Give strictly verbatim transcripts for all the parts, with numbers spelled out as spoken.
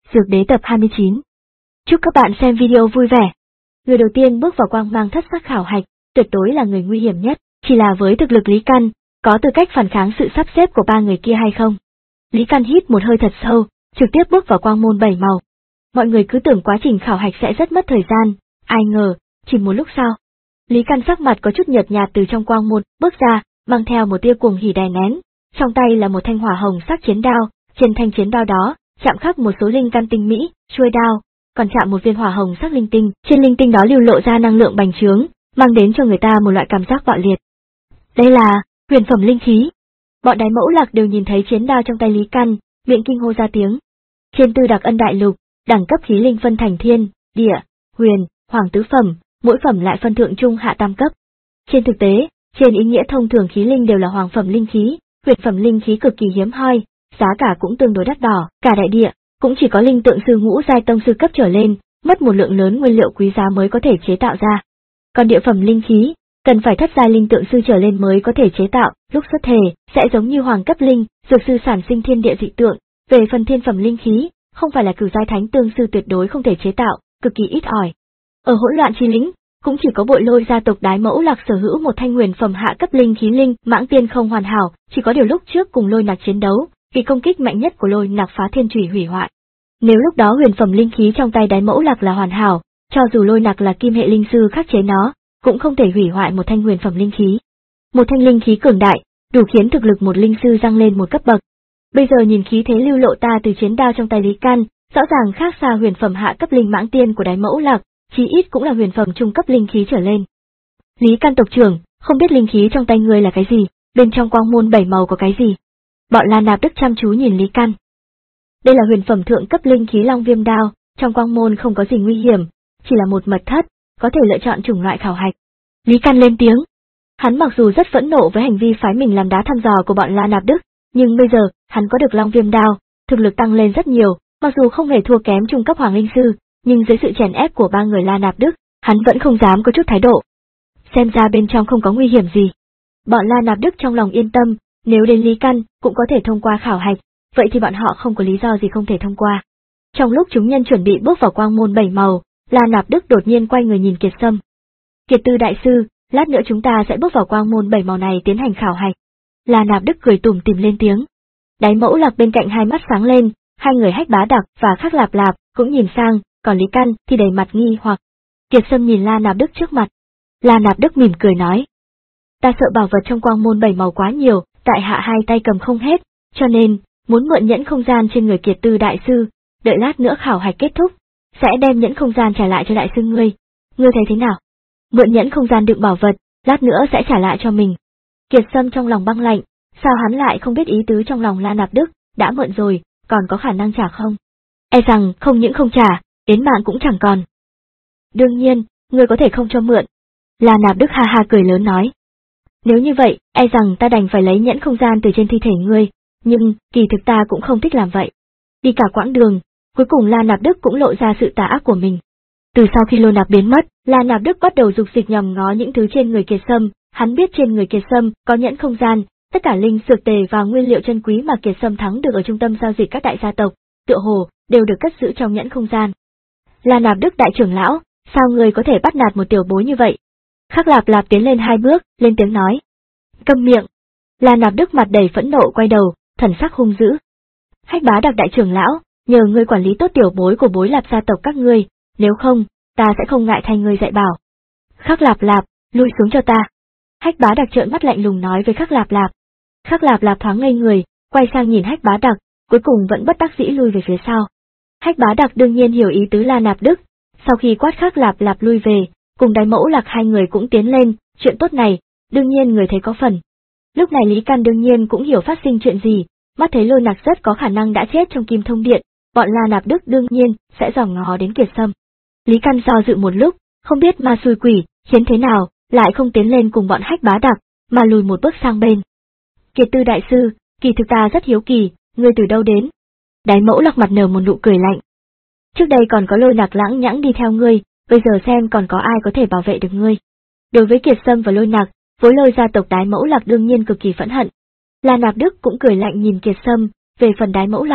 Dược Đế tập hai mươi chín. Chúc các bạn xem video vui vẻ. Người đầu tiên bước vào quang mang thất sắc khảo hạch, tuyệt đối là người nguy hiểm nhất, chỉ là với thực lực Lý Căn, có tư cách phản kháng sự sắp xếp của ba người kia hay không? Lý Căn hít một hơi thật sâu, trực tiếp bước vào quang môn bảy màu. Mọi người cứ tưởng quá trình khảo hạch sẽ rất mất thời gian, ai ngờ, chỉ một lúc sau. Lý Căn sắc mặt có chút nhợt nhạt từ trong quang môn, bước ra, mang theo một tia cuồng hỉ đè nén, trong tay là một thanh hỏa hồng sắc chiến đao, trên thanh chiến đao đó, chạm khắc một số linh căn tinh mỹ, chuôi đao, còn chạm một viên hỏa hồng sắc linh tinh, trên linh tinh đó lưu lộ ra năng lượng bành trướng, mang đến cho người ta một loại cảm giác bạo liệt. Đây là huyền phẩm linh khí. Bọn đái mẫu lạc đều nhìn thấy chiến đao trong tay Lý Căn, miệng kinh hô ra tiếng. Trên Tư Đặc Ân đại lục, đẳng cấp khí linh phân thành thiên, địa, huyền, hoàng tứ phẩm, mỗi phẩm lại phân thượng trung hạ tam cấp. Trên thực tế, trên ý nghĩa thông thường khí linh đều là hoàng phẩm linh khí, huyền phẩm linh khí cực kỳ hiếm hoi, giá cả cũng tương đối đắt đỏ, cả đại địa cũng chỉ có linh tượng sư ngũ giai tông sư cấp trở lên, mất một lượng lớn nguyên liệu quý giá mới có thể chế tạo ra. Còn địa phẩm linh khí, cần phải thất giai linh tượng sư trở lên mới có thể chế tạo, lúc xuất thể sẽ giống như hoàng cấp linh, dược sư sản sinh thiên địa dị tượng. Về phần thiên phẩm linh khí, không phải là cửu giai thánh tương sư tuyệt đối không thể chế tạo, cực kỳ ít ỏi. Ở hỗn loạn chi lĩnh, cũng chỉ có Bội Lôi gia tộc đái mẫu lạc sở hữu một thanh huyền phẩm hạ cấp linh khí linh, Mãng Tiên không hoàn hảo, chỉ có điều lúc trước cùng Lôi Nặc chiến đấu, vì công kích mạnh nhất của Lôi Nặc phá thiên chủy hủy hoại. Nếu lúc đó huyền phẩm linh khí trong tay đái mẫu lạc là hoàn hảo, cho dù Lôi Nặc là kim hệ linh sư khắc chế nó, cũng không thể hủy hoại một thanh huyền phẩm linh khí. Một thanh linh khí cường đại, đủ khiến thực lực một linh sư tăng lên một cấp bậc. Bây giờ nhìn khí thế lưu lộ ta từ chiến đao trong tay Lý Căn, rõ ràng khác xa huyền phẩm hạ cấp linh Mãng Tiên của đái mẫu lạc, chí ít cũng là huyền phẩm trung cấp linh khí trở lên. Lý Căn tộc trưởng, không biết linh khí trong tay ngươi là cái gì, bên trong quang môn bảy màu có cái gì? Bọn La Nạp Đức chăm chú nhìn Lý Căn. Đây là huyền phẩm thượng cấp linh khí Long Viêm đao, trong quang môn không có gì nguy hiểm, chỉ là một mật thất, có thể lựa chọn chủng loại khảo hạch. Lý Căn lên tiếng. Hắn mặc dù rất phẫn nộ với hành vi phái mình làm đá thăm dò của bọn La Nạp Đức, nhưng bây giờ, hắn có được Long Viêm đao, thực lực tăng lên rất nhiều, mặc dù không hề thua kém trung cấp hoàng linh sư, nhưng dưới sự chèn ép của ba người La Nạp Đức, hắn vẫn không dám có chút thái độ. Xem ra bên trong không có nguy hiểm gì. Bọn La Nạp Đức trong lòng yên tâm, nếu đến Lý Căn cũng có thể thông qua khảo hạch, vậy thì bọn họ không có lý do gì không thể thông qua. Trong lúc chúng nhân chuẩn bị bước vào quang môn bảy màu, La Nạp Đức đột nhiên quay người nhìn Kiệt Sâm. Kiệt Tư đại sư, lát nữa chúng ta sẽ bước vào quang môn bảy màu này tiến hành khảo hạch. La Nạp Đức cười tủm tỉm lên tiếng. Đái mẫu lạc bên cạnh hai mắt sáng lên, hai người Hách Bá Đặc và Khắc Lạp Lạp cũng nhìn sang, còn Lý Căn thì đầy mặt nghi hoặc. Kiệt Sâm nhìn La Nạp Đức trước mặt. La Nạp Đức mỉm cười nói. Ta sợ bảo vật trong quang môn bảy màu quá nhiều, tại hạ hai tay cầm không hết, cho nên, muốn mượn nhẫn không gian trên người Kiệt Tư đại sư, đợi lát nữa khảo hạch kết thúc, sẽ đem nhẫn không gian trả lại cho đại sư ngươi. Ngươi thấy thế nào? Mượn nhẫn không gian đựng bảo vật, lát nữa sẽ trả lại cho mình. Kiệt Sâm trong lòng băng lạnh, sao hắn lại không biết ý tứ trong lòng La Nạp Đức, đã mượn rồi, còn có khả năng trả không? E rằng không những không trả, đến mạng cũng chẳng còn. Đương nhiên, ngươi có thể không cho mượn. La Nạp Đức ha ha cười lớn nói. Nếu như vậy, e rằng ta đành phải lấy nhẫn không gian từ trên thi thể ngươi, nhưng, kỳ thực ta cũng không thích làm vậy. Đi cả quãng đường, cuối cùng La Nạp Đức cũng lộ ra sự tà ác của mình. Từ sau khi Lô Nạp biến mất, La Nạp Đức bắt đầu dục dịch nhòm ngó những thứ trên người Kiệt Sâm, hắn biết trên người Kiệt Sâm có nhẫn không gian, tất cả linh dược tề và nguyên liệu chân quý mà Kiệt Sâm thắng được ở trung tâm giao dịch các đại gia tộc, tựa hồ đều được cất giữ trong nhẫn không gian. La Nạp Đức đại trưởng lão, sao người có thể bắt nạt một tiểu bối như vậy? Khắc Lạp Lạp tiến lên hai bước, lên tiếng nói. Câm miệng. La Nạp Đức mặt đầy phẫn nộ quay đầu, thần sắc hung dữ. Hách Bá Đặc đại trưởng lão, nhờ ngươi quản lý tốt tiểu bối của bối Lạp gia tộc các ngươi, nếu không, ta sẽ không ngại thay ngươi dạy bảo. Khắc Lạp Lạp, lui xuống cho ta. Hách Bá Đặc trợn mắt lạnh lùng nói với Khắc Lạp Lạp. Khắc Lạp Lạp thoáng ngây người, quay sang nhìn Hách Bá Đặc, cuối cùng vẫn bất đắc dĩ lui về phía sau. Hách Bá Đặc đương nhiên hiểu ý tứ La Nạp Đức, sau khi quát Khắc Lạp Lạp lui về, cùng đái mẫu lạc hai người cũng tiến lên, chuyện tốt này, đương nhiên người thấy có phần. Lúc này Lý Căn đương nhiên cũng hiểu phát sinh chuyện gì, mắt thấy Lôi Nặc rất có khả năng đã chết trong Kim Thông Điện, bọn La Nạp Đức đương nhiên sẽ dòm ngó đến Kiệt Sâm. Lý Căn do dự một lúc, không biết ma xui quỷ, khiến thế nào, lại không tiến lên cùng bọn Hách Bá Đặc, mà lùi một bước sang bên. Kiệt Tư đại sư, kỳ thực ta rất hiếu kỳ, ngươi từ đâu đến? Đái mẫu lạc mặt nở một nụ cười lạnh. Trước đây còn có Lôi Nặc lãng nhãng đi theo ngươi, bây giờ xem còn có ai có thể bảo vệ được ngươi. Đối với Kiệt Sâm và Lôi Nặc, với Lôi gia tộc đái mẫu lạc đương nhiên cực kỳ phẫn hận. La Nạp Đức cũng cười lạnh nhìn Kiệt Sâm, về phần đái mẫu lạc,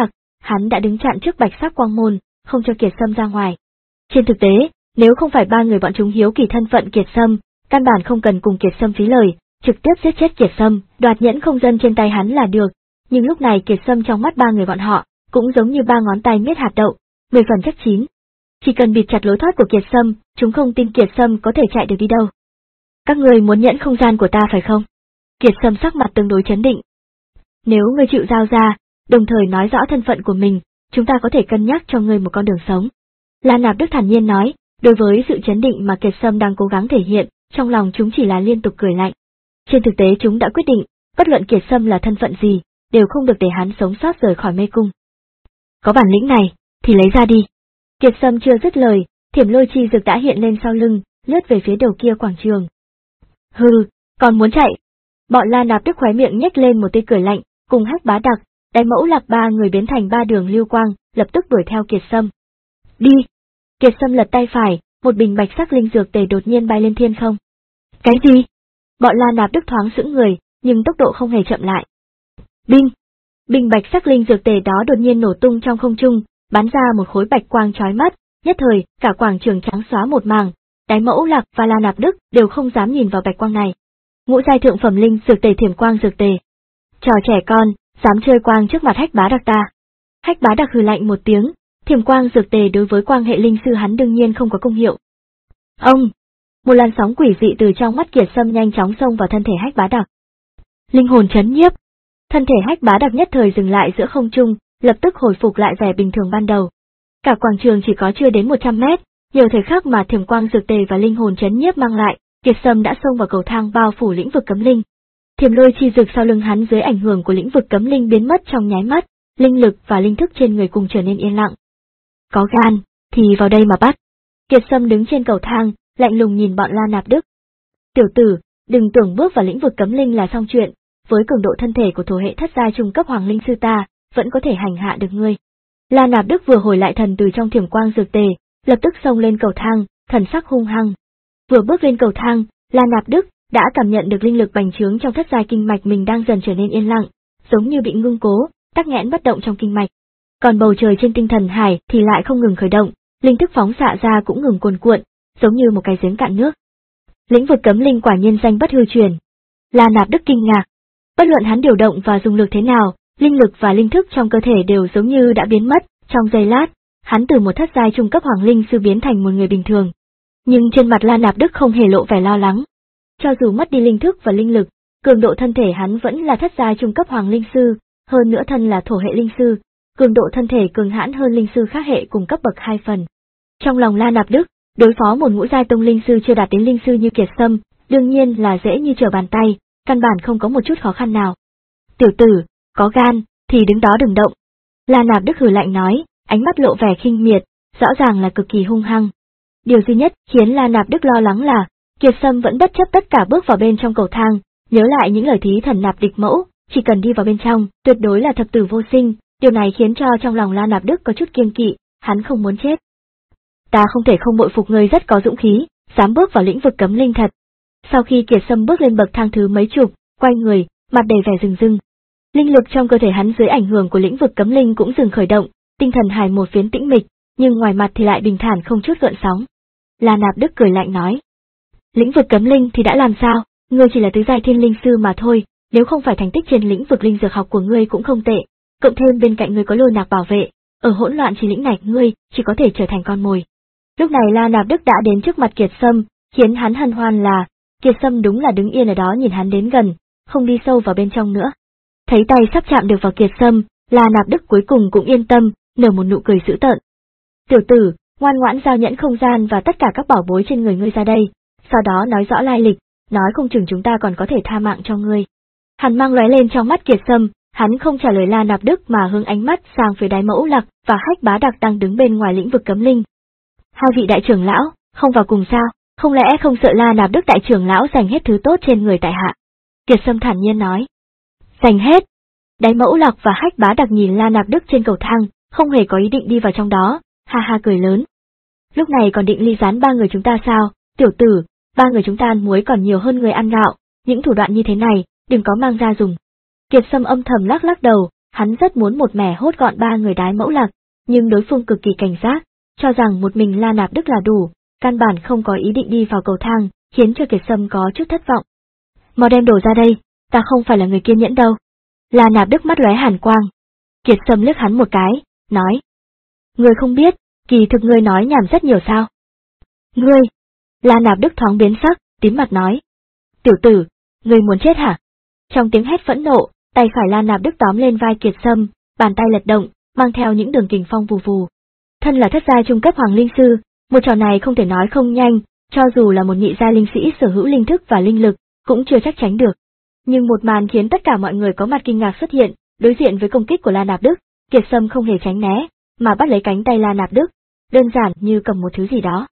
hắn đã đứng chặn trước bạch sắc quang môn, không cho Kiệt Sâm ra ngoài. Trên thực tế, nếu không phải ba người bọn chúng hiếu kỳ thân phận Kiệt Sâm, căn bản không cần cùng Kiệt Sâm phí lời, trực tiếp giết chết Kiệt Sâm, đoạt nhẫn không dân trên tay hắn là được. Nhưng lúc này Kiệt Sâm trong mắt ba người bọn họ, cũng giống như ba ngón tay miết hạt đậu, mười phần chắc chín. Chỉ cần bịt chặt lối thoát của Kiệt Sâm, chúng không tin Kiệt Sâm có thể chạy được đi đâu. Các người muốn nhẫn không gian của ta phải không? Kiệt Sâm sắc mặt tương đối chấn định. Nếu ngươi chịu giao ra, đồng thời nói rõ thân phận của mình, chúng ta có thể cân nhắc cho ngươi một con đường sống. La Nạp Đức thản nhiên nói, đối với sự chấn định mà Kiệt Sâm đang cố gắng thể hiện, trong lòng chúng chỉ là liên tục cười lạnh. Trên thực tế chúng đã quyết định, bất luận Kiệt Sâm là thân phận gì, đều không được để hắn sống sót rời khỏi mê cung. Có bản lĩnh này, thì lấy ra đi. Kiệt Sâm chưa dứt lời, thiểm lôi chi dược đã hiện lên sau lưng, lướt về phía đầu kia quảng trường. Hừ, còn muốn chạy? Bọn La Nạp Đức khóe miệng nhếch lên một tia cười lạnh, cùng Hách Bá Đặc, Đáy Mẫu Lạc ba người biến thành ba đường lưu quang, lập tức đuổi theo Kiệt Sâm. Đi! Kiệt Sâm lật tay phải, một bình bạch sắc linh dược tề đột nhiên bay lên thiên không. Cái gì? Bọn La Nạp Đức thoáng sững người, nhưng tốc độ không hề chậm lại. Binh! Bình bạch sắc linh dược tề đó đột nhiên nổ tung trong không trung, bắn ra một khối bạch quang chói mắt, nhất thời, cả quảng trường trắng xóa một màng. Đáy Mẫu Lạc và La Nạp Đức đều không dám nhìn vào bạch quang này. Ngũ giai thượng phẩm linh dược tề thiểm quang dược tề. Trò trẻ con, dám chơi quang trước mặt Hách Bá Đặc ta. Hách Bá Đặc hừ lạnh một tiếng, thiểm quang dược tề đối với quang hệ linh sư hắn đương nhiên không có công hiệu. Ông! Một làn sóng quỷ dị từ trong mắt Kiệt Sâm nhanh chóng xông vào thân thể Hách Bá Đặc. Linh hồn chấn nhiếp. Thân thể Hách Bá Đặc nhất thời dừng lại giữa không trung, lập tức hồi phục lại vẻ bình thường ban đầu. Cả quảng trường chỉ có chưa đến một trăm mét, nhiều thời khắc mà thiểm quang dược tề và linh hồn chấn nhiếp mang lại, Kiệt Sâm đã xông vào cầu thang bao phủ lĩnh vực cấm linh. Thiểm lôi chi dược sau lưng hắn dưới ảnh hưởng của lĩnh vực cấm linh biến mất trong nháy mắt, linh lực và linh thức trên người cùng trở nên yên lặng. Có gan, thì vào đây mà bắt. Kiệt Sâm đứng trên cầu thang, lạnh lùng nhìn bọn La Nạp Đức. Tiểu tử, đừng tưởng bước vào lĩnh vực cấm linh là xong chuyện, với cường độ thân thể của thổ hệ thất giai trung cấp hoàng linh sư ta, vẫn có thể hành hạ được ngươi. La Nạp Đức vừa hồi lại thần từ trong thiểm quang dược tề, lập tức xông lên cầu thang, thần sắc hung hăng. Vừa bước lên cầu thang, La Nạp Đức đã cảm nhận được linh lực bành trướng trong thất giai kinh mạch mình đang dần trở nên yên lặng, giống như bị ngưng cố, tắc nghẽn bất động trong kinh mạch. Còn bầu trời trên tinh thần hải thì lại không ngừng khởi động, linh thức phóng xạ ra cũng ngừng cuồn cuộn, giống như một cái giếng cạn nước. Lĩnh vực cấm linh quả nhiên danh bất hư truyền. La Nạp Đức kinh ngạc. Bất luận hắn điều động và dùng lực thế nào, linh lực và linh thức trong cơ thể đều giống như đã biến mất, trong giây lát, hắn từ một thất giai trung cấp hoàng linh sư biến thành một người bình thường. Nhưng trên mặt La Nạp Đức không hề lộ vẻ lo lắng. Cho dù mất đi linh thức và linh lực, cường độ thân thể hắn vẫn là thất giai trung cấp hoàng linh sư, hơn nữa thân là thổ hệ linh sư, cường độ thân thể cường hãn hơn linh sư khác hệ cùng cấp bậc hai phần. Trong lòng La Nạp Đức, đối phó một ngũ giai tông linh sư chưa đạt đến linh sư như Kiệt Sâm, đương nhiên là dễ như trở bàn tay, căn bản không có một chút khó khăn nào. Tiểu tử, có gan, thì đứng đó đừng động. La Nạp Đức hừ lạnh nói, ánh mắt lộ vẻ khinh miệt, rõ ràng là cực kỳ hung hăng. Điều duy nhất khiến La Nạp Đức lo lắng là, Kiệt Sâm vẫn bất chấp tất cả bước vào bên trong cầu thang, nhớ lại những lời thí thần nạp địch mẫu, chỉ cần đi vào bên trong, tuyệt đối là thập tử vô sinh, điều này khiến cho trong lòng La Nạp Đức có chút kiêng kỵ, hắn không muốn chết. Ta không thể không bội phục ngươi rất có dũng khí, dám bước vào lĩnh vực cấm linh thật. Sau khi Kiệt Sâm bước lên bậc thang thứ mấy chục, quay người, mặt đầy vẻ rừng rưng. Linh lực trong cơ thể hắn dưới ảnh hưởng của lĩnh vực cấm linh cũng dừng khởi động, tinh thần hải một phiến tĩnh mịch, nhưng ngoài mặt thì lại bình thản không chút gợn sóng. La Nạp Đức cười lạnh nói. Lĩnh vực cấm linh thì đã làm sao, ngươi chỉ là tứ giai thiên linh sư mà thôi, nếu không phải thành tích trên lĩnh vực linh dược học của ngươi cũng không tệ, cộng thêm bên cạnh ngươi có lôi nạp bảo vệ, ở hỗn loạn chỉ lĩnh này ngươi chỉ có thể trở thành con mồi. Lúc này La Nạp Đức đã đến trước mặt Kiệt Sâm, khiến hắn hân hoan là, Kiệt Sâm đúng là đứng yên ở đó nhìn hắn đến gần, không đi sâu vào bên trong nữa. Thấy tay sắp chạm được vào Kiệt Sâm, La Nạp Đức cuối cùng cũng yên tâm, nở một nụ cười dữ tợn. Tiểu tử, ngoan ngoãn giao nhẫn không gian và tất cả các bảo bối trên người ngươi ra đây, sau đó nói rõ lai lịch, nói không chừng chúng ta còn có thể tha mạng cho ngươi. Hàn mang lóe lên trong mắt Kiệt Sâm, hắn không trả lời La Nạp Đức mà hướng ánh mắt sang phía Đáy Mẫu Lạc và Hách Bá Đặc đang đứng bên ngoài lĩnh vực cấm linh. Hai vị đại trưởng lão, không vào cùng sao, không lẽ không sợ La Nạp Đức đại trưởng lão giành hết thứ tốt trên người tại hạ? Kiệt Sâm thản nhiên nói. Giành hết. Đáy Mẫu Lạc và Hách Bá Đặc nhìn La Nạp Đức trên cầu thang, không hề có ý định đi vào trong đó, ha ha cười lớn. Lúc này còn định ly gián ba người chúng ta sao, tiểu tử, ba người chúng ta ăn muối còn nhiều hơn người ăn gạo, những thủ đoạn như thế này, đừng có mang ra dùng. Kiệt Sâm âm thầm lắc lắc đầu, Hắn rất muốn một mẻ hốt gọn ba người đái mẫu lạc, nhưng đối phương cực kỳ cảnh giác, cho rằng một mình La Nạp Đức là đủ, căn bản không có ý định đi vào cầu thang, khiến cho Kiệt Sâm có chút thất vọng. Mau đem đồ ra đây, ta không phải là người kiên nhẫn đâu. La Nạp Đức mắt lóe hàn quang. Kiệt Sâm liếc hắn một cái, nói. Ngươi không biết, kỳ thực ngươi nói nhảm rất nhiều sao. Ngươi! La Nạp Đức thoáng biến sắc, tím mặt nói. Tiểu tử, ngươi muốn chết hả? Trong tiếng hét phẫn nộ, tay phải La Nạp Đức tóm lên vai Kiệt Sâm, bàn tay lật động, mang theo những đường kình phong vù vù. Thân là thất giai trung cấp hoàng linh sư, một trò này không thể nói không nhanh, cho dù là một nhị giai linh sĩ sở hữu linh thức và linh lực, cũng chưa chắc tránh được. Nhưng một màn khiến tất cả mọi người có mặt kinh ngạc xuất hiện, đối diện với công kích của La Nạp Đức, Kiệt Sâm không hề tránh né, mà bắt lấy cánh tay La Nạp Đức, đơn giản như cầm một thứ gì đó.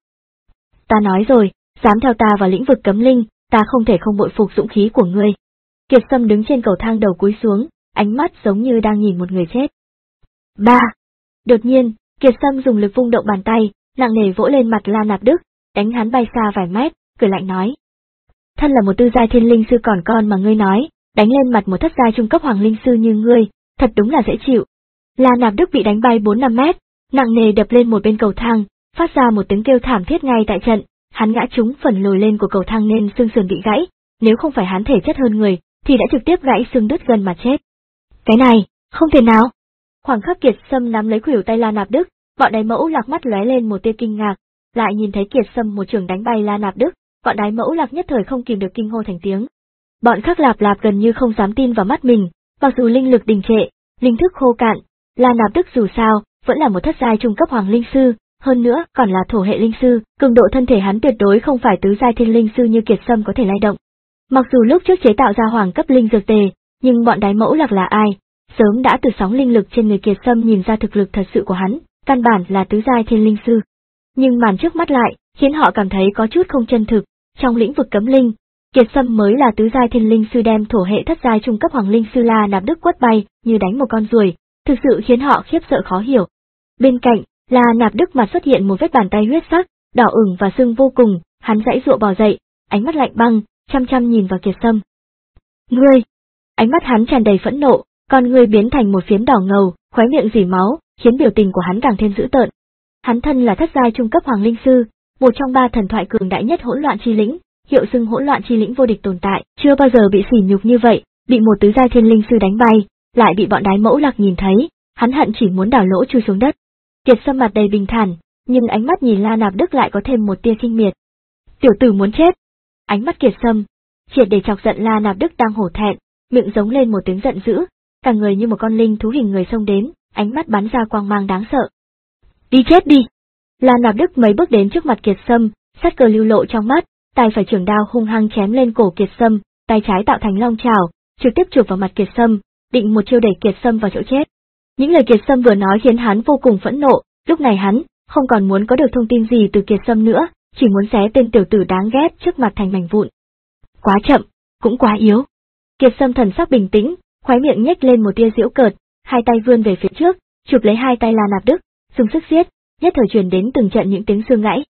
Ta nói rồi, dám theo ta vào lĩnh vực cấm linh, ta không thể không bội phục dũng khí của ngươi. Kiệt Sâm đứng trên cầu thang đầu cúi xuống, ánh mắt giống như đang nhìn một người chết. Ba. Đột nhiên, Kiệt Sâm dùng lực vung động bàn tay, nặng nề vỗ lên mặt La Nạp Đức, đánh hắn bay xa vài mét, cười lạnh nói. Thân là một tư giai thiên linh sư còn con mà ngươi nói, đánh lên mặt một thất giai trung cấp hoàng linh sư như ngươi, thật đúng là dễ chịu. La Nạp Đức bị đánh bay bốn năm mét, nặng nề đập lên một bên cầu thang, phát ra một tiếng kêu thảm thiết ngay tại trận, hắn ngã trúng phần lồi lên của cầu thang nên xương sườn bị gãy, nếu không phải hắn thể chất hơn người, thì đã trực tiếp gãy xương đứt gân mà chết. Cái này, không thể nào. Khoảng khắc Kiệt Sâm nắm lấy khuỷu tay La Nạp Đức, bọn đái mẫu lạc mắt lóe lên một tia kinh ngạc, lại nhìn thấy Kiệt Sâm một trường đánh bay La Nạp Đức, bọn đái mẫu lạc nhất thời không kìm được kinh hô thành tiếng. Bọn Khắc Lạp Lạp gần như không dám tin vào mắt mình, mặc dù linh lực đình trệ, linh thức khô cạn, La Nạp Đức dù sao vẫn là một thất giai trung cấp hoàng linh sư, hơn nữa còn là thổ hệ linh sư, cường độ thân thể hắn tuyệt đối không phải tứ giai thiên linh sư như Kiệt Sâm có thể lay động. Mặc dù lúc trước chế tạo ra hoàng cấp linh dược tề, nhưng bọn đái mẫu lạc là ai, sớm đã từ sóng linh lực trên người Kiệt Sâm nhìn ra thực lực thật sự của hắn, căn bản là tứ giai thiên linh sư. Nhưng màn trước mắt lại, khiến họ cảm thấy có chút không chân thực, trong lĩnh vực cấm linh, Kiệt Sâm mới là tứ giai thiên linh sư đem thổ hệ thất giai trung cấp hoàng linh sư La Nạp Đức quất bay, như đánh một con ruồi, thực sự khiến họ khiếp sợ khó hiểu. Bên cạnh, La Nạp Đức mặt xuất hiện một vết bàn tay huyết sắc, đỏ ửng và sưng vô cùng, hắn giãy giụa bò dậy, ánh mắt lạnh băng, chăm chăm nhìn vào Kiệt Sâm. Ngươi! Ánh mắt hắn tràn đầy phẫn nộ, con ngươi biến thành một phiến đỏ ngầu, khóe miệng rỉ máu, khiến biểu tình của hắn càng thêm dữ tợn. Hắn thân là thất giai trung cấp hoàng linh sư, một trong ba thần thoại cường đại nhất hỗn loạn chi lĩnh, hiệu xưng hỗn loạn chi lĩnh vô địch tồn tại, chưa bao giờ bị sỉ nhục như vậy, bị một tứ giai thiên linh sư đánh bay, lại bị bọn đái mẫu lạc nhìn thấy, hắn hận chỉ muốn đào lỗ chui xuống đất. Kiệt Sâm mặt đầy bình thản, nhưng ánh mắt nhìn La Nạp Đức lại có thêm một tia khinh miệt. Tiểu tử muốn chết. Ánh mắt Kiệt Sâm triệt để chọc giận La Nạp Đức đang hổ thẹn, miệng giống lên một tiếng giận dữ, cả người như một con linh thú hình người xông đến, ánh mắt bắn ra quang mang đáng sợ. Đi chết đi! La Nạp Đức mấy bước đến trước mặt Kiệt Sâm, sát cơ lưu lộ trong mắt, tay phải trường đao hung hăng chém lên cổ Kiệt Sâm, tay trái tạo thành long chảo, trực tiếp chụp vào mặt Kiệt Sâm, định một chiêu đẩy Kiệt Sâm vào chỗ chết. Những lời Kiệt Sâm vừa nói khiến hắn vô cùng phẫn nộ, lúc này hắn không còn muốn có được thông tin gì từ Kiệt Sâm nữa, chỉ muốn xé tên tiểu tử đáng ghét trước mặt thành mảnh vụn. Quá chậm, cũng quá yếu. Kiệt Sâm thần sắc bình tĩnh, khóe miệng nhếch lên một tia giễu cợt, hai tay vươn về phía trước, chụp lấy hai tay La Nạp Đức, dùng sức siết, nhất thời truyền đến từng trận những tiếng xương gãy.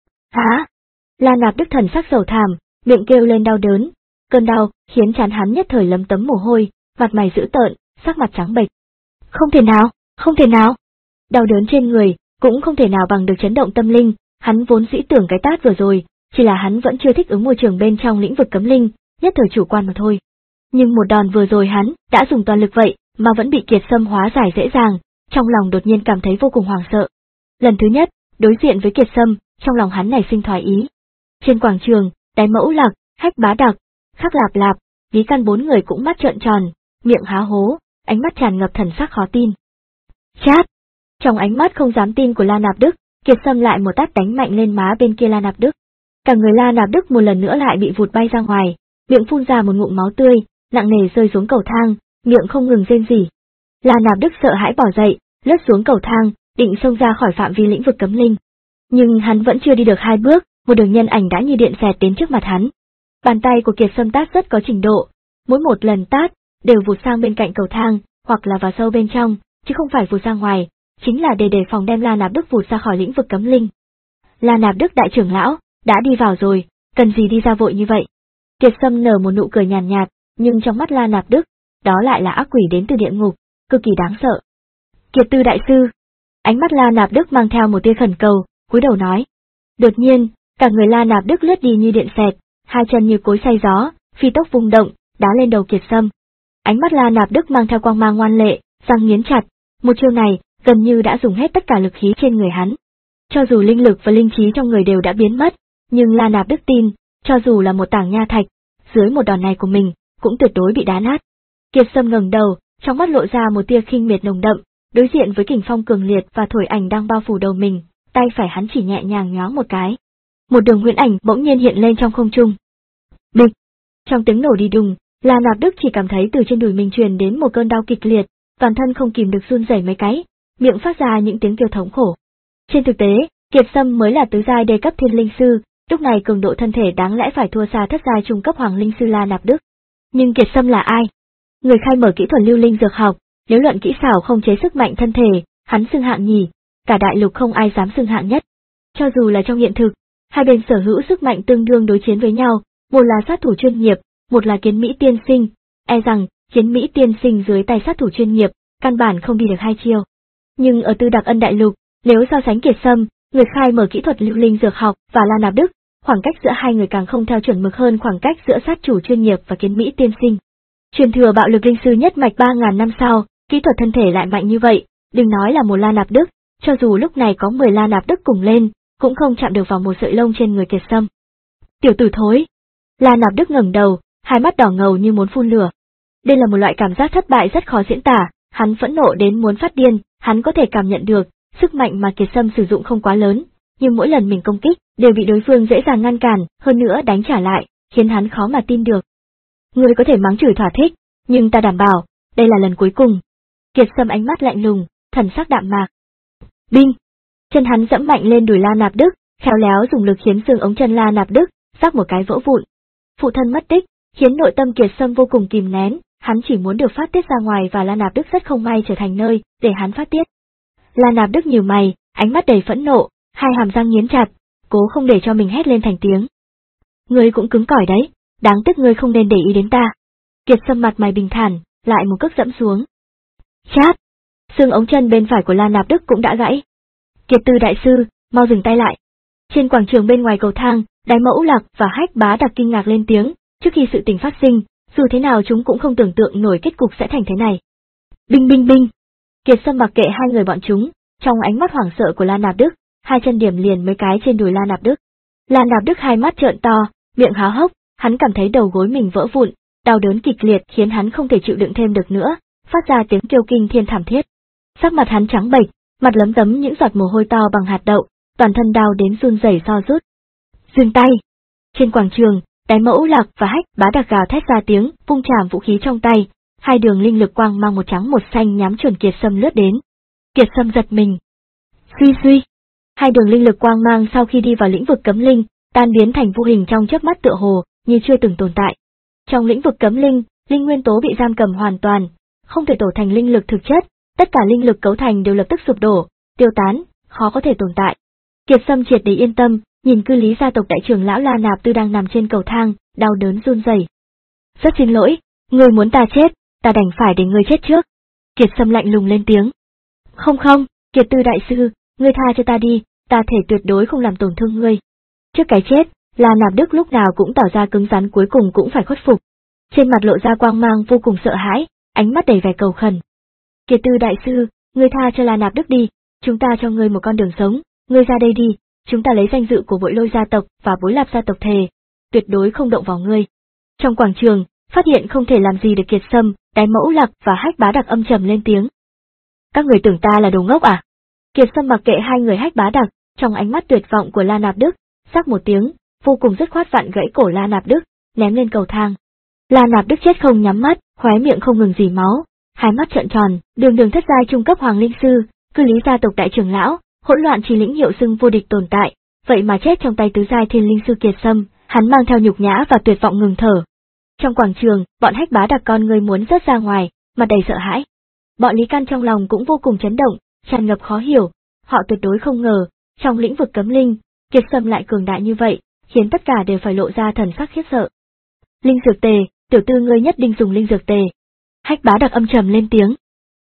Hả? La Nạp Đức thần sắc sầu thảm, miệng kêu lên đau đớn, cơn đau khiến trán hắn nhất thời lấm tấm mồ hôi, mặt mày dữ tợn, sắc mặt trắng bệch. Không thể nào, không thể nào. Đau đớn trên người cũng không thể nào bằng được chấn động tâm linh, hắn vốn dĩ tưởng cái tát vừa rồi, chỉ là hắn vẫn chưa thích ứng môi trường bên trong lĩnh vực cấm linh, nhất thời chủ quan mà thôi. Nhưng một đòn vừa rồi hắn đã dùng toàn lực vậy mà vẫn bị Kiệt Sâm hóa giải dễ dàng, trong lòng đột nhiên cảm thấy vô cùng hoảng sợ. Lần thứ nhất, đối diện với Kiệt Sâm, trong lòng hắn nảy sinh thoái ý. Trên quảng trường, Đái Mẫu Lạc, Hách Bá Đặc, Khắc Lạp Lạp, Lý Căn bốn người cũng mắt trợn tròn, miệng há hố, ánh mắt tràn ngập thần sắc khó tin. Chát! Trong ánh mắt không dám tin của La Nạp Đức, Kiệt Sâm lại một tát đánh mạnh lên má bên kia La Nạp Đức. Cả người La Nạp Đức một lần nữa lại bị vụt bay ra ngoài, miệng phun ra một ngụm máu tươi, nặng nề rơi xuống cầu thang, miệng không ngừng rên rỉ. La Nạp Đức sợ hãi bỏ dậy, lướt xuống cầu thang, định xông ra khỏi phạm vi lĩnh vực cấm linh. Nhưng hắn vẫn chưa đi được hai bước, một đường nhân ảnh đã như điện xẹt đến trước mặt hắn. Bàn tay của Kiệt Sâm tát rất có trình độ, mỗi một lần tát đều vụt sang bên cạnh cầu thang, hoặc là vào sâu bên trong, chứ không phải vụt ra ngoài, chính là để đề phòng đem La Nạp Đức vụt ra khỏi lĩnh vực cấm linh. La Nạp Đức đại trưởng lão, đã đi vào rồi, cần gì đi ra vội như vậy? Kiệt Sâm nở một nụ cười nhàn nhạt, nhạt, nhưng trong mắt La Nạp Đức, đó lại là ác quỷ đến từ địa ngục, cực kỳ đáng sợ. Kiệt Tư đại sư. Ánh mắt La Nạp Đức mang theo một tia khẩn cầu, cúi đầu nói. Đột nhiên, cả người La Nạp Đức lướt đi như điện xẹt, hai chân như cối xay gió, phi tốc vung động, đá lên đầu Kiệt Sâm. Ánh mắt La Nạp Đức mang theo quang mang ngoan lệ, răng nghiến chặt, một chiêu này gần như đã dùng hết tất cả lực khí trên người hắn. Cho dù linh lực và linh trí trong người đều đã biến mất, nhưng La Nạp Đức tin, cho dù là một tảng nha thạch, dưới một đòn này của mình, cũng tuyệt đối bị đá nát. Kiệt Sâm ngẩng đầu, trong mắt lộ ra một tia khinh miệt nồng đậm, đối diện với kình phong cường liệt và thổi ảnh đang bao phủ đầu mình, tay phải hắn chỉ nhẹ nhàng nhoáng một cái. Một đường huyễn ảnh bỗng nhiên hiện lên trong không trung. Bịch! Trong tiếng nổ đi đùng, La Nạp Đức chỉ cảm thấy từ trên đùi mình truyền đến một cơn đau kịch liệt, toàn thân không kìm được run rẩy mấy cái, miệng phát ra những tiếng kêu thống khổ. Trên thực tế, Kiệt Sâm mới là tứ giai đề cấp thiên linh sư, lúc này cường độ thân thể đáng lẽ phải thua xa thất giai trung cấp hoàng linh sư La Nạp Đức. Nhưng Kiệt Sâm là ai? Người khai mở kỹ thuật lưu linh dược học, nếu luận kỹ xảo không chế sức mạnh thân thể, hắn xưng hạng nhì, cả đại lục không ai dám xưng hạng nhất. Cho dù là trong hiện thực, hai bên sở hữu sức mạnh tương đương đối chiến với nhau, một là sát thủ chuyên nghiệp, một là Kiến Mỹ tiên sinh, e rằng Kiến Mỹ tiên sinh dưới tay sát thủ chuyên nghiệp, căn bản không đi được hai chiêu. Nhưng ở Tư Đặc Ân đại lục, nếu so sánh Kiệt Sâm, người khai mở kỹ thuật lưu linh dược học và La Nạp Đức, khoảng cách giữa hai người càng không theo chuẩn mực hơn khoảng cách giữa sát chủ chuyên nghiệp và Kiến Mỹ tiên sinh. Truyền thừa bạo lực linh sư nhất mạch ba ngàn năm sau, kỹ thuật thân thể lại mạnh như vậy, đừng nói là một La Nạp Đức, cho dù lúc này có mười La Nạp Đức cùng lên, cũng không chạm được vào một sợi lông trên người Kiệt Sâm. Tiểu tử thối! La Nạp Đức ngẩng đầu, hai mắt đỏ ngầu như muốn phun lửa. Đây là một loại cảm giác thất bại rất khó diễn tả, hắn phẫn nộ đến muốn phát điên, hắn có thể cảm nhận được, sức mạnh mà Kiệt Sâm sử dụng không quá lớn, nhưng mỗi lần mình công kích, đều bị đối phương dễ dàng ngăn cản, hơn nữa đánh trả lại, khiến hắn khó mà tin được. Ngươi có thể mắng chửi thỏa thích, nhưng ta đảm bảo, đây là lần cuối cùng. Kiệt Sâm ánh mắt lạnh lùng, thần sắc đạm mạc. Binh! Chân hắn dẫm mạnh lên đùi La Nạp Đức, khéo léo dùng lực khiến xương ống chân La Nạp Đức rắc một cái vỡ vụn. Phụ thân mất tích, khiến nội tâm Kiệt Sâm vô cùng kìm nén, hắn chỉ muốn được phát tiết ra ngoài và La Nạp Đức rất không may trở thành nơi để hắn phát tiết. La Nạp Đức nhíu mày, ánh mắt đầy phẫn nộ, hai hàm răng nghiến chặt, cố không để cho mình hét lên thành tiếng. Ngươi cũng cứng cỏi đấy, đáng tiếc ngươi không nên để ý đến ta. Kiệt Sâm mặt mày bình thản, lại một cước dẫm xuống. Chát! Xương ống chân bên phải của La Nạp Đức cũng đã gãy. Kiệt Tư đại sư, mau dừng tay lại. Trên quảng trường bên ngoài cầu thang, Đái Mẫu Lạc và Hách Bá Đặc kinh ngạc lên tiếng, trước khi sự tình phát sinh, dù thế nào chúng cũng không tưởng tượng nổi kết cục sẽ thành thế này. Binh binh binh! Kiệt Sâm mặc kệ hai người bọn chúng, trong ánh mắt hoảng sợ của La Nạp Đức, hai chân điểm liền mấy cái trên đùi La Nạp Đức. La Nạp Đức hai mắt trợn to, miệng há hốc, hắn cảm thấy đầu gối mình vỡ vụn, đau đớn kịch liệt khiến hắn không thể chịu đựng thêm được nữa, phát ra tiếng kêu kinh thiên thảm thiết. Sắc mặt hắn trắng bệch, mặt lấm tấm những giọt mồ hôi to bằng hạt đậu, toàn thân đau đến run rẩy so rút. Dừng tay! Trên quảng trường, Đái Mẫu Lạc và Hách Bá Đặc gào thét ra tiếng, vung chạm vũ khí trong tay, hai đường linh lực quang mang một trắng một xanh nhắm chuẩn Kiệt Sâm lướt đến. Kiệt Sâm giật mình. Suy suy! Hai đường linh lực quang mang sau khi đi vào lĩnh vực cấm linh, tan biến thành vô hình trong chớp mắt tựa hồ, như chưa từng tồn tại. Trong lĩnh vực cấm linh, linh nguyên tố bị giam cầm hoàn toàn, không thể tổ thành linh lực thực chất, tất cả linh lực cấu thành đều lập tức sụp đổ, tiêu tán, khó có thể tồn tại. Kiệt Sâm triệt để yên tâm, nhìn cư lý gia tộc đại trưởng lão La Nạp Tư đang nằm trên cầu thang, đau đớn run rẩy. Rất xin lỗi, ngươi muốn ta chết, ta đành phải để ngươi chết trước. Kiệt Sâm lạnh lùng lên tiếng. Không không, Kiệt Tư đại sư, ngươi tha cho ta đi, ta thể tuyệt đối không làm tổn thương ngươi. Trước cái chết, La Nạp Đức lúc nào cũng tỏ ra cứng rắn, cuối cùng cũng phải khuất phục. Trên mặt lộ ra quang mang vô cùng sợ hãi, ánh mắt đầy vẻ cầu khẩn. Kiệt Tư đại sư, ngươi tha cho La Nạp Đức đi, chúng ta cho ngươi một con đường sống, ngươi ra đây đi, chúng ta lấy danh dự của Bội Lôi gia tộc và Bối Lạp gia tộc thề, tuyệt đối không động vào ngươi. Trong quảng trường, phát hiện không thể làm gì được Kiệt Sâm, Đái Mẫu Lạc và Hách Bá Đặc âm trầm lên tiếng. Các người tưởng ta là đồ ngốc à? Kiệt Sâm mặc kệ hai người Hách Bá Đặc, trong ánh mắt tuyệt vọng của La Nạp Đức, sắc một tiếng, vô cùng dứt khoát vặn gãy cổ La Nạp Đức, ném lên cầu thang. La Nạp Đức chết không nhắm mắt, khóe miệng không ngừng rỉ máu, hai mắt trợn tròn, đường đường thất giai trung cấp hoàng linh sư, cư lý gia tộc đại trưởng lão, hỗn loạn chi lĩnh hiệu xưng vô địch tồn tại, vậy mà chết trong tay tứ giai thiên linh sư Kiệt Sâm, hắn mang theo nhục nhã và tuyệt vọng ngừng thở. Trong quảng trường, bọn Hách Bá Đặc con người muốn rớt ra ngoài, mặt đầy sợ hãi. Bọn Lý Căn trong lòng cũng vô cùng chấn động, tràn ngập khó hiểu, họ tuyệt đối không ngờ, trong lĩnh vực cấm linh, Kiệt Sâm lại cường đại như vậy, khiến tất cả đều phải lộ ra thần sắc khiếp sợ. Linh dược tề, tiểu tư ngươi nhất định dùng linh dược tề. Hách Bá Đặc âm trầm lên tiếng.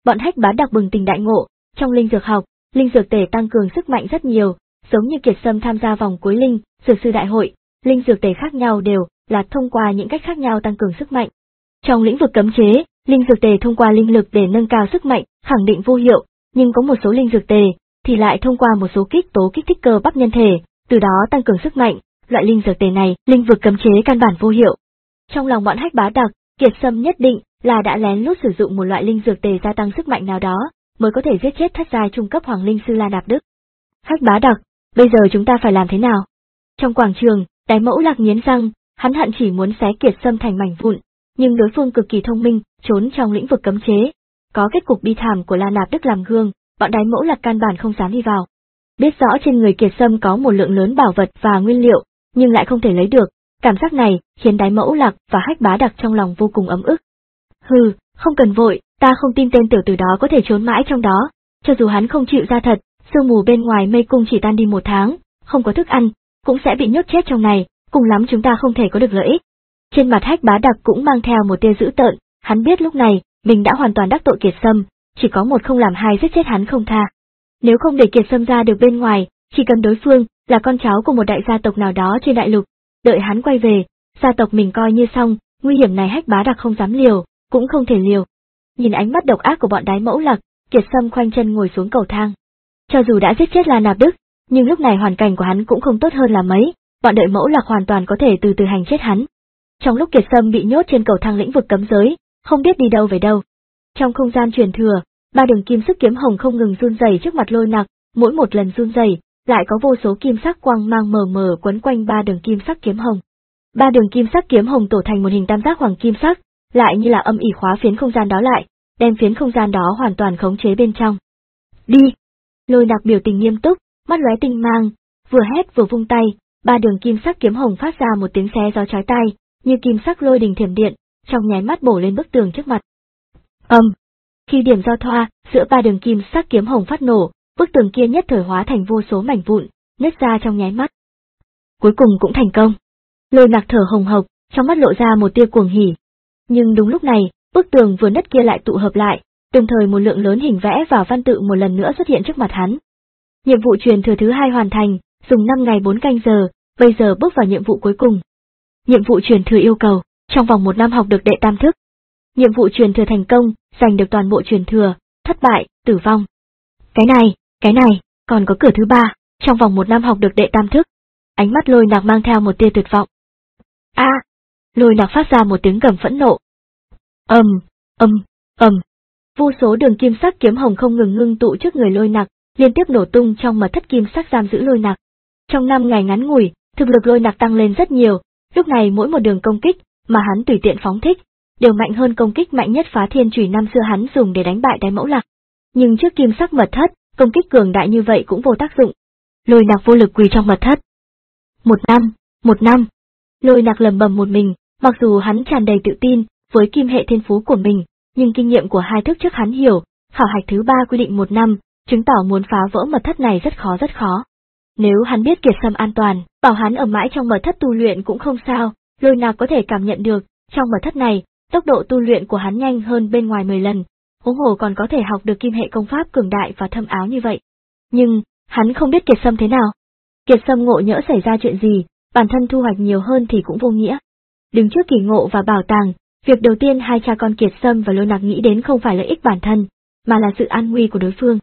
Bọn Hách Bá Đặc bừng tỉnh đại ngộ, trong linh dược học, linh dược tề tăng cường sức mạnh rất nhiều, giống như Kiệt Sâm tham gia vòng cuối linh dược sư đại hội, linh dược tề khác nhau đều là thông qua những cách khác nhau tăng cường sức mạnh. Trong lĩnh vực cấm chế, linh dược tề thông qua linh lực để nâng cao sức mạnh, khẳng định vô hiệu, nhưng có một số linh dược tề thì lại thông qua một số kích tố kích thích cơ bắp nhân thể, từ đó tăng cường sức mạnh. Loại linh dược tề này, linh vực cấm chế căn bản vô hiệu. Trong lòng bọn Hách Bá Đặc, Kiệt Sâm nhất định là đã lén lút sử dụng một loại linh dược tề gia tăng sức mạnh nào đó, mới có thể giết chết thất giai trung cấp hoàng linh sư La Nạp Đức. Hách Bá Đặc, bây giờ chúng ta phải làm thế nào? Trong quảng trường, Đái Mẫu Lạc nghiến răng, hắn hận chỉ muốn xé Kiệt Sâm thành mảnh vụn, nhưng đối phương cực kỳ thông minh, trốn trong lĩnh vực cấm chế. Có kết cục bi thảm của La Nạp Đức làm gương, bọn Đái Mẫu Lạc căn bản không dám đi vào. Biết rõ trên người Kiệt Sâm có một lượng lớn bảo vật và nguyên liệu, nhưng lại không thể lấy được, cảm giác này khiến Đái Mẫu Lạc và Hách Bá Đặc trong lòng vô cùng ấm ức. Hừ, không cần vội, ta không tin tên tiểu tử đó có thể trốn mãi trong đó, cho dù hắn không chịu ra thật, sương mù bên ngoài mê cung chỉ tan đi một tháng, không có thức ăn, cũng sẽ bị nhốt chết trong này, cùng lắm chúng ta không thể có được lợi ích. Trên mặt Hách Bá Đặc cũng mang theo một tia dữ tợn, hắn biết lúc này, mình đã hoàn toàn đắc tội Kiệt Sâm, chỉ có một không làm hai giết chết hắn không tha. Nếu không để Kiệt Sâm ra được bên ngoài, chỉ cần đối phương là con cháu của một đại gia tộc nào đó trên đại lục, đợi hắn quay về, gia tộc mình coi như xong, nguy hiểm này Hách Bá Đặc không dám liều, cũng không thể liều. Nhìn ánh mắt độc ác của bọn Đái Mẫu Lạc, Kiệt Sâm khoanh chân ngồi xuống cầu thang. Cho dù đã giết chết La Nạp Đức, nhưng lúc này hoàn cảnh của hắn cũng không tốt hơn là mấy, bọn Đợi Mẫu Lạc hoàn toàn có thể từ từ hành chết hắn. Trong lúc Kiệt Sâm bị nhốt trên cầu thang lĩnh vực cấm giới, không biết đi đâu về đâu. Trong không gian truyền thừa, ba đường kim sắc kiếm hồng không ngừng run rẩy trước mặt Lôi Nặc, mỗi một lần run rẩy, lại có vô số kim sắc quang mang mờ mờ quấn quanh ba đường kim sắc kiếm hồng. Ba đường kim sắc kiếm hồng tổ thành một hình tam giác hoàng kim sắc, lại như là âm ỉ khóa phiến không gian đó lại, đem phiến không gian đó hoàn toàn khống chế bên trong. Đi! Lôi Nặc biểu tình nghiêm túc, mắt lóe tinh mang, vừa hét vừa vung tay, ba đường kim sắc kiếm hồng phát ra một tiếng xé gió chói tai, như kim sắc lôi đình thiểm điện, trong nháy mắt bổ lên bức tường trước mặt. Ầm! Um, khi điểm giao thoa giữa ba đường kim sắc kiếm hồng phát nổ, bức tường kia nhất thời hóa thành vô số mảnh vụn, nứt ra trong nháy mắt. Cuối cùng cũng thành công. Lôi Nặc thở hồng hộc, trong mắt lộ ra một tia cuồng hỉ. Nhưng đúng lúc này, bức tường vừa nứt kia lại tụ hợp lại, đồng thời một lượng lớn hình vẽ và văn tự một lần nữa xuất hiện trước mặt hắn. Nhiệm vụ truyền thừa thứ hai hoàn thành, dùng năm ngày bốn canh giờ, bây giờ bước vào nhiệm vụ cuối cùng. Nhiệm vụ truyền thừa yêu cầu, trong vòng một năm học được đệ tam thức. Nhiệm vụ truyền thừa thành công, giành được toàn bộ truyền thừa, thất bại, tử vong. Cái này, cái này, còn có cửa thứ ba, trong vòng một năm học được đệ tam thức. Ánh mắt Lôi Nặc mang theo một tia tuyệt vọng. A! À, Lôi Nặc phát ra một tiếng gầm phẫn nộ. Ầm, ầm, ầm. Vô số đường kim sắc kiếm hồng không ngừng ngưng tụ trước người Lôi Nặc, liên tiếp nổ tung trong mật thất kim sắc giam giữ Lôi Nặc. Trong năm ngày ngắn ngủi, thực lực Lôi Nặc tăng lên rất nhiều, lúc này mỗi một đường công kích mà hắn tùy tiện phóng thích, đều mạnh hơn công kích mạnh nhất Phá Thiên Chùy năm xưa hắn dùng để đánh bại Đái Mẫu Lạc. Nhưng trước kim sắc mật thất, công kích cường đại như vậy cũng vô tác dụng. Lôi Nặc vô lực quỳ trong mật thất. Một năm, một năm. Lôi Nặc lầm bầm một mình, mặc dù hắn tràn đầy tự tin với kim hệ thiên phú của mình, nhưng kinh nghiệm của hai thức trước hắn hiểu, khảo hạch thứ ba quy định một năm, chứng tỏ muốn phá vỡ mật thất này rất khó rất khó. Nếu hắn biết Kiệt Sâm an toàn, bảo hắn ở mãi trong mật thất tu luyện cũng không sao, Lôi Nặc có thể cảm nhận được, trong mật thất này, tốc độ tu luyện của hắn nhanh hơn bên ngoài mười lần, huống hồ còn có thể học được kim hệ công pháp cường đại và thâm áo như vậy. Nhưng, hắn không biết Kiệt Sâm thế nào. Kiệt Sâm ngộ nhỡ xảy ra chuyện gì, bản thân thu hoạch nhiều hơn thì cũng vô nghĩa. Đứng trước kỳ ngộ và bảo tàng, việc đầu tiên hai cha con Kiệt Sâm và Lôi Nặc nghĩ đến không phải lợi ích bản thân, mà là sự an nguy của đối phương.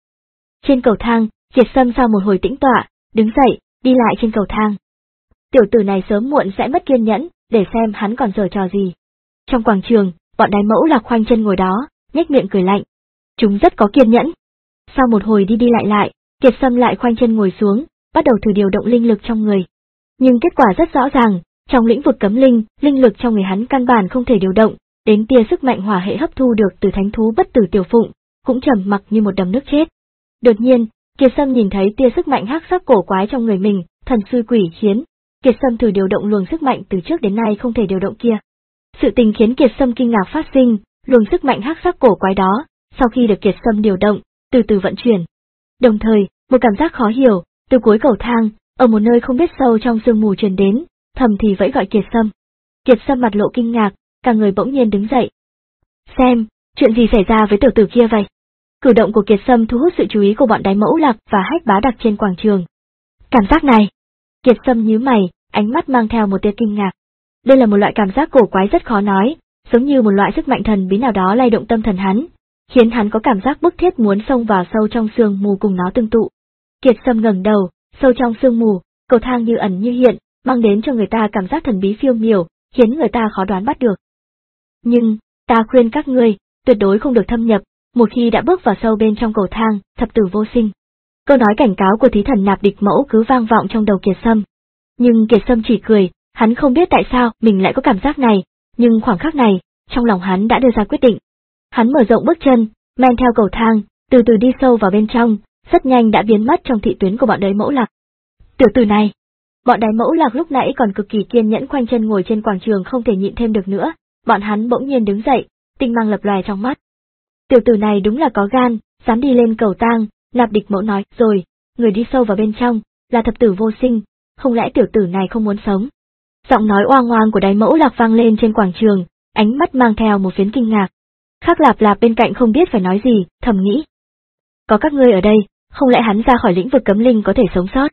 Trên cầu thang, Kiệt Sâm sau một hồi tĩnh tọa, đứng dậy, đi lại trên cầu thang. Tiểu tử này sớm muộn sẽ mất kiên nhẫn, để xem hắn còn giở trò gì. Trong quảng trường, bọn Đái Mẫu Lạc khoanh chân ngồi đó, nhếch miệng cười lạnh. Chúng rất có kiên nhẫn. Sau một hồi đi đi lại lại, Kiệt Sâm lại khoanh chân ngồi xuống, bắt đầu thử điều động linh lực trong người. Nhưng kết quả rất rõ ràng, trong lĩnh vực cấm linh, linh lực trong người hắn căn bản không thể điều động, đến tia sức mạnh hỏa hệ hấp thu được từ thánh thú bất tử tiểu phụng, cũng trầm mặc như một đầm nước chết. Đột nhiên, Kiệt Sâm nhìn thấy tia sức mạnh hắc sắc cổ quái trong người mình, thần sư quỷ khiến Kiệt Sâm thử điều động luồng sức mạnh từ trước đến nay không thể điều động kia. Sự tình khiến Kiệt Sâm kinh ngạc phát sinh, luồng sức mạnh hắc sắc cổ quái đó, sau khi được Kiệt Sâm điều động, từ từ vận chuyển. Đồng thời, một cảm giác khó hiểu, từ cuối cầu thang, ở một nơi không biết sâu trong sương mù truyền đến, thầm thì vẫy gọi Kiệt Sâm. Kiệt Sâm mặt lộ kinh ngạc, cả người bỗng nhiên đứng dậy. Xem, Chuyện gì xảy ra với tiểu tử kia vậy? Cử động của Kiệt Sâm thu hút sự chú ý của bọn Đái Mẫu Lạc và Hách Bá Đặc trên quảng trường. Cảm giác này. Kiệt Sâm nhíu mày, ánh mắt mang theo một tia kinh ngạc. Đây là một loại cảm giác cổ quái rất khó nói, giống như một loại sức mạnh thần bí nào đó lay động tâm thần hắn, khiến hắn có cảm giác bức thiết muốn xông vào sâu trong sương mù cùng nó tương tụ. Kiệt Sâm ngẩng đầu, sâu trong sương mù, cầu thang như ẩn như hiện, mang đến cho người ta cảm giác thần bí phiêu miểu, khiến người ta khó đoán bắt được. Nhưng, ta khuyên các ngươi, tuyệt đối không được thâm nhập, một khi đã bước vào sâu bên trong cầu thang, thập tử vô sinh. Câu nói cảnh cáo của thí thần Nạp Địch Mẫu cứ vang vọng trong đầu Kiệt Sâm. Nhưng Kiệt Sâm chỉ cười, hắn không biết tại sao mình lại có cảm giác này, nhưng khoảnh khắc này, trong lòng hắn đã đưa ra quyết định. Hắn mở rộng bước chân, men theo cầu thang, từ từ đi sâu vào bên trong, rất nhanh đã biến mất trong thị tuyến của bọn Đái Mẫu Lạc. Tiểu tử này, bọn Đái Mẫu Lạc lúc nãy còn cực kỳ kiên nhẫn khoanh chân ngồi trên quảng trường không thể nhịn thêm được nữa, bọn hắn bỗng nhiên đứng dậy, tinh mang lập lòe trong mắt. Tiểu tử này đúng là có gan, dám đi lên cầu thang. Nạp Địch Mẫu nói, rồi, người đi sâu vào bên trong, là thập tử vô sinh, không lẽ tiểu tử này không muốn sống? Giọng nói oang oang của Đái Mẫu Lạc vang lên trên quảng trường, ánh mắt mang theo một phiến kinh ngạc. Khắc Lạp Lạp bên cạnh không biết phải nói gì, thầm nghĩ. Có các ngươi ở đây, không lẽ hắn ra khỏi lĩnh vực cấm linh có thể sống sót?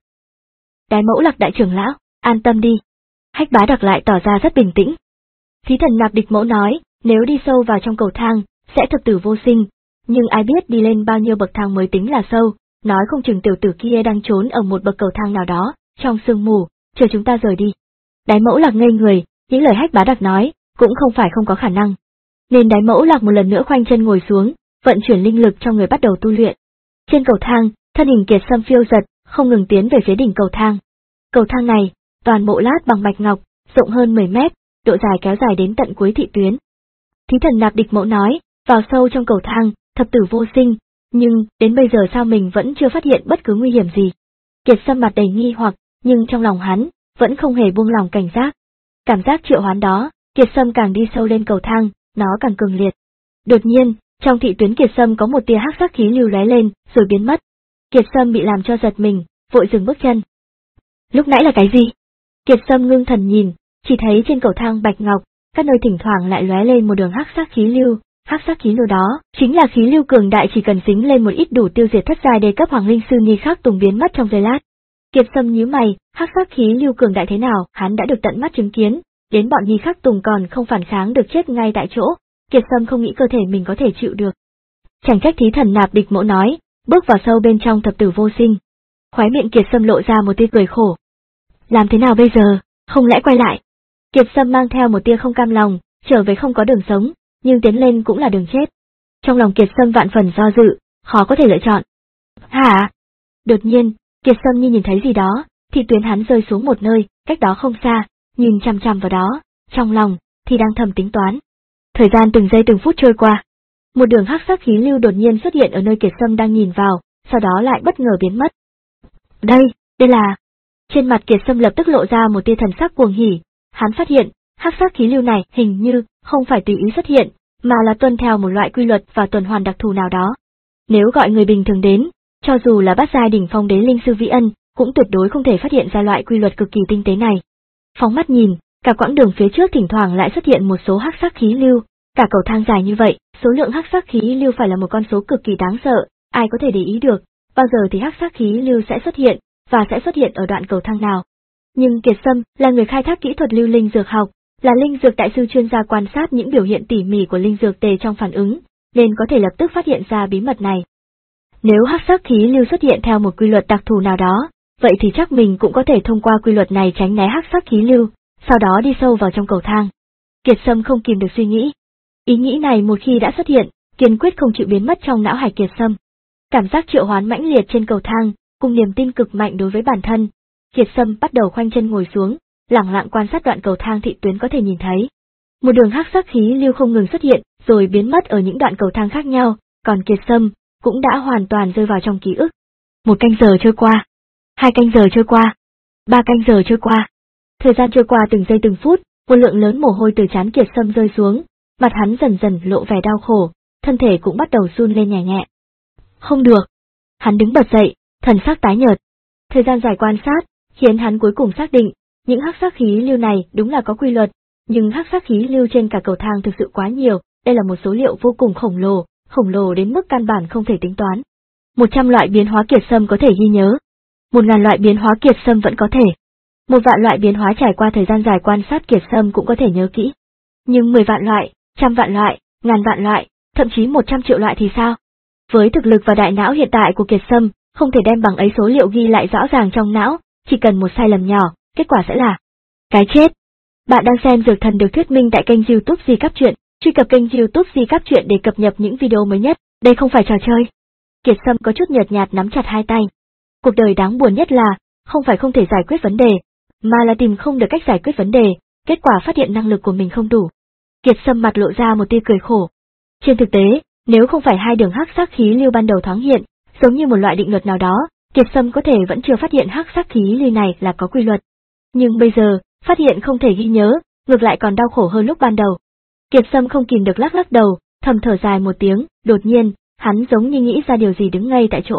Đái Mẫu Lạc đại trưởng lão, an tâm đi. Hách Bá Đặc lại tỏ ra rất bình tĩnh. Thí thần Nạp Địch Mẫu nói, nếu đi sâu vào trong cầu thang, sẽ thập tử vô sinh. Nhưng ai biết đi lên bao nhiêu bậc thang mới tính là sâu, nói không chừng tiểu tử kia đang trốn ở một bậc cầu thang nào đó, trong sương mù, chờ chúng ta rời đi. Đái Mẫu Lạc ngây người, những lời Hách Bá Đặc nói, cũng không phải không có khả năng. Nên Đái Mẫu Lạc một lần nữa khoanh chân ngồi xuống, vận chuyển linh lực trong người bắt đầu tu luyện. Trên cầu thang, thân hình Kiệt Sâm phiêu giật, không ngừng tiến về phía đỉnh cầu thang. Cầu thang này, toàn bộ lát bằng bạch ngọc, rộng hơn mười mét, độ dài kéo dài đến tận cuối thị tuyến. Thí thần Nạp Địch Mẫu nói, vào sâu trong cầu thang, thập tử vô sinh, nhưng đến bây giờ sao mình vẫn chưa phát hiện bất cứ nguy hiểm gì. Kiệt Sâm mặt đầy nghi hoặc, nhưng trong lòng hắn, vẫn không hề buông lòng cảnh giác. Cảm giác triệu hoán đó, Kiệt Sâm càng đi sâu lên cầu thang, nó càng cường liệt. Đột nhiên, trong thị tuyến Kiệt Sâm có một tia hắc sắc khí lưu lóe lên, rồi biến mất. Kiệt Sâm bị làm cho giật mình, vội dừng bước chân. Lúc nãy là cái gì? Kiệt Sâm ngưng thần nhìn, chỉ thấy trên cầu thang bạch ngọc, các nơi thỉnh thoảng lại lóe lên một đường hắc sắc khí lưu. Hắc sắc khí lưu đó chính là khí lưu cường đại, chỉ cần dính lên một ít đủ tiêu diệt thất giai đề cấp hoàng linh sư Nghi Khắc Tùng biến mất trong giây lát. Kiệt Sâm nhíu mày, hắc sắc khí lưu cường đại thế nào, hắn đã được tận mắt chứng kiến, đến bọn Nghi Khắc Tùng còn không phản kháng được chết ngay tại chỗ. Kiệt Sâm không nghĩ cơ thể mình có thể chịu được. Chẳng trách thí thần Nạp Địch Mẫu nói, bước vào sâu bên trong thập tử vô sinh. Khóe miệng Kiệt Sâm lộ ra một tia cười khổ. Làm thế nào bây giờ, không lẽ quay lại? Kiệt Sâm mang theo một tia không cam lòng, trở về không có đường sống, nhưng tiến lên cũng là đường chết. Trong lòng Kiệt Sâm vạn phần do dự, khó có thể lựa chọn. Hả? Đột nhiên, Kiệt Sâm như nhìn thấy gì đó, thị tuyến hắn rơi xuống một nơi, cách đó không xa, nhìn chằm chằm vào đó, trong lòng thì đang thầm tính toán. Thời gian từng giây từng phút trôi qua, một đường hắc sắc khí lưu đột nhiên xuất hiện ở nơi Kiệt Sâm đang nhìn vào, sau đó lại bất ngờ biến mất. Đây, đây là... Trên mặt Kiệt Sâm lập tức lộ ra một tia thần sắc cuồng hỉ, hắn phát hiện, hắc sắc khí lưu này hình như không phải tùy ý xuất hiện, mà là tuân theo một loại quy luật và tuần hoàn đặc thù nào đó. Nếu gọi người bình thường đến, cho dù là bát giai đỉnh phong đế linh sư Vĩ Ân, cũng tuyệt đối không thể phát hiện ra loại quy luật cực kỳ tinh tế này. Phóng mắt nhìn, cả quãng đường phía trước thỉnh thoảng lại xuất hiện một số hắc sắc khí lưu, cả cầu thang dài như vậy, số lượng hắc sắc khí lưu phải là một con số cực kỳ đáng sợ, ai có thể để ý được, bao giờ thì hắc sắc khí lưu sẽ xuất hiện, và sẽ xuất hiện ở đoạn cầu thang nào. Nhưng Kiệt Sâm là người khai thác kỹ thuật lưu linh dược học, là linh dược đại sư chuyên gia quan sát những biểu hiện tỉ mỉ của linh dược tề trong phản ứng, nên có thể lập tức phát hiện ra bí mật này. Nếu hắc sắc khí lưu xuất hiện theo một quy luật đặc thù nào đó, vậy thì chắc mình cũng có thể thông qua quy luật này tránh né hắc sắc khí lưu, sau đó đi sâu vào trong cầu thang. Kiệt Sâm không kìm được suy nghĩ. Ý nghĩ này một khi đã xuất hiện, kiên quyết không chịu biến mất trong não hải Kiệt Sâm. Cảm giác triệu hoán mãnh liệt trên cầu thang, cùng niềm tin cực mạnh đối với bản thân, Kiệt Sâm bắt đầu khoanh chân ngồi xuống, lẳng lặng quan sát đoạn cầu thang thị tuyến có thể nhìn thấy. Một đường hắc sắc khí lưu không ngừng xuất hiện, rồi biến mất ở những đoạn cầu thang khác nhau, còn Kiệt Sâm cũng đã hoàn toàn rơi vào trong ký ức. Một canh giờ trôi qua, hai canh giờ trôi qua, ba canh giờ trôi qua. Thời gian trôi qua từng giây từng phút, một lượng lớn mồ hôi từ trán Kiệt Sâm rơi xuống, mặt hắn dần dần lộ vẻ đau khổ, thân thể cũng bắt đầu run lên nhẹ nhẹ. Không được. Hắn đứng bật dậy, thần sắc tái nhợt. Thời gian dài quan sát, khiến hắn cuối cùng xác định, những hắc sắc khí lưu này đúng là có quy luật, nhưng hắc sắc khí lưu trên cả cầu thang thực sự quá nhiều, đây là một số liệu vô cùng khổng lồ, khổng lồ đến mức căn bản không thể tính toán. Một trăm loại biến hóa kiệt sâm có thể ghi nhớ. Một ngàn loại biến hóa kiệt sâm vẫn có thể. Một vạn loại biến hóa trải qua thời gian dài quan sát kiệt sâm cũng có thể nhớ kỹ. Nhưng mười vạn loại, trăm vạn loại, ngàn vạn loại, thậm chí một trăm triệu loại thì sao? Với thực lực và đại não hiện tại của kiệt sâm, không thể đem bằng ấy số liệu ghi lại rõ ràng trong não, chỉ cần một sai lầm nhỏ, kết quả sẽ là cái chết. Bạn đang xem Dược Thần được thuyết minh tại kênh YouTube Di Cáp Truyện, truy cập kênh YouTube Di Cáp Truyện để cập nhật những video mới nhất. Đây không phải trò chơi. Kiệt sâm có chút nhợt nhạt nắm chặt hai tay. Cuộc đời đáng buồn nhất là, không phải không thể giải quyết vấn đề, mà là tìm không được cách giải quyết vấn đề, kết quả phát hiện năng lực của mình không đủ. Kiệt sâm mặt lộ ra một tia cười khổ. Trên thực tế, nếu không phải hai đường hắc sắc khí lưu ban đầu thoáng hiện, giống như một loại định luật nào đó, Kiệt sâm có thể vẫn chưa phát hiện hắc sắc khí lưu này là có quy luật. Nhưng bây giờ, phát hiện không thể ghi nhớ, ngược lại còn đau khổ hơn lúc ban đầu. Kiệt sâm không kìm được lắc lắc đầu, thầm thở dài một tiếng, đột nhiên, hắn giống như nghĩ ra điều gì đứng ngay tại chỗ.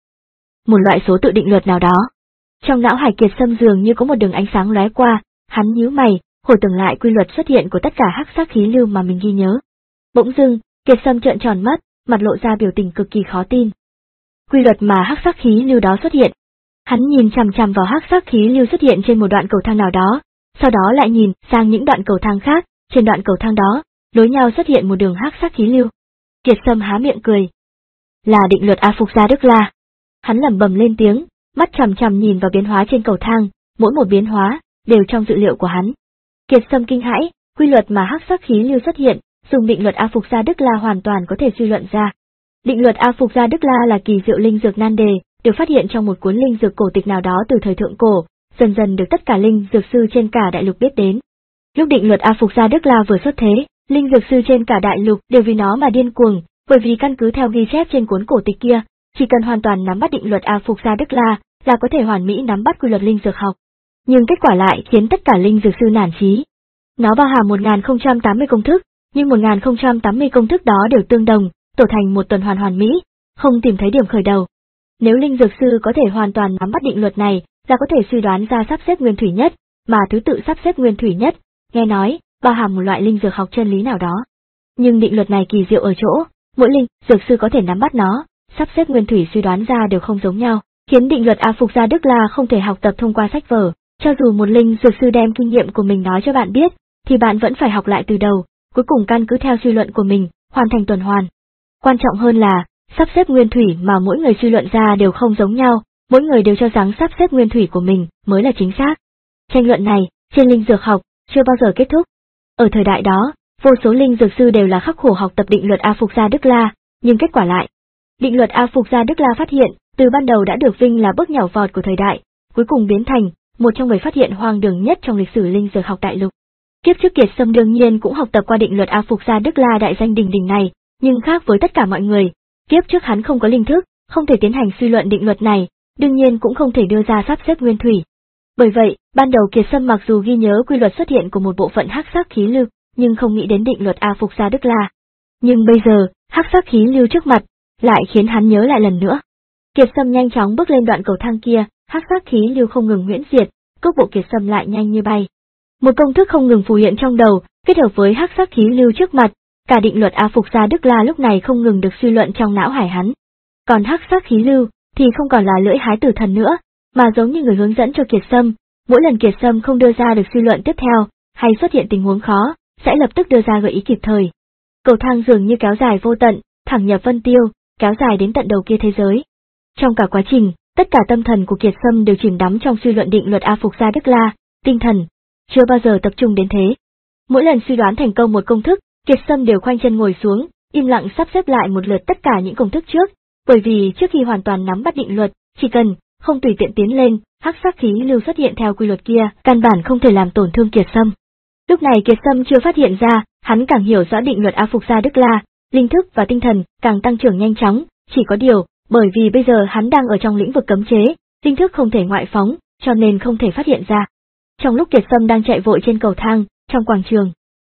Một loại số tự định luật nào đó. Trong não hải Kiệt sâm dường như có một đường ánh sáng lóe qua, hắn nhíu mày, hồi tưởng lại quy luật xuất hiện của tất cả hắc sắc khí lưu mà mình ghi nhớ. Bỗng dưng, Kiệt sâm trợn tròn mắt, mặt lộ ra biểu tình cực kỳ khó tin. Quy luật mà hắc sắc khí lưu đó xuất hiện. Hắn nhìn chằm chằm vào hắc sắc khí lưu xuất hiện trên một đoạn cầu thang nào đó, sau đó lại nhìn sang những đoạn cầu thang khác, trên đoạn cầu thang đó, nối nhau xuất hiện một đường hắc sắc khí lưu. Kiệt sâm há miệng cười. Là định luật A Phục Gia Đức La. Hắn lẩm bẩm lên tiếng, mắt chằm chằm nhìn vào biến hóa trên cầu thang, mỗi một biến hóa đều trong dự liệu của hắn. Kiệt sâm kinh hãi, quy luật mà hắc sắc khí lưu xuất hiện, dùng định luật A Phục Gia Đức La hoàn toàn có thể suy luận ra. Định luật A Phục Gia Đức La là kỳ diệu linh dược nan đề, được phát hiện trong một cuốn linh dược cổ tịch nào đó từ thời thượng cổ, dần dần được tất cả linh dược sư trên cả đại lục biết đến. Lúc định luật A Phục Gia Đức La vừa xuất thế, linh dược sư trên cả đại lục đều vì nó mà điên cuồng, bởi vì căn cứ theo ghi chép trên cuốn cổ tịch kia, chỉ cần hoàn toàn nắm bắt định luật A Phục Gia Đức La là có thể hoàn mỹ nắm bắt quy luật linh dược học. Nhưng kết quả lại khiến tất cả linh dược sư nản chí. Nó bao hàm một nghìn không trăm tám mươi công thức, nhưng một nghìn không trăm tám mươi công thức đó đều tương đồng, tổ thành một tuần hoàn hoàn mỹ, không tìm thấy điểm khởi đầu. Nếu linh dược sư có thể hoàn toàn nắm bắt định luật này, là có thể suy đoán ra sắp xếp nguyên thủy nhất, mà thứ tự sắp xếp nguyên thủy nhất, nghe nói, bao hàm một loại linh dược học chân lý nào đó. Nhưng định luật này kỳ diệu ở chỗ, mỗi linh dược sư có thể nắm bắt nó, sắp xếp nguyên thủy suy đoán ra đều không giống nhau, khiến định luật A Phục Gia Đức La không thể học tập thông qua sách vở. Cho dù một linh dược sư đem kinh nghiệm của mình nói cho bạn biết, thì bạn vẫn phải học lại từ đầu, cuối cùng căn cứ theo suy luận của mình, hoàn thành tuần hoàn. Quan trọng hơn là, sắp xếp nguyên thủy mà mỗi người suy luận ra đều không giống nhau, mỗi người đều cho rằng sắp xếp nguyên thủy của mình mới là chính xác. Tranh luận này, trên linh dược học, chưa bao giờ kết thúc. Ở thời đại đó, vô số linh dược sư đều là khắc khổ học tập định luật A Phục Gia Đức La, nhưng kết quả lại. Định luật A Phục Gia Đức La phát hiện, từ ban đầu đã được vinh là bước nhảy vọt của thời đại, cuối cùng biến thành một trong người phát hiện hoang đường nhất trong lịch sử linh dược học đại lục. Kiếp trước Kiệt Sâm đương nhiên cũng học tập qua định luật A Phục Gia Đức La đại danh đình đình này, nhưng khác với tất cả mọi người, kiếp trước hắn không có linh thức, không thể tiến hành suy luận định luật này, đương nhiên cũng không thể đưa ra sắp xếp nguyên thủy. Bởi vậy, ban đầu Kiệt Sâm mặc dù ghi nhớ quy luật xuất hiện của một bộ phận hắc sắc khí lưu, nhưng không nghĩ đến định luật A Phục Gia Đức La. Nhưng bây giờ, hắc sắc khí lưu trước mặt lại khiến hắn nhớ lại lần nữa. Kiệt Sâm nhanh chóng bước lên đoạn cầu thang kia, hắc sắc khí lưu không ngừng huyễn diệt, cước bộ Kiệt Sâm lại nhanh như bay. Một công thức không ngừng phù hiện trong đầu, kết hợp với hắc sắc khí lưu trước mặt, cả định luật A Phục Gia Đức La lúc này không ngừng được suy luận trong não hải hắn. Còn hắc sắc khí lưu thì không còn là lưỡi hái tử thần nữa, mà giống như người hướng dẫn cho Kiệt Sâm, mỗi lần Kiệt Sâm không đưa ra được suy luận tiếp theo, hay xuất hiện tình huống khó, sẽ lập tức đưa ra gợi ý kịp thời. Cầu thang dường như kéo dài vô tận, thẳng nhập vân tiêu, kéo dài đến tận đầu kia thế giới. Trong cả quá trình, tất cả tâm thần của Kiệt Sâm đều chìm đắm trong suy luận định luật A Phục Gia Đức La, tinh thần chưa bao giờ tập trung đến thế. Mỗi lần suy đoán thành công một công thức, Kiệt Sâm đều khoanh chân ngồi xuống, im lặng sắp xếp lại một lượt tất cả những công thức trước, bởi vì trước khi hoàn toàn nắm bắt định luật, chỉ cần không tùy tiện tiến lên, hắc sắc khí lưu xuất hiện theo quy luật kia, căn bản không thể làm tổn thương Kiệt Sâm. Lúc này Kiệt Sâm chưa phát hiện ra, hắn càng hiểu rõ định luật A Phục Gia Đức La, linh thức và tinh thần càng tăng trưởng nhanh chóng, chỉ có điều, bởi vì bây giờ hắn đang ở trong lĩnh vực cấm chế, linh thức không thể ngoại phóng, cho nên không thể phát hiện ra. Trong lúc Kiệt Sâm đang chạy vội trên cầu thang, trong quảng trường.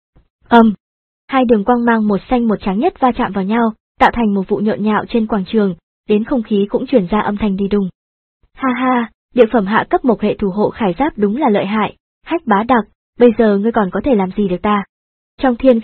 Âm, um, hai đường quang mang một xanh một trắng nhất va chạm vào nhau, tạo thành một vụ nhộn nhạo trên quảng trường, đến không khí cũng truyền ra âm thanh đi đùng. Ha ha, địa phẩm hạ cấp mộc hệ thủ hộ khải giáp đúng là lợi hại, Hách Bá Đặc, bây giờ ngươi còn có thể làm gì được ta? Trong thiên không,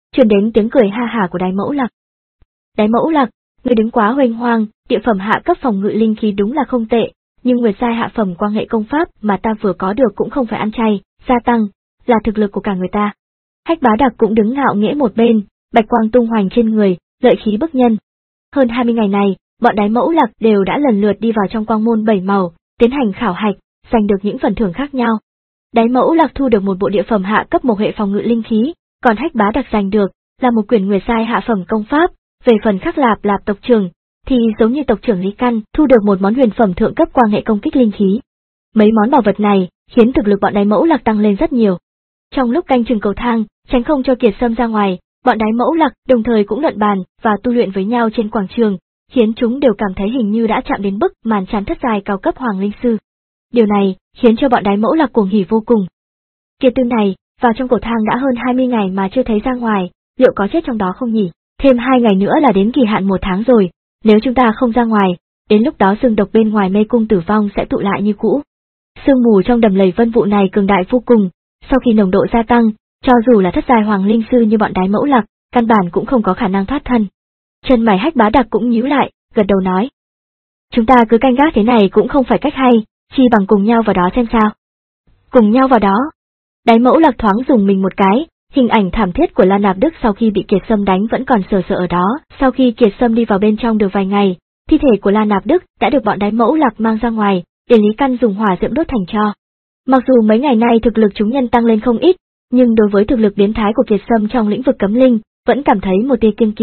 truyền đến tiếng cười ha hả của Đái Mẫu Lạc. Đái Mẫu Lạc, người đứng quá huênh hoang, địa phẩm hạ cấp phòng ngự linh khí đúng là không tệ, nhưng nguyệt giai hạ phẩm quan hệ công pháp mà ta vừa có được cũng không phải ăn chay, gia tăng, là thực lực của cả người ta. Hách Bá Đặc cũng đứng ngạo nghễ một bên, bạch quang tung hoành trên người, lợi khí bức nhân. Hơn hai mươi ngày này, bọn Đái Mẫu Lạc đều đã lần lượt đi vào trong quang môn bảy màu, tiến hành khảo hạch, giành được những phần thưởng khác nhau. Đái Mẫu Lạc thu được một bộ địa phẩm hạ cấp mộc hệ phòng ngự linh khí, còn Hách Bá Đặc giành được là một quyển nguyệt giai hạ phẩm công pháp. Về phần Khắc Lạp Lạp tộc trưởng, thì giống như tộc trưởng Lý Căn, thu được một món huyền phẩm thượng cấp quang hệ công kích linh khí. Mấy món bảo vật này khiến thực lực bọn Đái Mẫu Lạc tăng lên rất nhiều. Trong lúc canh chừng cầu thang, tránh không cho Kiệt Sâm ra ngoài, bọn Đái Mẫu Lạc đồng thời cũng luận bàn và tu luyện với nhau trên quảng trường, khiến chúng đều cảm thấy hình như đã chạm đến bức màn chắn thất giai cao cấp Hoàng Linh Sư. Điều này khiến cho bọn Đái Mẫu Lạc cuồng hỉ vô cùng. Kiệt Tư này vào trong cầu thang đã hơn hai mươi ngày mà chưa thấy ra ngoài, liệu có chết trong đó không nhỉ? Thêm hai ngày nữa là đến kỳ hạn một tháng rồi, nếu chúng ta không ra ngoài, đến lúc đó sương độc bên ngoài mê cung tử vong sẽ tụ lại như cũ. Sương mù trong đầm lầy vân vụ này cường đại vô cùng, sau khi nồng độ gia tăng, cho dù là thất giai Hoàng Linh Sư như bọn Đái Mẫu Lạc, căn bản cũng không có khả năng thoát thân. Chân mày Hách Bá Đặc cũng nhíu lại, gật đầu nói. Chúng ta cứ canh gác thế này cũng không phải cách hay, chi bằng cùng nhau vào đó xem sao. Cùng nhau vào đó. Đái Mẫu Lạc thoáng dùng mình một cái, hình ảnh thảm thiết của La Nạp Đức sau khi bị Kiệt Sâm đánh vẫn còn sờ sờ ở đó. Sau khi Kiệt Sâm đi vào bên trong được vài ngày, thi thể của La Nạp Đức đã được bọn Đái Mẫu Lạc mang ra ngoài, để Lý Căn dùng hỏa diễm đốt thành tro. Mặc dù mấy ngày nay thực lực chúng nhân tăng lên không ít, nhưng đối với thực lực biến thái của Kiệt Sâm trong lĩnh vực cấm linh, vẫn cảm thấy một tia kiêng kỵ.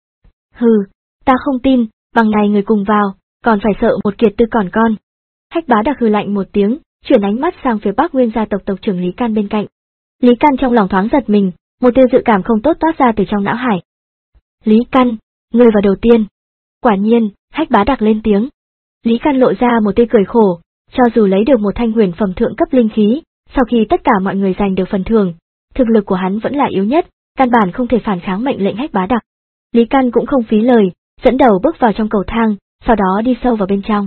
Hừ, ta không tin, bằng này người cùng vào, còn phải sợ một Kiệt Tư còn con. Hách Bá Đặc hừ lạnh một tiếng, chuyển ánh mắt sang phía Bắc Nguyên gia tộc tộc trưởng Lý Căn bên cạnh. Lý Căn trong lòng thoáng giật mình, một tia dự cảm không tốt toát ra từ trong não hải. Lý Căn, ngươi vào đầu tiên. Quả nhiên, Hách Bá Đặc lên tiếng. Lý Căn lộ ra một tia cười khổ, cho dù lấy được một thanh huyền phẩm thượng cấp linh khí, sau khi tất cả mọi người giành được phần thưởng, thực lực của hắn vẫn là yếu nhất, căn bản không thể phản kháng mệnh lệnh Hách Bá Đặc. Lý Căn cũng không phí lời, dẫn đầu bước vào trong cầu thang, sau đó đi sâu vào bên trong.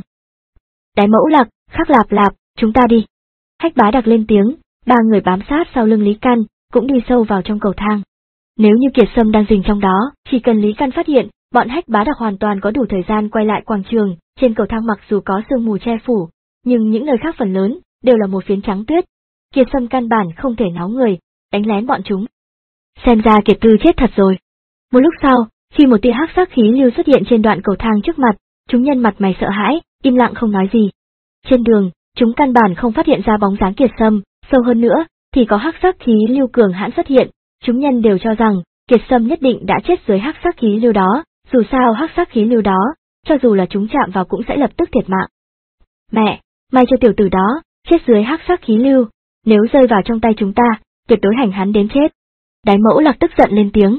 Đái Mẫu Lạc, Khắc Lạp Lạp, chúng ta đi. Hách Bá Đặc lên tiếng, ba người bám sát sau lưng Lý Căn, cũng đi sâu vào trong cầu thang. Nếu như Kiệt Sâm đang rình trong đó, chỉ cần Lý Căn phát hiện, bọn Hách Bá Đặc hoàn toàn có đủ thời gian quay lại quảng trường. Trên cầu thang mặc dù có sương mù che phủ, nhưng những nơi khác phần lớn đều là một phiến trắng tuyết. Kiệt Sâm căn bản không thể náo người, đánh lén bọn chúng. Xem ra Kiệt Tư chết thật rồi. Một lúc sau, khi một tia hắc sắc khí lưu xuất hiện trên đoạn cầu thang trước mặt, chúng nhân mặt mày sợ hãi, im lặng không nói gì. Trên đường, chúng căn bản không phát hiện ra bóng dáng Kiệt Sâm, sâu hơn nữa, thì có hắc sắc khí lưu cường hãn xuất hiện, chúng nhân đều cho rằng Kiệt Sâm nhất định đã chết dưới hắc sắc khí lưu đó, dù sao hắc sắc khí lưu đó, cho dù là chúng chạm vào cũng sẽ lập tức thiệt mạng. Mẹ, may cho tiểu tử đó, chết dưới hắc sắc khí lưu, nếu rơi vào trong tay chúng ta, tuyệt đối hành hắn đến chết. Đái Mẫu Lạc tức giận lên tiếng.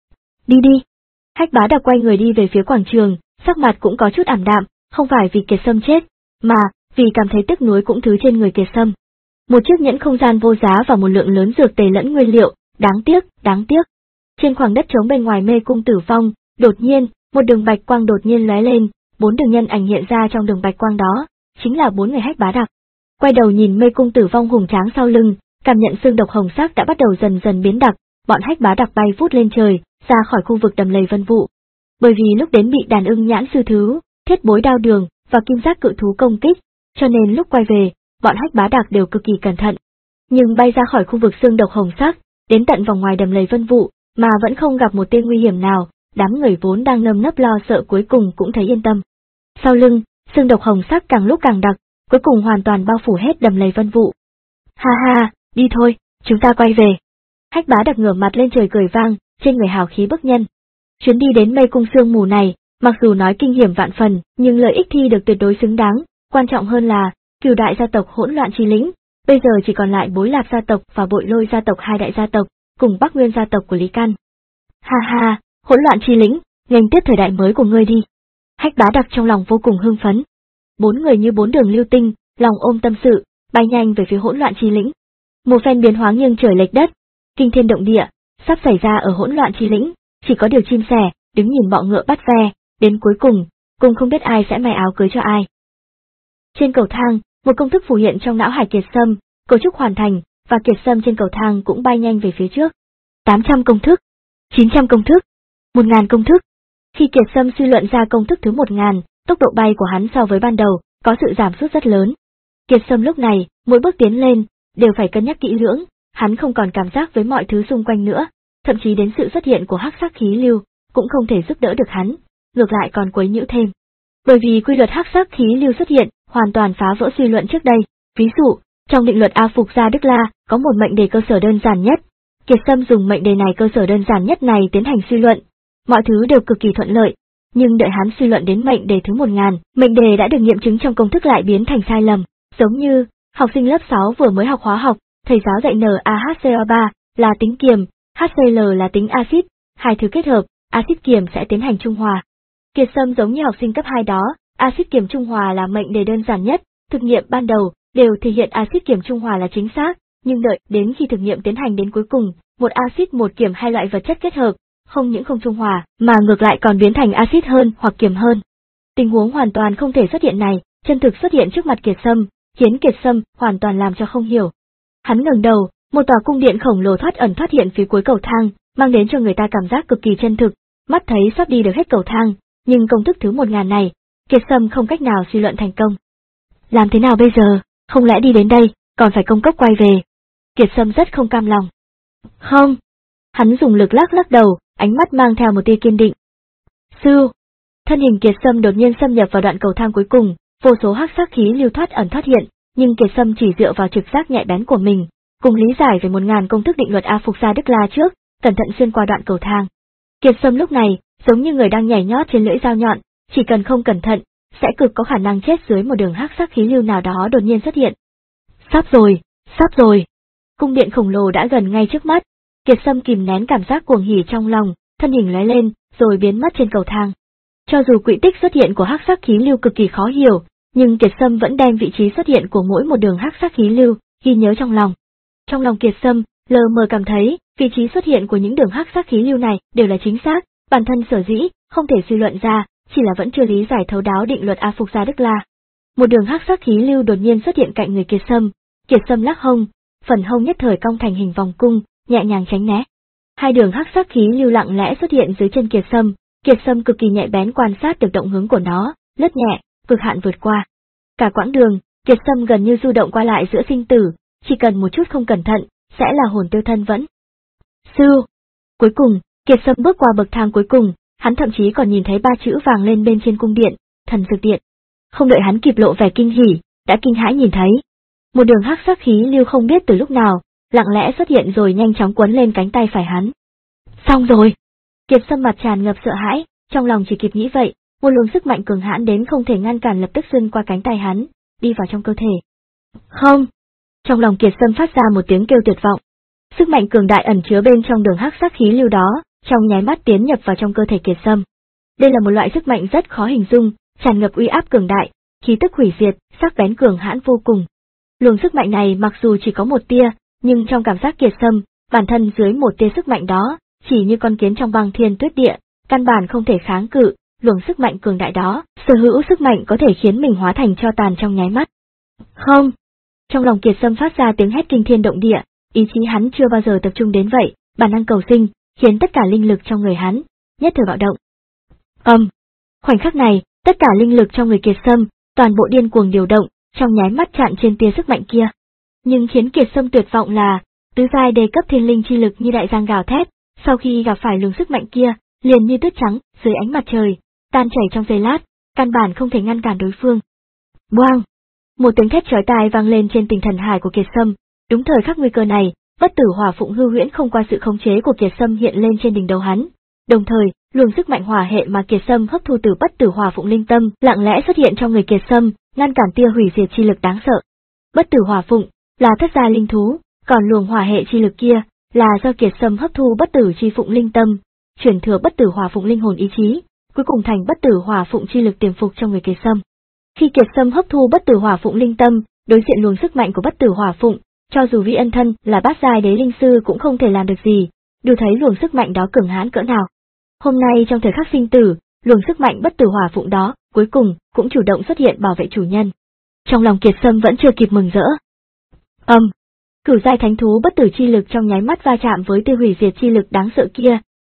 Đi đi. Hách Bá Đặc quay người đi về phía quảng trường, sắc mặt cũng có chút ảm đạm, không phải vì Kiệt Sâm chết, mà vì cảm thấy tiếc nuối cũng thứ trên người Kiệt Sâm. Một chiếc nhẫn không gian vô giá và một lượng lớn dược tề lẫn nguyên liệu, đáng tiếc, đáng tiếc. Trên khoảng đất trống bên ngoài mê cung tử vong, đột nhiên, một đường bạch quang đột nhiên lóe lên, bốn đường nhân ảnh hiện ra trong đường bạch quang đó, chính là bốn người Hách Bá Đặc. Quay đầu nhìn mê cung tử vong hùng tráng sau lưng, cảm nhận xương độc hồng sắc đã bắt đầu dần dần biến đặc, bọn Hách Bá Đặc bay vút lên trời, ra khỏi khu vực đầm lầy vân vụ. Bởi vì lúc đến bị đàn ưng nhãn sư thứ, thiết bối đao đường và kim giác cự thú công kích, cho nên lúc quay về, bọn Hách Bá Đặc đều cực kỳ cẩn thận. Nhưng bay ra khỏi khu vực xương độc hồng sắc, đến tận vòng ngoài đầm lầy vân vụ, mà vẫn không gặp một tên nguy hiểm nào, đám người vốn đang nơm nớp lo sợ cuối cùng cũng thấy yên tâm. Sau lưng, xương độc hồng sắc càng lúc càng đặc, cuối cùng hoàn toàn bao phủ hết đầm lầy vân vụ. Ha ha, đi thôi, chúng ta quay về. Hách Bá Đặc ngửa mặt lên trời cười vang, trên người hào khí bức nhân. Chuyến đi đến mê cung sương mù này, mặc dù nói kinh hiểm vạn phần, nhưng lợi ích thi được tuyệt đối xứng đáng, quan trọng hơn là, Cửu đại gia tộc hỗn loạn chi lĩnh, bây giờ chỉ còn lại Bối Lạc gia tộc và Bội Lôi gia tộc hai đại gia tộc, cùng Bắc Nguyên gia tộc của Lý Căn. Ha ha, hỗn loạn chi lĩnh, nghênh tiếp thời đại mới của ngươi đi. Hách Bá Đặc trong lòng vô cùng hưng phấn. Bốn người như bốn đường lưu tinh, lòng ôm tâm sự, bay nhanh về phía hỗn loạn chi lĩnh. Một phen biến hóa nghiêng trời lệch đất, kinh thiên động địa, sắp xảy ra ở hỗn loạn chi lĩnh, chỉ có điều chim sẻ, đứng nhìn bọ ngựa bắt ve, đến cuối cùng, cùng không biết ai sẽ may áo cưới cho ai. Trên cầu thang, một công thức phù hiện trong não hải Kiệt Sâm, cấu trúc hoàn thành, và Kiệt Sâm trên cầu thang cũng bay nhanh về phía trước. tám trăm công thức. chín trăm công thức, một nghìn công thức. Khi Kiệt Sâm suy luận ra công thức thứ một nghìn, tốc độ bay của hắn so với ban đầu có sự giảm sút rất lớn. Kiệt Sâm lúc này, mỗi bước tiến lên, đều phải cân nhắc kỹ lưỡng, hắn không còn cảm giác với mọi thứ xung quanh nữa, thậm chí đến sự xuất hiện của hắc sắc khí lưu cũng không thể giúp đỡ được hắn, ngược lại còn quấy nhiễu thêm. Bởi vì quy luật hắc sắc khí lưu xuất hiện, hoàn toàn phá vỡ suy luận trước đây. Ví dụ, trong định luật A Phục Gia Đức La có một mệnh đề cơ sở đơn giản nhất. Kiệt Sâm dùng mệnh đề này cơ sở đơn giản nhất này tiến hành suy luận, mọi thứ đều cực kỳ thuận lợi. Nhưng đợi hắn suy luận đến mệnh đề thứ một nghìn, mệnh đề đã được nghiệm chứng trong công thức lại biến thành sai lầm, giống như học sinh lớp sáu vừa mới học hóa học, thầy giáo dạy NaHCO ba là tính kiềm, HCl là tính axit, hai thứ kết hợp, axit kiềm sẽ tiến hành trung hòa. Kiệt Sâm giống như học sinh cấp hai đó, axit kiềm trung hòa là mệnh đề đơn giản nhất, thực nghiệm ban đầu đều thể hiện axit kiềm trung hòa là chính xác, nhưng đợi đến khi thực nghiệm tiến hành đến cuối cùng, một axit một kiềm hai loại vật chất kết hợp, không những không trung hòa, mà ngược lại còn biến thành axit hơn hoặc kiềm hơn. Tình huống hoàn toàn không thể xuất hiện này, chân thực xuất hiện trước mặt Kiệt Sâm, khiến Kiệt Sâm hoàn toàn làm cho không hiểu. Hắn ngẩng đầu, một tòa cung điện khổng lồ thoát ẩn thoát hiện phía cuối cầu thang, mang đến cho người ta cảm giác cực kỳ chân thực, mắt thấy sắp đi được hết cầu thang, nhưng công thức thứ một nghìn này, Kiệt Sâm không cách nào suy luận thành công. Làm thế nào bây giờ, không lẽ đi đến đây, còn phải công cốc quay về? Kiệt Sâm rất không cam lòng. Không. Hắn dùng lực lắc lắc đầu, ánh mắt mang theo một tia kiên định. Sư. Thân hình Kiệt Sâm đột nhiên xâm nhập vào đoạn cầu thang cuối cùng, vô số hắc sắc khí lưu thoát ẩn thoát hiện, nhưng Kiệt Sâm chỉ dựa vào trực giác nhạy bén của mình, cùng lý giải về một ngàn công thức định luật A Phục Gia Đức La trước, cẩn thận xuyên qua đoạn cầu thang. Kiệt Sâm lúc này, giống như người đang nhảy nhót trên lưỡi dao nhọn, chỉ cần không cẩn thận, sẽ cực có khả năng chết dưới một đường hắc sắc khí lưu nào đó đột nhiên xuất hiện. Sắp rồi, sắp rồi. Cung điện khổng lồ đã gần ngay trước mắt. Kiệt Sâm kìm nén cảm giác cuồng hỉ trong lòng, thân hình lóe lên, rồi biến mất trên cầu thang. Cho dù quỹ tích xuất hiện của hắc sắc khí lưu cực kỳ khó hiểu, nhưng Kiệt Sâm vẫn đem vị trí xuất hiện của mỗi một đường hắc sắc khí lưu ghi nhớ trong lòng. Trong lòng Kiệt Sâm, lờ mờ cảm thấy, vị trí xuất hiện của những đường hắc sắc khí lưu này đều là chính xác, bản thân sở dĩ không thể suy luận ra, chỉ là vẫn chưa lý giải thấu đáo định luật A Phục Gia Đức La. Một đường hắc sắc khí lưu đột nhiên xuất hiện cạnh người Kiệt Sâm, Kiệt Sâm lắc hông, phần hông nhất thời cong thành hình vòng cung, nhẹ nhàng tránh né. Hai đường hắc sắc khí lưu lặng lẽ xuất hiện dưới chân Kiệt Sâm, Kiệt Sâm cực kỳ nhạy bén quan sát được động hướng của nó, lướt nhẹ, cực hạn vượt qua. Cả quãng đường, Kiệt Sâm gần như du động qua lại giữa sinh tử, chỉ cần một chút không cẩn thận, sẽ là hồn tiêu thân vẫn. Sư. Cuối cùng, Kiệt Sâm bước qua bậc thang cuối cùng, hắn thậm chí còn nhìn thấy ba chữ vàng lên bên trên cung điện, Thần Dược Điện. Không đợi hắn kịp lộ vẻ kinh hỉ, đã kinh hãi nhìn thấy một đường hắc sắc khí lưu không biết từ lúc nào, lặng lẽ xuất hiện rồi nhanh chóng quấn lên cánh tay phải hắn. Xong rồi. Kiệt Sâm mặt tràn ngập sợ hãi, trong lòng chỉ kịp nghĩ vậy, một luồng sức mạnh cường hãn đến không thể ngăn cản lập tức xuyên qua cánh tay hắn, đi vào trong cơ thể. Không. Trong lòng Kiệt Sâm phát ra một tiếng kêu tuyệt vọng. Sức mạnh cường đại ẩn chứa bên trong đường hắc sắc khí lưu đó, trong nháy mắt tiến nhập vào trong cơ thể Kiệt Sâm. Đây là một loại sức mạnh rất khó hình dung, tràn ngập uy áp cường đại, khí tức hủy diệt, sắc bén cường hãn vô cùng. Luồng sức mạnh này mặc dù chỉ có một tia, nhưng trong cảm giác Kiệt Sâm, bản thân dưới một tia sức mạnh đó, chỉ như con kiến trong băng thiên tuyết địa, căn bản không thể kháng cự, luồng sức mạnh cường đại đó, sở hữu sức mạnh có thể khiến mình hóa thành tro tàn trong nháy mắt. Không! Trong lòng Kiệt Sâm phát ra tiếng hét kinh thiên động địa, ý chí hắn chưa bao giờ tập trung đến vậy, bản năng cầu sinh, khiến tất cả linh lực trong người hắn, nhất thời bạo động. Âm! Um, khoảnh khắc này, tất cả linh lực trong người Kiệt Sâm, toàn bộ điên cuồng điều động, trong nháy mắt chặn trên tia sức mạnh kia. Nhưng khiến Kiệt Sâm tuyệt vọng là, tứ giai đề cấp thiên linh chi lực như đại giang gào thét, sau khi gặp phải luồng sức mạnh kia, liền như tuyết trắng, dưới ánh mặt trời, tan chảy trong giây lát, căn bản không thể ngăn cản đối phương. Boang! Một tiếng thét chói tai vang lên trên tinh thần hải của Kiệt Sâm, đúng thời khắc nguy cơ này, bất tử hỏa phụng hư huyễn không qua sự khống chế của Kiệt Sâm hiện lên trên đỉnh đầu hắn. Đồng thời, luồng sức mạnh hỏa hệ mà Kiệt Sâm hấp thu từ bất tử hỏa phụng linh tâm lặng lẽ xuất hiện trong người Kiệt Sâm, ngăn cản tia hủy diệt chi lực đáng sợ. Bất tử hỏa phụng là thất giai linh thú, còn luồng hỏa hệ chi lực kia là do Kiệt Sâm hấp thu bất tử chi phụng linh tâm, chuyển thừa bất tử hỏa phụng linh hồn ý chí, cuối cùng thành bất tử hỏa phụng chi lực tiềm phục trong người Kiệt Sâm. Khi Kiệt Sâm hấp thu bất tử hỏa phụng linh tâm, đối diện luồng sức mạnh của bất tử hỏa phụng, cho dù Vi Ân Thân là bát giai đế linh sư cũng không thể làm được gì, đủ thấy luồng sức mạnh đó cường hãn cỡ nào. Hôm nay trong thời khắc sinh tử, luồng sức mạnh bất tử hỏa phụng đó, cuối cùng, cũng chủ động xuất hiện bảo vệ chủ nhân. Trong lòng Kiệt Sâm vẫn chưa kịp mừng rỡ. Âm! Um, cửu giai thánh thú bất tử chi lực trong nháy mắt va chạm với tiêu hủy diệt chi lực đáng sợ kia,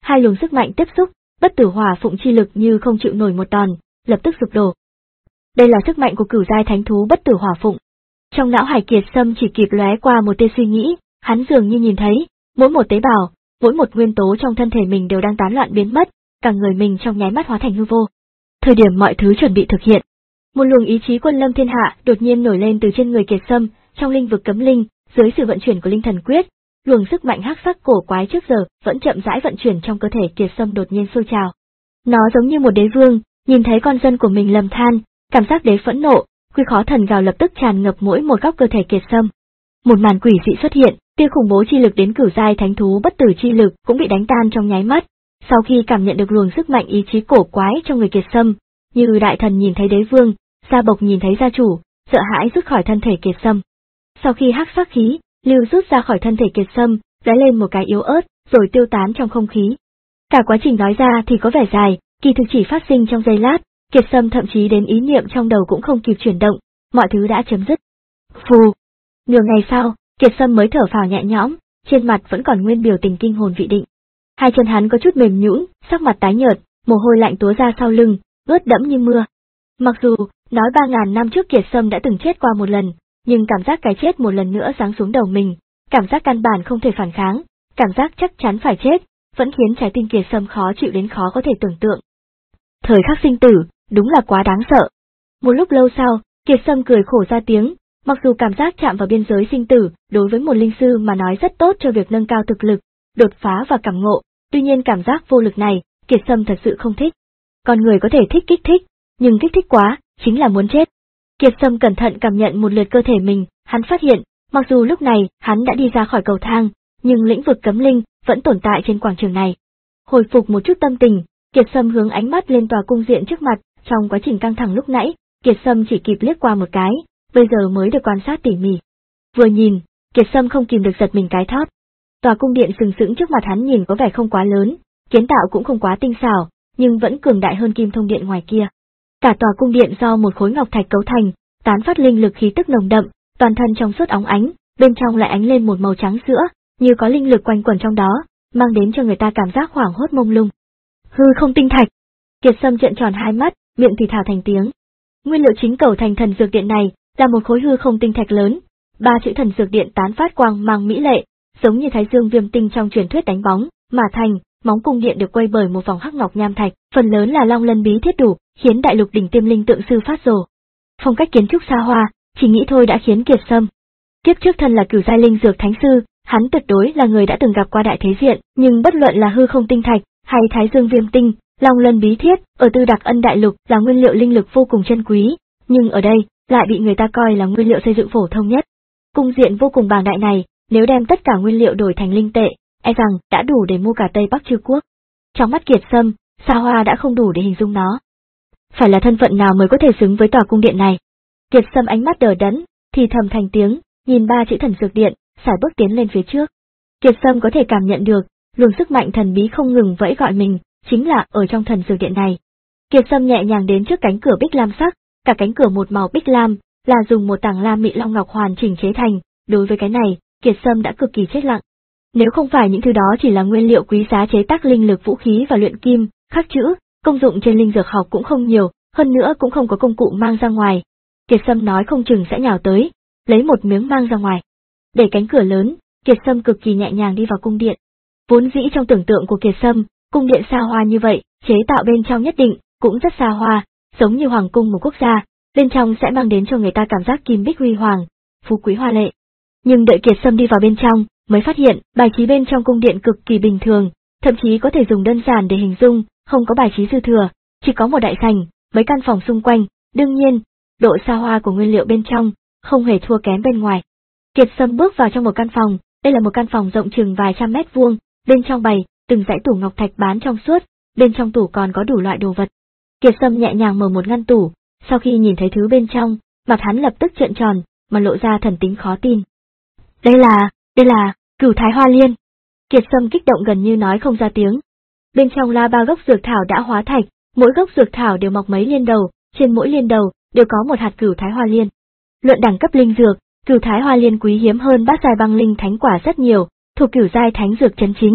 hai luồng sức mạnh tiếp xúc, bất tử hỏa phụng chi lực như không chịu nổi một đòn, lập tức sụp đổ. Đây là sức mạnh của cửu giai thánh thú bất tử hỏa phụng. Trong não Hải Kiệt Sâm chỉ kịp lóe qua một tia suy nghĩ, hắn dường như nhìn thấy, mỗi một tế bào, mỗi một nguyên tố trong thân thể mình đều đang tán loạn biến mất, cả người mình trong nháy mắt hóa thành hư vô. Thời điểm mọi thứ chuẩn bị thực hiện, một luồng ý chí quân lâm thiên hạ đột nhiên nổi lên từ trên người Kiệt Sâm, trong linh vực cấm linh, dưới sự vận chuyển của linh thần quyết, luồng sức mạnh hắc sắc cổ quái trước giờ vẫn chậm rãi vận chuyển trong cơ thể Kiệt Sâm đột nhiên sôi trào. Nó giống như một đế vương, nhìn thấy con dân của mình lầm than, cảm giác đế phẫn nộ, quy khó thần gào lập tức tràn ngập mỗi một góc cơ thể Kiệt Sâm. Một màn quỷ dị xuất hiện, tia khủng bố chi lực đến cửu giai thánh thú bất tử chi lực cũng bị đánh tan trong nháy mắt. Sau khi cảm nhận được luồng sức mạnh ý chí cổ quái trong người Kiệt Sâm, như đại thần nhìn thấy đế vương, gia bộc nhìn thấy gia chủ, sợ hãi rút khỏi thân thể Kiệt Sâm. Sau khi hắc sắc khí lưu rút ra khỏi thân thể Kiệt Sâm, lóe lên một cái yếu ớt, rồi tiêu tán trong không khí. Cả quá trình nói ra thì có vẻ dài, kỳ thực chỉ phát sinh trong giây lát, Kiệt Sâm thậm chí đến ý niệm trong đầu cũng không kịp chuyển động, mọi thứ đã chấm dứt. Phù. Nửa ngày sau, Kiệt Sâm mới thở phào nhẹ nhõm, trên mặt vẫn còn nguyên biểu tình kinh hồn vị định. Hai chân hắn có chút mềm nhũn, sắc mặt tái nhợt, mồ hôi lạnh túa ra sau lưng, ướt đẫm như mưa. Mặc dù nói ba ngàn năm trước Kiệt Sâm đã từng chết qua một lần, nhưng cảm giác cái chết một lần nữa giáng xuống đầu mình, cảm giác căn bản không thể phản kháng, cảm giác chắc chắn phải chết, vẫn khiến trái tim Kiệt Sâm khó chịu đến khó có thể tưởng tượng. Thời khắc sinh tử, đúng là quá đáng sợ. Một lúc lâu sau, Kiệt Sâm cười khổ ra tiếng, mặc dù cảm giác chạm vào biên giới sinh tử, đối với một linh sư mà nói rất tốt cho việc nâng cao thực lực, đột phá và cảm ngộ, tuy nhiên cảm giác vô lực này, Kiệt Sâm thật sự không thích. Con người có thể thích kích thích, nhưng kích thích quá, chính là muốn chết. Kiệt Sâm cẩn thận cảm nhận một lượt cơ thể mình, hắn phát hiện, mặc dù lúc này hắn đã đi ra khỏi cầu thang, nhưng lĩnh vực cấm linh vẫn tồn tại trên quảng trường này. Hồi phục một chút tâm tình, Kiệt Sâm hướng ánh mắt lên tòa cung điện trước mặt, trong quá trình căng thẳng lúc nãy, Kiệt Sâm chỉ kịp liếc qua một cái, bây giờ mới được quan sát tỉ mỉ. Vừa nhìn, Kiệt Sâm không kìm được giật mình cái thót. Tòa cung điện sừng sững trước mặt hắn nhìn có vẻ không quá lớn, kiến tạo cũng không quá tinh xảo, nhưng vẫn cường đại hơn Kim Thông Điện ngoài kia. Cả tòa cung điện do một khối ngọc thạch cấu thành, tán phát linh lực khí tức nồng đậm, toàn thân trong suốt óng ánh, bên trong lại ánh lên một màu trắng sữa, như có linh lực quanh quẩn trong đó, mang đến cho người ta cảm giác hoảng hốt mông lung. Hư không tinh thạch. Kiệt Sâm trợn tròn hai mắt, miệng thì thào thành tiếng. Nguyên liệu chính cầu thành thần dược điện này là một khối hư không tinh thạch lớn, ba chữ thần dược điện tán phát quang mang mỹ lệ, giống như thái dương viêm tinh trong truyền thuyết đánh bóng, mà thành, móng cung điện được quay bởi một vòng hắc ngọc nham thạch, phần lớn là long lân bí thiết đủ, khiến đại lục đỉnh tiêm linh tượng sư phát rồ. Phong cách kiến trúc xa hoa, chỉ nghĩ thôi đã khiến Kiệt Sâm. Kiếp trước thân là cửu giai linh dược thánh sư, hắn tuyệt đối là người đã từng gặp qua đại thế diện, nhưng bất luận là hư không tinh thạch hay thái dương viêm tinh, long lân bí thiết, ở Tư Đặc Ân đại lục là nguyên liệu linh lực vô cùng chân quý, nhưng ở đây lại bị người ta coi là nguyên liệu xây dựng phổ thông nhất. Cung điện vô cùng bàng đại này, nếu đem tất cả nguyên liệu đổi thành linh tệ, e rằng đã đủ để mua cả Tây Bắc Chư Quốc. Trong mắt Kiệt Sâm, xa hoa đã không đủ để hình dung nó. Phải là thân phận nào mới có thể xứng với tòa cung điện này? Kiệt Sâm ánh mắt đờ đẫn, thì thầm thành tiếng, nhìn ba chữ thần dược điện, sải bước tiến lên phía trước. Kiệt Sâm có thể cảm nhận được, luồng sức mạnh thần bí không ngừng vẫy gọi mình, chính là ở trong thần dược điện này. Kiệt Sâm nhẹ nhàng đến trước cánh cửa bích lam sắc, cả cánh cửa một màu bích lam, là dùng một tảng lam mị long ngọc hoàn chỉnh chế thành, đối với cái này, Kiệt Sâm đã cực kỳ chết lặng. Nếu không phải những thứ đó chỉ là nguyên liệu quý giá chế tác linh lực vũ khí và luyện kim, khắc chữ, công dụng trên linh dược học cũng không nhiều, hơn nữa cũng không có công cụ mang ra ngoài. Kiệt Sâm nói không chừng sẽ nhào tới, lấy một miếng mang ra ngoài. Để cánh cửa lớn, Kiệt Sâm cực kỳ nhẹ nhàng đi vào cung điện. Vốn dĩ trong tưởng tượng của Kiệt Sâm, cung điện xa hoa như vậy, chế tạo bên trong nhất định cũng rất xa hoa, giống như hoàng cung một quốc gia, bên trong sẽ mang đến cho người ta cảm giác kim bích huy hoàng, phú quý hoa lệ. Nhưng đợi Kiệt Sâm đi vào bên trong, mới phát hiện bài trí bên trong cung điện cực kỳ bình thường, thậm chí có thể dùng đơn giản để hình dung, không có bài trí dư thừa, chỉ có một đại sảnh, mấy căn phòng xung quanh, đương nhiên, độ xa hoa của nguyên liệu bên trong không hề thua kém bên ngoài. Kiệt Sâm bước vào trong một căn phòng, đây là một căn phòng rộng chừng vài trăm mét vuông, bên trong bày từng dãy tủ ngọc thạch bán trong suốt, bên trong tủ còn có đủ loại đồ vật. Kiệt Sâm nhẹ nhàng mở một ngăn tủ, sau khi nhìn thấy thứ bên trong, mặt hắn lập tức trợn tròn, mà lộ ra thần tính khó tin. Đây là, đây là, Cửu Thái Hoa Liên. Kiệt Sâm kích động gần như nói không ra tiếng. Bên trong là ba gốc dược thảo đã hóa thạch, mỗi gốc dược thảo đều mọc mấy liên đầu, trên mỗi liên đầu đều có một hạt Cửu Thái Hoa Liên. Luận đẳng cấp linh dược, Cửu Thái Hoa Liên quý hiếm hơn bát giai băng linh thánh quả rất nhiều, thuộc cửu giai thánh dược chân chính,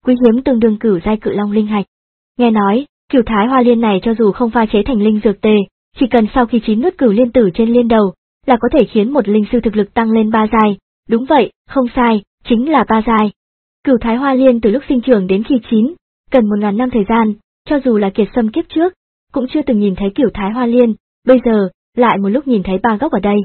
quý hiếm tương đương cửu giai cự long linh hạch. Nghe nói, cửu thái hoa liên này cho dù không pha chế thành linh dược tề, chỉ cần sau khi chín nuốt cửu liên tử trên liên đầu, là có thể khiến một linh sư thực lực tăng lên ba giai. Đúng vậy, không sai, chính là ba giai. Cửu thái hoa liên từ lúc sinh trưởng đến khi chín, cần một ngàn năm thời gian, cho dù là Kiệt Sâm kiếp trước, cũng chưa từng nhìn thấy cửu thái hoa liên, bây giờ, lại một lúc nhìn thấy ba gốc ở đây.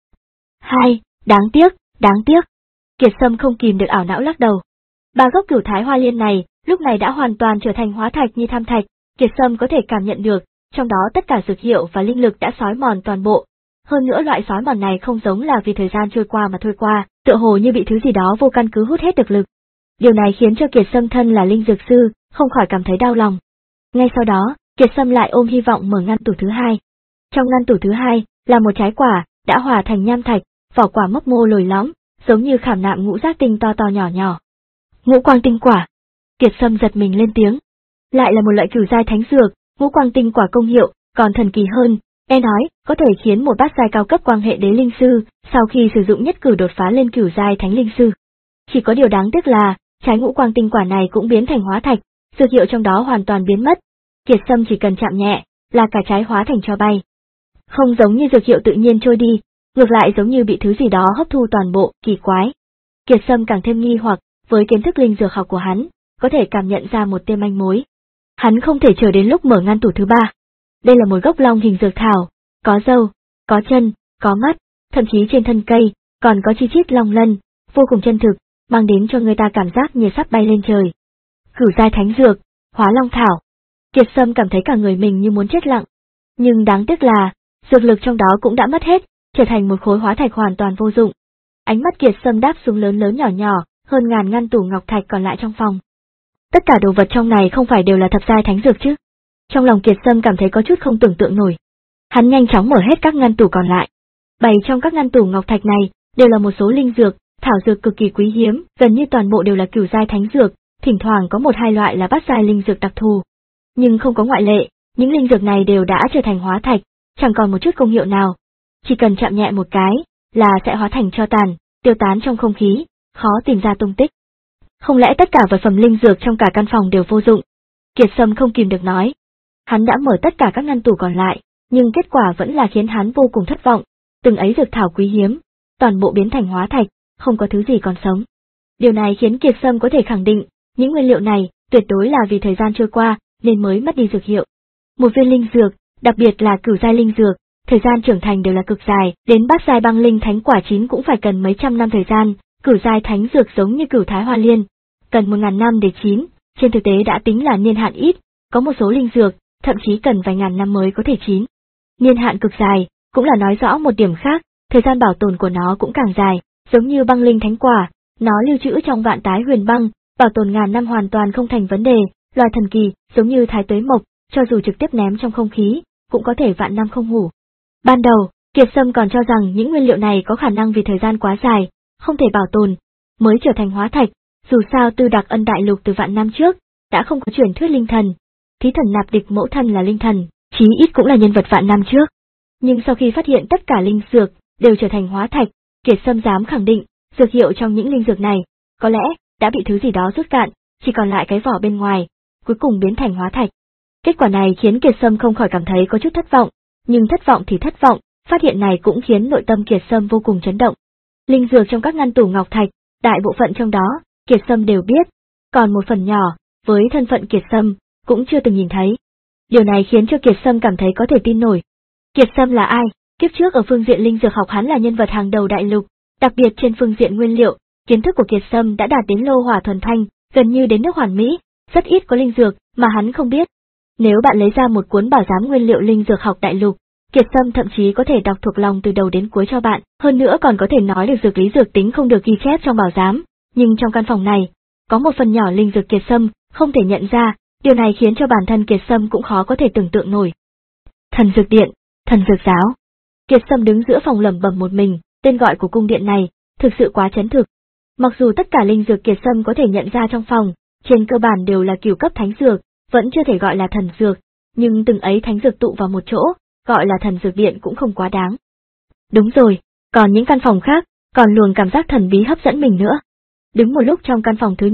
Hai, đáng tiếc, đáng tiếc. Kiệt Sâm không kìm được ảo não lắc đầu. Ba gốc cửu thái hoa liên này, lúc này đã hoàn toàn trở thành hóa thạch như tham thạch, Kiệt Sâm có thể cảm nhận được, trong đó tất cả dược hiệu và linh lực đã xói mòn toàn bộ. Hơn nữa loại xói mòn này không giống là vì thời gian trôi qua mà thôi qua, tựa hồ như bị thứ gì đó vô căn cứ hút hết được lực. Điều này khiến cho Kiệt Sâm thân là linh dược sư, không khỏi cảm thấy đau lòng. Ngay sau đó, Kiệt Sâm lại ôm hy vọng mở ngăn tủ thứ hai. Trong ngăn tủ thứ hai, là một trái quả, đã hòa thành nham thạch, vỏ quả mấp mô lồi lõm, giống như khảm nạm ngũ giác tinh to to nhỏ nhỏ. Ngũ quang tinh quả. Kiệt Sâm giật mình lên tiếng. Lại là một loại cửu giai thánh dược, ngũ quang tinh quả công hiệu, còn thần kỳ hơn, e nói, có thể khiến một bát giai cao cấp quan hệ đế linh sư, sau khi sử dụng nhất cử đột phá lên cửu giai thánh linh sư. Chỉ có điều đáng tiếc là, trái ngũ quang tinh quả này cũng biến thành hóa thạch, dược hiệu trong đó hoàn toàn biến mất. Kiệt Sâm chỉ cần chạm nhẹ, là cả trái hóa thành tro bay. Không giống như dược hiệu tự nhiên trôi đi, ngược lại giống như bị thứ gì đó hấp thu toàn bộ, kỳ quái. Kiệt Sâm càng thêm nghi hoặc, với kiến thức linh dược học của hắn, có thể cảm nhận ra một tia manh mối. Hắn không thể chờ đến lúc mở ngăn tủ thứ ba. Đây là một gốc long hình dược thảo, có râu, có chân, có mắt, thậm chí trên thân cây, còn có chi chít long lân, vô cùng chân thực, mang đến cho người ta cảm giác như sắp bay lên trời. Cửu giai thánh dược, hóa long thảo. Kiệt Sâm cảm thấy cả người mình như muốn chết lặng. Nhưng đáng tiếc là, dược lực trong đó cũng đã mất hết, trở thành một khối hóa thạch hoàn toàn vô dụng. Ánh mắt Kiệt Sâm đáp xuống lớn lớn nhỏ nhỏ, hơn ngàn ngăn tủ ngọc thạch còn lại trong phòng. Tất cả đồ vật trong này không phải đều là thập giai thánh dược chứ? Trong lòng Kiệt Sâm cảm thấy có chút không tưởng tượng nổi. Hắn nhanh chóng mở hết các ngăn tủ còn lại. Bày trong các ngăn tủ ngọc thạch này, đều là một số linh dược, thảo dược cực kỳ quý hiếm, gần như toàn bộ đều là cửu giai thánh dược, thỉnh thoảng có một hai loại là bát giai linh dược đặc thù. Nhưng không có ngoại lệ, những linh dược này đều đã trở thành hóa thạch, chẳng còn một chút công hiệu nào. Chỉ cần chạm nhẹ một cái, là sẽ hóa thành tro tàn, tiêu tán trong không khí, khó tìm ra tung tích. Không lẽ tất cả vật phẩm linh dược trong cả căn phòng đều vô dụng? Kiệt Sâm không kìm được nói. Hắn đã mở tất cả các ngăn tủ còn lại, nhưng kết quả vẫn là khiến hắn vô cùng thất vọng. Từng ấy dược thảo quý hiếm, toàn bộ biến thành hóa thạch, không có thứ gì còn sống. Điều này khiến Kiệt Sâm có thể khẳng định, những nguyên liệu này tuyệt đối là vì thời gian trôi qua nên mới mất đi dược hiệu. Một viên linh dược, đặc biệt là cửu giai linh dược, thời gian trưởng thành đều là cực dài, đến bát giai băng linh thánh quả chín cũng phải cần mấy trăm năm thời gian. Cửu giai thánh dược giống như cửu thái hoa liên, cần một ngàn năm để chín, trên thực tế đã tính là niên hạn ít, có một số linh dược, thậm chí cần vài ngàn năm mới có thể chín. Niên hạn cực dài, cũng là nói rõ một điểm khác, thời gian bảo tồn của nó cũng càng dài, giống như băng linh thánh quả, nó lưu trữ trong vạn tái huyền băng, bảo tồn ngàn năm hoàn toàn không thành vấn đề, loài thần kỳ, giống như thái tuế mộc, cho dù trực tiếp ném trong không khí, cũng có thể vạn năm không hủ. Ban đầu, Kiệt Sâm còn cho rằng những nguyên liệu này có khả năng vì thời gian quá dài, không thể bảo tồn, mới trở thành hóa thạch, dù sao Tư Đặc Ân đại lục từ vạn năm trước, đã không có truyền thuyết linh thần. Thí thần nạp địch mẫu thân là linh thần, chí ít cũng là nhân vật vạn năm trước. Nhưng sau khi phát hiện tất cả linh dược đều trở thành hóa thạch, Kiệt Sâm dám khẳng định, dược hiệu trong những linh dược này, có lẽ, đã bị thứ gì đó rút cạn, chỉ còn lại cái vỏ bên ngoài, cuối cùng biến thành hóa thạch. Kết quả này khiến Kiệt Sâm không khỏi cảm thấy có chút thất vọng, nhưng thất vọng thì thất vọng, phát hiện này cũng khiến nội tâm Kiệt Sâm vô cùng chấn động. Linh dược trong các ngăn tủ ngọc thạch, đại bộ phận trong đó, Kiệt Sâm đều biết, còn một phần nhỏ, với thân phận Kiệt Sâm, cũng chưa từng nhìn thấy. Điều này khiến cho Kiệt Sâm cảm thấy có thể tin nổi. Kiệt Sâm là ai? Kiếp trước ở phương diện linh dược học hắn là nhân vật hàng đầu đại lục, đặc biệt trên phương diện nguyên liệu, kiến thức của Kiệt Sâm đã đạt đến lô hỏa thuần thanh, gần như đến nước hoàn mỹ, rất ít có linh dược mà hắn không biết. Nếu bạn lấy ra một cuốn bảo giám nguyên liệu linh dược học đại lục, Kiệt Sâm thậm chí có thể đọc thuộc lòng từ đầu đến cuối cho bạn, hơn nữa còn có thể nói được dược lý dược tính không được ghi chép trong bảo giám, nhưng trong căn phòng này, có một phần nhỏ linh dược Kiệt Sâm không thể nhận ra, điều này khiến cho bản thân Kiệt Sâm cũng khó có thể tưởng tượng nổi. Thần dược điện, thần dược giáo. Kiệt Sâm đứng giữa phòng lẩm bẩm một mình, tên gọi của cung điện này, thực sự quá chấn thực. Mặc dù tất cả linh dược Kiệt Sâm có thể nhận ra trong phòng, trên cơ bản đều là cửu cấp thánh dược, vẫn chưa thể gọi là thần dược, nhưng từng ấy thánh dược tụ vào một chỗ, gọi là thần dược điện cũng không quá đáng. Đúng rồi, còn những căn phòng khác, còn luồng cảm giác thần bí hấp dẫn mình nữa. Đứng một lúc trong căn phòng thứ nhất,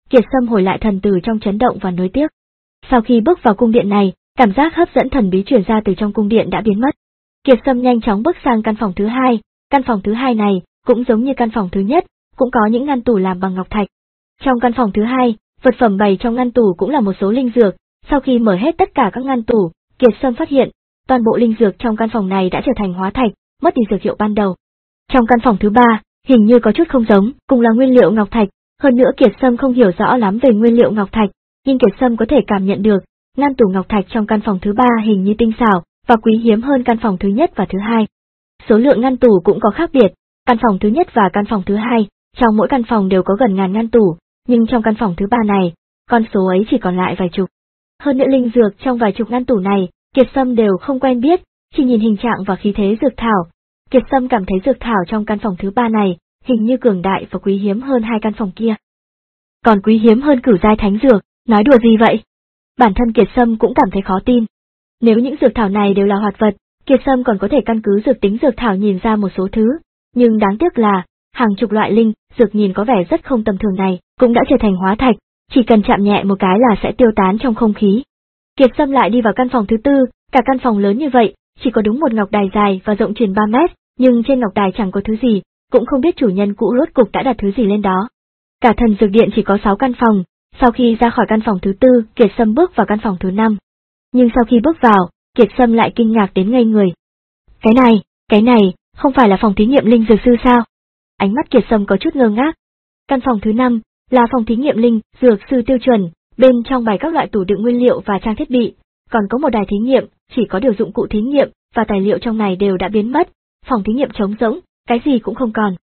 Kiệt Sâm hồi lại thần từ trong chấn động và nuối tiếc. Sau khi bước vào cung điện này, cảm giác hấp dẫn thần bí truyền ra từ trong cung điện đã biến mất. Kiệt Sâm nhanh chóng bước sang căn phòng thứ hai, căn phòng thứ hai này cũng giống như căn phòng thứ nhất, cũng có những ngăn tủ làm bằng ngọc thạch. Trong căn phòng thứ hai, vật phẩm bày trong ngăn tủ cũng là một số linh dược, sau khi mở hết tất cả các ngăn tủ, Kiệt Sâm phát hiện, toàn bộ linh dược trong căn phòng này đã trở thành hóa thạch, mất đi dược hiệu ban đầu. Trong căn phòng thứ ba, hình như có chút không giống, cùng là nguyên liệu ngọc thạch, hơn nữa Kiệt Sâm không hiểu rõ lắm về nguyên liệu ngọc thạch, nhưng Kiệt Sâm có thể cảm nhận được, ngăn tủ ngọc thạch trong căn phòng thứ ba hình như tinh xảo và quý hiếm hơn căn phòng thứ nhất và thứ hai. Số lượng ngăn tủ cũng có khác biệt, căn phòng thứ nhất và căn phòng thứ hai, trong mỗi căn phòng đều có gần ngàn ngăn tủ, nhưng trong căn phòng thứ ba này, con số ấy chỉ còn lại vài chục. Hơn nữa linh dược trong vài chục ngăn tủ này, Kiệt Sâm đều không quen biết, chỉ nhìn hình trạng và khí thế dược thảo. Kiệt Sâm cảm thấy dược thảo trong căn phòng thứ ba này, hình như cường đại và quý hiếm hơn hai căn phòng kia. Còn quý hiếm hơn cửu giai thánh dược, nói đùa gì vậy? Bản thân Kiệt Sâm cũng cảm thấy khó tin. Nếu những dược thảo này đều là hoạt vật, Kiệt Sâm còn có thể căn cứ dược tính dược thảo nhìn ra một số thứ, nhưng đáng tiếc là, hàng chục loại linh, dược nhìn có vẻ rất không tầm thường này, cũng đã trở thành hóa thạch, chỉ cần chạm nhẹ một cái là sẽ tiêu tán trong không khí. Kiệt Sâm lại đi vào căn phòng thứ tư, cả căn phòng lớn như vậy, chỉ có đúng một ngọc đài dài và rộng chừng ba mét, nhưng trên ngọc đài chẳng có thứ gì, cũng không biết chủ nhân cũ rốt cục đã đặt thứ gì lên đó. Cả thần dược điện chỉ có sáu căn phòng, sau khi ra khỏi căn phòng thứ tư, Kiệt Sâm bước vào căn phòng thứ năm. Nhưng sau khi bước vào, Kiệt Sâm lại kinh ngạc đến ngây người. Cái này, cái này, không phải là phòng thí nghiệm linh dược sư sao? Ánh mắt Kiệt Sâm có chút ngơ ngác. Căn phòng thứ năm là phòng thí nghiệm linh dược sư tiêu chuẩn, bên trong bày các loại tủ đựng nguyên liệu và trang thiết bị, còn có một đài thí nghiệm, chỉ có điều dụng cụ thí nghiệm và tài liệu trong này đều đã biến mất, phòng thí nghiệm trống rỗng, cái gì cũng không còn.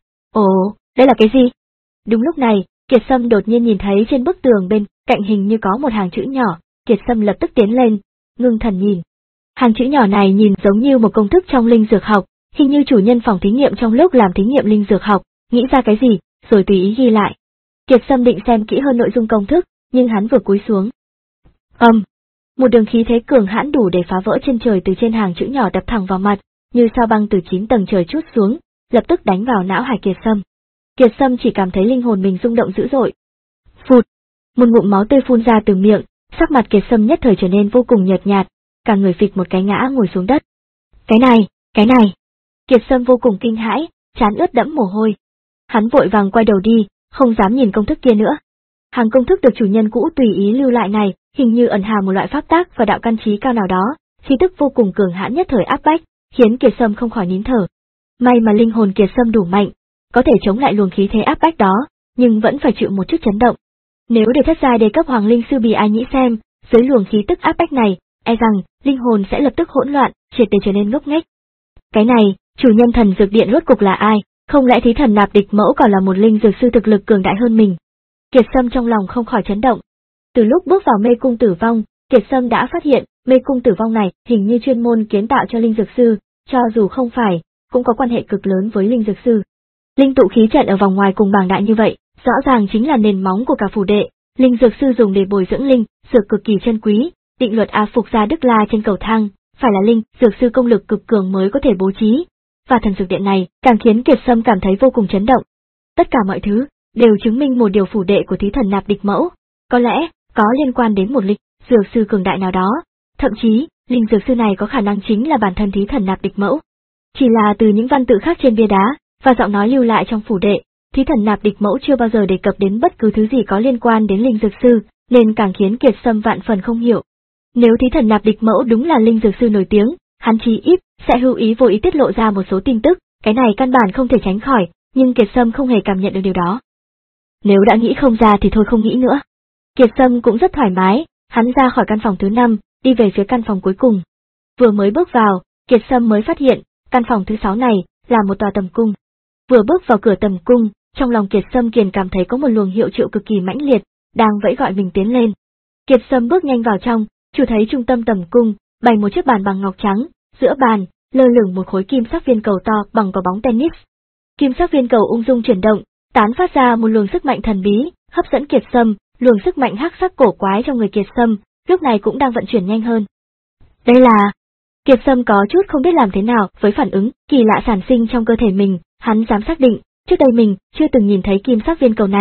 Ồ, đây là cái gì? Đúng lúc này, Kiệt Sâm đột nhiên nhìn thấy trên bức tường bên cạnh hình như có một hàng chữ nhỏ, Kiệt Sâm lập tức tiến lên, ngưng thần nhìn. Hàng chữ nhỏ này nhìn giống như một công thức trong linh dược học, hình như chủ nhân phòng thí nghiệm trong lúc làm thí nghiệm linh dược học, nghĩ ra cái gì, rồi tùy ý ghi lại. Kiệt Sâm định xem kỹ hơn nội dung công thức, nhưng hắn vừa cúi xuống. Âm! Um, một đường khí thế cường hãn đủ để phá vỡ chân trời từ trên hàng chữ nhỏ đập thẳng vào mặt, như sao băng từ chín tầng trời trút xuống, lập tức đánh vào não hải Kiệt Sâm. Kiệt Sâm chỉ cảm thấy linh hồn mình rung động dữ dội. Phụt! Một ngụm máu tươi phun ra từ miệng, sắc mặt Kiệt Sâm nhất thời trở nên vô cùng nhợt nhạt, cả người phịch một cái ngã ngồi xuống đất. Cái này, cái này! Kiệt Sâm vô cùng kinh hãi, trán ướt đẫm mồ hôi. Hắn vội vàng quay đầu đi, không dám nhìn công thức kia nữa. Hàng công thức được chủ nhân cũ tùy ý lưu lại này, hình như ẩn hàm một loại pháp tác và đạo căn trí cao nào đó, khí tức vô cùng cường hãn nhất thời áp bách, khiến Kiệt Sâm không khỏi nín thở. May mà linh hồn Kiệt Sâm đủ mạnh, có thể chống lại luồng khí thế áp bách đó, nhưng vẫn phải chịu một chút chấn động. Nếu để thất giai đề cấp hoàng linh sư Bì Ai Nhĩ xem, dưới luồng khí tức áp bách này, e rằng linh hồn sẽ lập tức hỗn loạn, triệt để trở nên ngốc nghếch. Cái này, chủ nhân thần dược điện rốt cục là ai? Không lẽ thí thần nạp địch mẫu còn là một linh dược sư thực lực cường đại hơn mình? Kiệt Sâm trong lòng không khỏi chấn động. Từ lúc bước vào mê cung tử vong, Kiệt Sâm đã phát hiện, mê cung tử vong này hình như chuyên môn kiến tạo cho linh dược sư, cho dù không phải, cũng có quan hệ cực lớn với linh dược sư. Linh tụ khí trận ở vòng ngoài cùng bảng đại như vậy, rõ ràng chính là nền móng của cả phủ đệ, linh dược sư dùng để bồi dưỡng linh, dược cực kỳ chân quý, định luật A Phục Gia Đức La trên cầu thang, phải là linh dược sư công lực cực cường mới có thể bố trí. Và thần dược điện này càng khiến Kiệt Sâm cảm thấy vô cùng chấn động. Tất cả mọi thứ đều chứng minh một điều phủ đệ của thí thần nạp địch mẫu, có lẽ có liên quan đến một linh dược sư cường đại nào đó, thậm chí linh dược sư này có khả năng chính là bản thân thí thần nạp địch mẫu. Chỉ là từ những văn tự khác trên bia đá và giọng nói lưu lại trong phủ đệ, thí thần nạp địch mẫu chưa bao giờ đề cập đến bất cứ thứ gì có liên quan đến linh dược sư, nên càng khiến Kiệt Sâm vạn phần không hiểu. Nếu thí thần nạp địch mẫu đúng là linh dược sư nổi tiếng, hắn chí ít sẽ hữu ý vô ý tiết lộ ra một số tin tức, cái này căn bản không thể tránh khỏi, nhưng Kiệt Sâm không hề cảm nhận được điều đó. Nếu đã nghĩ không ra thì thôi không nghĩ nữa. Kiệt Sâm cũng rất thoải mái, hắn ra khỏi căn phòng thứ năm, đi về phía căn phòng cuối cùng. Vừa mới bước vào, Kiệt Sâm mới phát hiện, căn phòng thứ sáu này là một tòa tầm cung. Vừa bước vào cửa tầm cung, trong lòng Kiệt Sâm liền cảm thấy có một luồng hiệu triệu cực kỳ mãnh liệt, đang vẫy gọi mình tiến lên. Kiệt Sâm bước nhanh vào trong, chủ thấy trung tâm tầm cung, bày một chiếc bàn bằng ngọc trắng, giữa bàn lơ lửng một khối kim sắc viên cầu to bằng quả bóng tennis. Kim sắc viên cầu ung dung chuyển động, tán phát ra một luồng sức mạnh thần bí, hấp dẫn Kiệt Sâm, luồng sức mạnh hắc sắc cổ quái trong người Kiệt Sâm, lúc này cũng đang vận chuyển nhanh hơn. Đây là... Kiệt Sâm có chút không biết làm thế nào với phản ứng kỳ lạ sản sinh trong cơ thể mình, hắn dám xác định, trước đây mình chưa từng nhìn thấy kim sắc viên cầu này,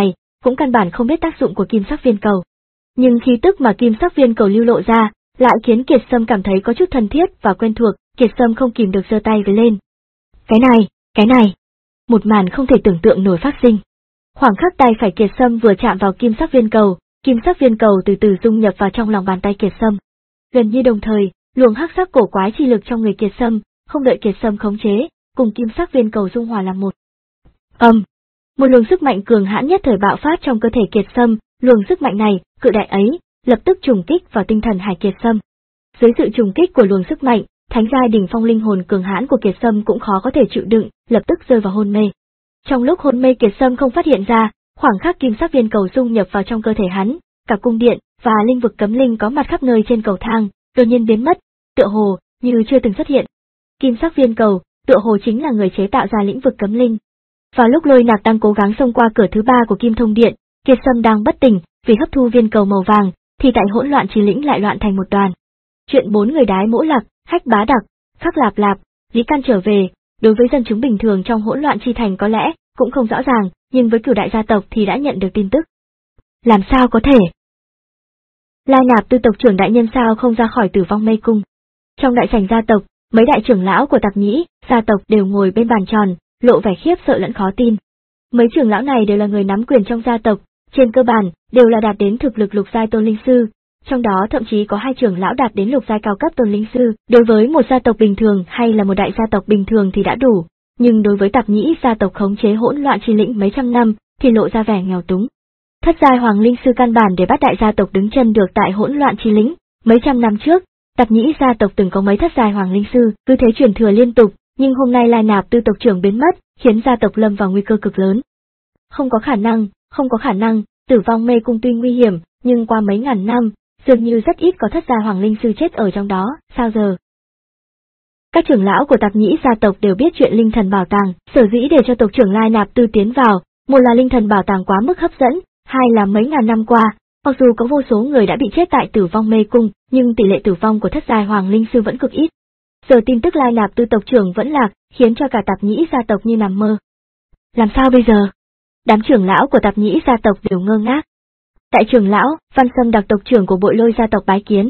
cũng căn bản không biết tác dụng của kim sắc viên cầu. Nhưng khí tức mà kim sắc viên cầu lưu lộ ra, lại khiến Kiệt Sâm cảm thấy có chút thân thiết và quen thuộc, Kiệt Sâm không kìm được giơ tay với lên. Cái này, cái này. Một màn không thể tưởng tượng nổi phát sinh. Khoảng khắc tay phải Kiệt Sâm vừa chạm vào kim sắc viên cầu, kim sắc viên cầu từ từ dung nhập vào trong lòng bàn tay Kiệt Sâm. Gần như đồng thời, luồng hắc sắc cổ quái chi lực trong người Kiệt Sâm, không đợi Kiệt Sâm khống chế, cùng kim sắc viên cầu dung hòa làm một. Ầm, um, một luồng sức mạnh cường hãn nhất thời bạo phát trong cơ thể Kiệt Sâm, luồng sức mạnh này, cự đại ấy, lập tức trùng kích vào tinh thần hải Kiệt Sâm. Dưới sự trùng kích của luồng sức mạnh, thánh giai đỉnh phong linh hồn cường hãn của Kiệt Sâm cũng khó có thể chịu đựng, lập tức rơi vào hôn mê. Trong lúc hôn mê Kiệt Sâm không phát hiện ra, khoảng khắc kim sắc viên cầu dung nhập vào trong cơ thể hắn, cả cung điện và linh vực cấm linh có mặt khắp nơi trên cầu thang, đột nhiên biến mất, tựa hồ như chưa từng xuất hiện. Kim sắc viên cầu, tựa hồ chính là người chế tạo ra lĩnh vực cấm linh. Vào lúc Lôi Nạp đang cố gắng xông qua cửa thứ ba của Kim Thông Điện, Kiệt Sâm đang bất tỉnh, vì hấp thu viên cầu màu vàng, thì tại hỗn loạn chi lĩnh lại loạn thành một đoàn. Chuyện bốn người đái Mỗ Lặc, Hách Bá Đặc, Khắc Lạp Lạp, Lý Căn trở về, đối với dân chúng bình thường trong hỗn loạn chi thành có lẽ cũng không rõ ràng, nhưng với cửu đại gia tộc thì đã nhận được tin tức. Làm sao có thể? Lai Nạp Tư tộc trưởng đại nhân sao không ra khỏi Tử Vong Mê Cung? Trong đại sảnh gia tộc, mấy đại trưởng lão của Tạp Nhĩ gia tộc đều ngồi bên bàn tròn, lộ vẻ khiếp sợ lẫn khó tin. Mấy trưởng lão này đều là người nắm quyền trong gia tộc, trên cơ bản đều là đạt đến thực lực lục giai tôn linh sư, trong đó thậm chí có hai trưởng lão đạt đến lục giai cao cấp tôn linh sư. Đối với một gia tộc bình thường hay là một đại gia tộc bình thường thì đã đủ, nhưng đối với Tạp Nhĩ gia tộc khống chế hỗn loạn chi lĩnh mấy trăm năm thì lộ ra vẻ nghèo túng. Thất giai hoàng linh sư căn bản để bắt đại gia tộc đứng chân được tại hỗn loạn chi lĩnh. Mấy trăm năm trước, Tạp Nhĩ gia tộc từng có mấy thất giai hoàng linh sư, cứ thế truyền thừa liên tục, nhưng hôm nay Lai Nạp Tư tộc trưởng biến mất, khiến gia tộc lâm vào nguy cơ cực lớn. Không có khả năng, không có khả năng, Tử Vong Mê Cung tuy nguy hiểm, nhưng qua mấy ngàn năm, dường như rất ít có thất giai hoàng linh sư chết ở trong đó, sao giờ? Các trưởng lão của Tạp Nhĩ gia tộc đều biết chuyện linh thần bảo tàng, sở dĩ để cho tộc trưởng Lai Nạp Tư tiến vào, một là linh thần bảo tàng quá mức hấp dẫn, hai là mấy ngàn năm qua, mặc dù có vô số người đã bị chết tại Tử Vong Mê Cung, nhưng tỷ lệ tử vong của thất giai hoàng linh sư vẫn cực ít. Giờ tin tức Lai Nạp Tư tộc trưởng vẫn lạc, khiến cho cả Tạp Nhĩ gia tộc như nằm mơ. Làm sao bây giờ? Đám trưởng lão của Tạp Nhĩ gia tộc đều ngơ ngác. Đại trưởng lão, Văn Sâm Đặc tộc trưởng của Bội Lôi gia tộc bái kiến.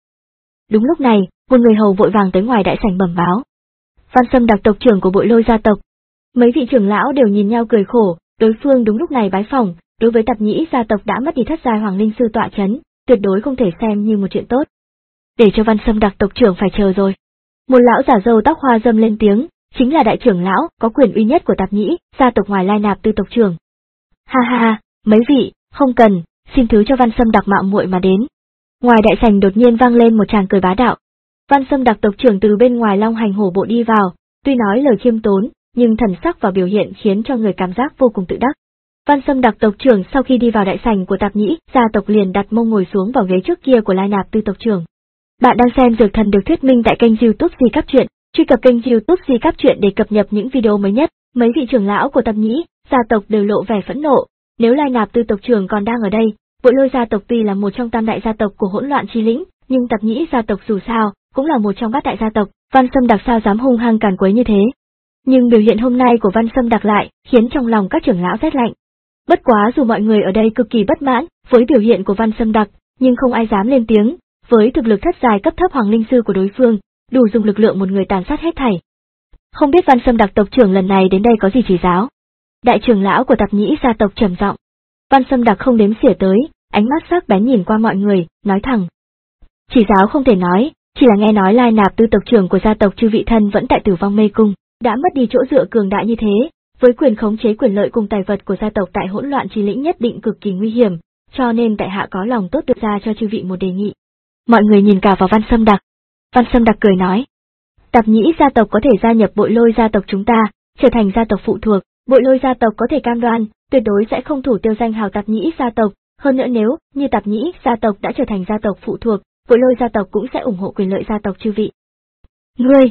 Đúng lúc này, một người hầu vội vàng tới ngoài đại sảnh bẩm báo. Văn Sâm Đặc tộc trưởng của Bội Lôi gia tộc. Mấy vị trưởng lão đều nhìn nhau cười khổ, đối phương đúng lúc này bái phỏng, đối với Tạp Nhĩ gia tộc đã mất đi thất giai hoàng linh sư tọa chấn, tuyệt đối không thể xem như một chuyện tốt. Để cho Văn Sâm Đặc tộc trưởng phải chờ rồi. Một lão giả râu tóc hoa râm lên tiếng, chính là đại trưởng lão, có quyền uy nhất của Tạp Nhĩ gia tộc ngoài Lai Nạp Tư tộc trưởng. Ha ha ha, mấy vị, không cần, xin thứ cho Văn Sâm Đặc mạo muội mà đến. Ngoài đại sảnh đột nhiên vang lên một tràng cười bá đạo. Văn Sâm Đặc tộc trưởng từ bên ngoài Long Hành Hổ Bộ đi vào, tuy nói lời khiêm tốn, nhưng thần sắc và biểu hiện khiến cho người cảm giác vô cùng tự đắc. Văn Sâm Đặc tộc trưởng sau khi đi vào đại sảnh của Tạp Nhĩ gia tộc liền đặt mông ngồi xuống vào ghế trước kia của Lai Nạp Tư tộc trưởng. Bạn đang xem Dược Thần được thuyết minh tại kênh YouTube Di Cáp Truyện, truy cập kênh YouTube Di Cáp Truyện để cập nhật những video mới nhất. Mấy vị trưởng lão của Tạp Nhĩ gia tộc đều lộ vẻ phẫn nộ, nếu Lai Nạp Tư tộc trưởng còn đang ở đây, Bội Lôi gia tộc tuy là một trong tam đại gia tộc của hỗn loạn chi lĩnh, nhưng Tạp Nhĩ gia tộc dù sao cũng là một trong bát đại gia tộc, Văn Sâm Đặc sao dám hung hăng càn quấy như thế. Nhưng biểu hiện hôm nay của Văn Sâm Đặc lại khiến trong lòng các trưởng lão rét lạnh. Bất quá dù mọi người ở đây cực kỳ bất mãn với biểu hiện của Văn Sâm Đặc, nhưng không ai dám lên tiếng, với thực lực thất giai cấp thấp hoàng linh sư của đối phương, đủ dùng lực lượng một người tàn sát hết thảy. Không biết Văn Sâm Đặc tộc trưởng lần này đến đây có gì chỉ giáo? Đại trưởng lão của Tạp Nhĩ gia tộc trầm giọng. Văn Sâm Đặc không đếm xỉa tới, ánh mắt sắc bén nhìn qua mọi người, nói thẳng. Chỉ giáo không thể nói, chỉ là nghe nói Lai Nạp Tư tộc trưởng của gia tộc chư vị thân vẫn tại Tử Vong Mê Cung, đã mất đi chỗ dựa cường đại như thế, với quyền khống chế quyền lợi cùng tài vật của gia tộc tại hỗn loạn chi lĩnh nhất định cực kỳ nguy hiểm, cho nên tại hạ có lòng tốt đưa ra cho chư vị một đề nghị. Mọi người nhìn cả vào Văn Sâm Đặc. Văn Sâm Đặc cười nói. Tạp Nhĩ gia tộc có thể gia nhập Bội Lôi gia tộc chúng ta, trở thành gia tộc phụ thuộc, Bội Lôi gia tộc có thể cam đoan, tuyệt đối sẽ không thủ tiêu danh hào Tạp Nhĩ gia tộc, hơn nữa nếu như Tạp Nhĩ gia tộc đã trở thành gia tộc phụ thuộc, Bội Lôi gia tộc cũng sẽ ủng hộ quyền lợi gia tộc chư vị. Ngươi!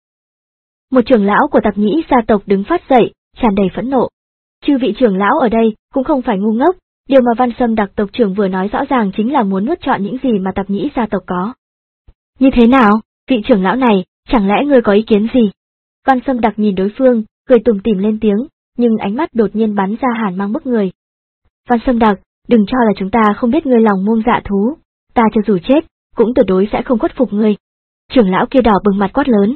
Một trưởng lão của Tạp Nhĩ gia tộc đứng phát dậy, tràn đầy phẫn nộ. Chư vị trưởng lão ở đây cũng không phải ngu ngốc, điều mà Văn Sâm Đặc tộc trưởng vừa nói rõ ràng chính là muốn nuốt trọn những gì mà Tạp Nhĩ gia tộc có. Như thế nào, vị trưởng lão này, chẳng lẽ ngươi có ý kiến gì? Văn Sâm Đặc nhìn đối phương, cười tủm tỉm lên tiếng, nhưng ánh mắt đột nhiên bắn ra hàn mang bức người. Văn Sâm Đặc, đừng cho là chúng ta không biết ngươi lòng muông dạ thú, ta cho dù chết, cũng tuyệt đối sẽ không khuất phục ngươi. Trưởng lão kia đỏ bừng mặt quát lớn.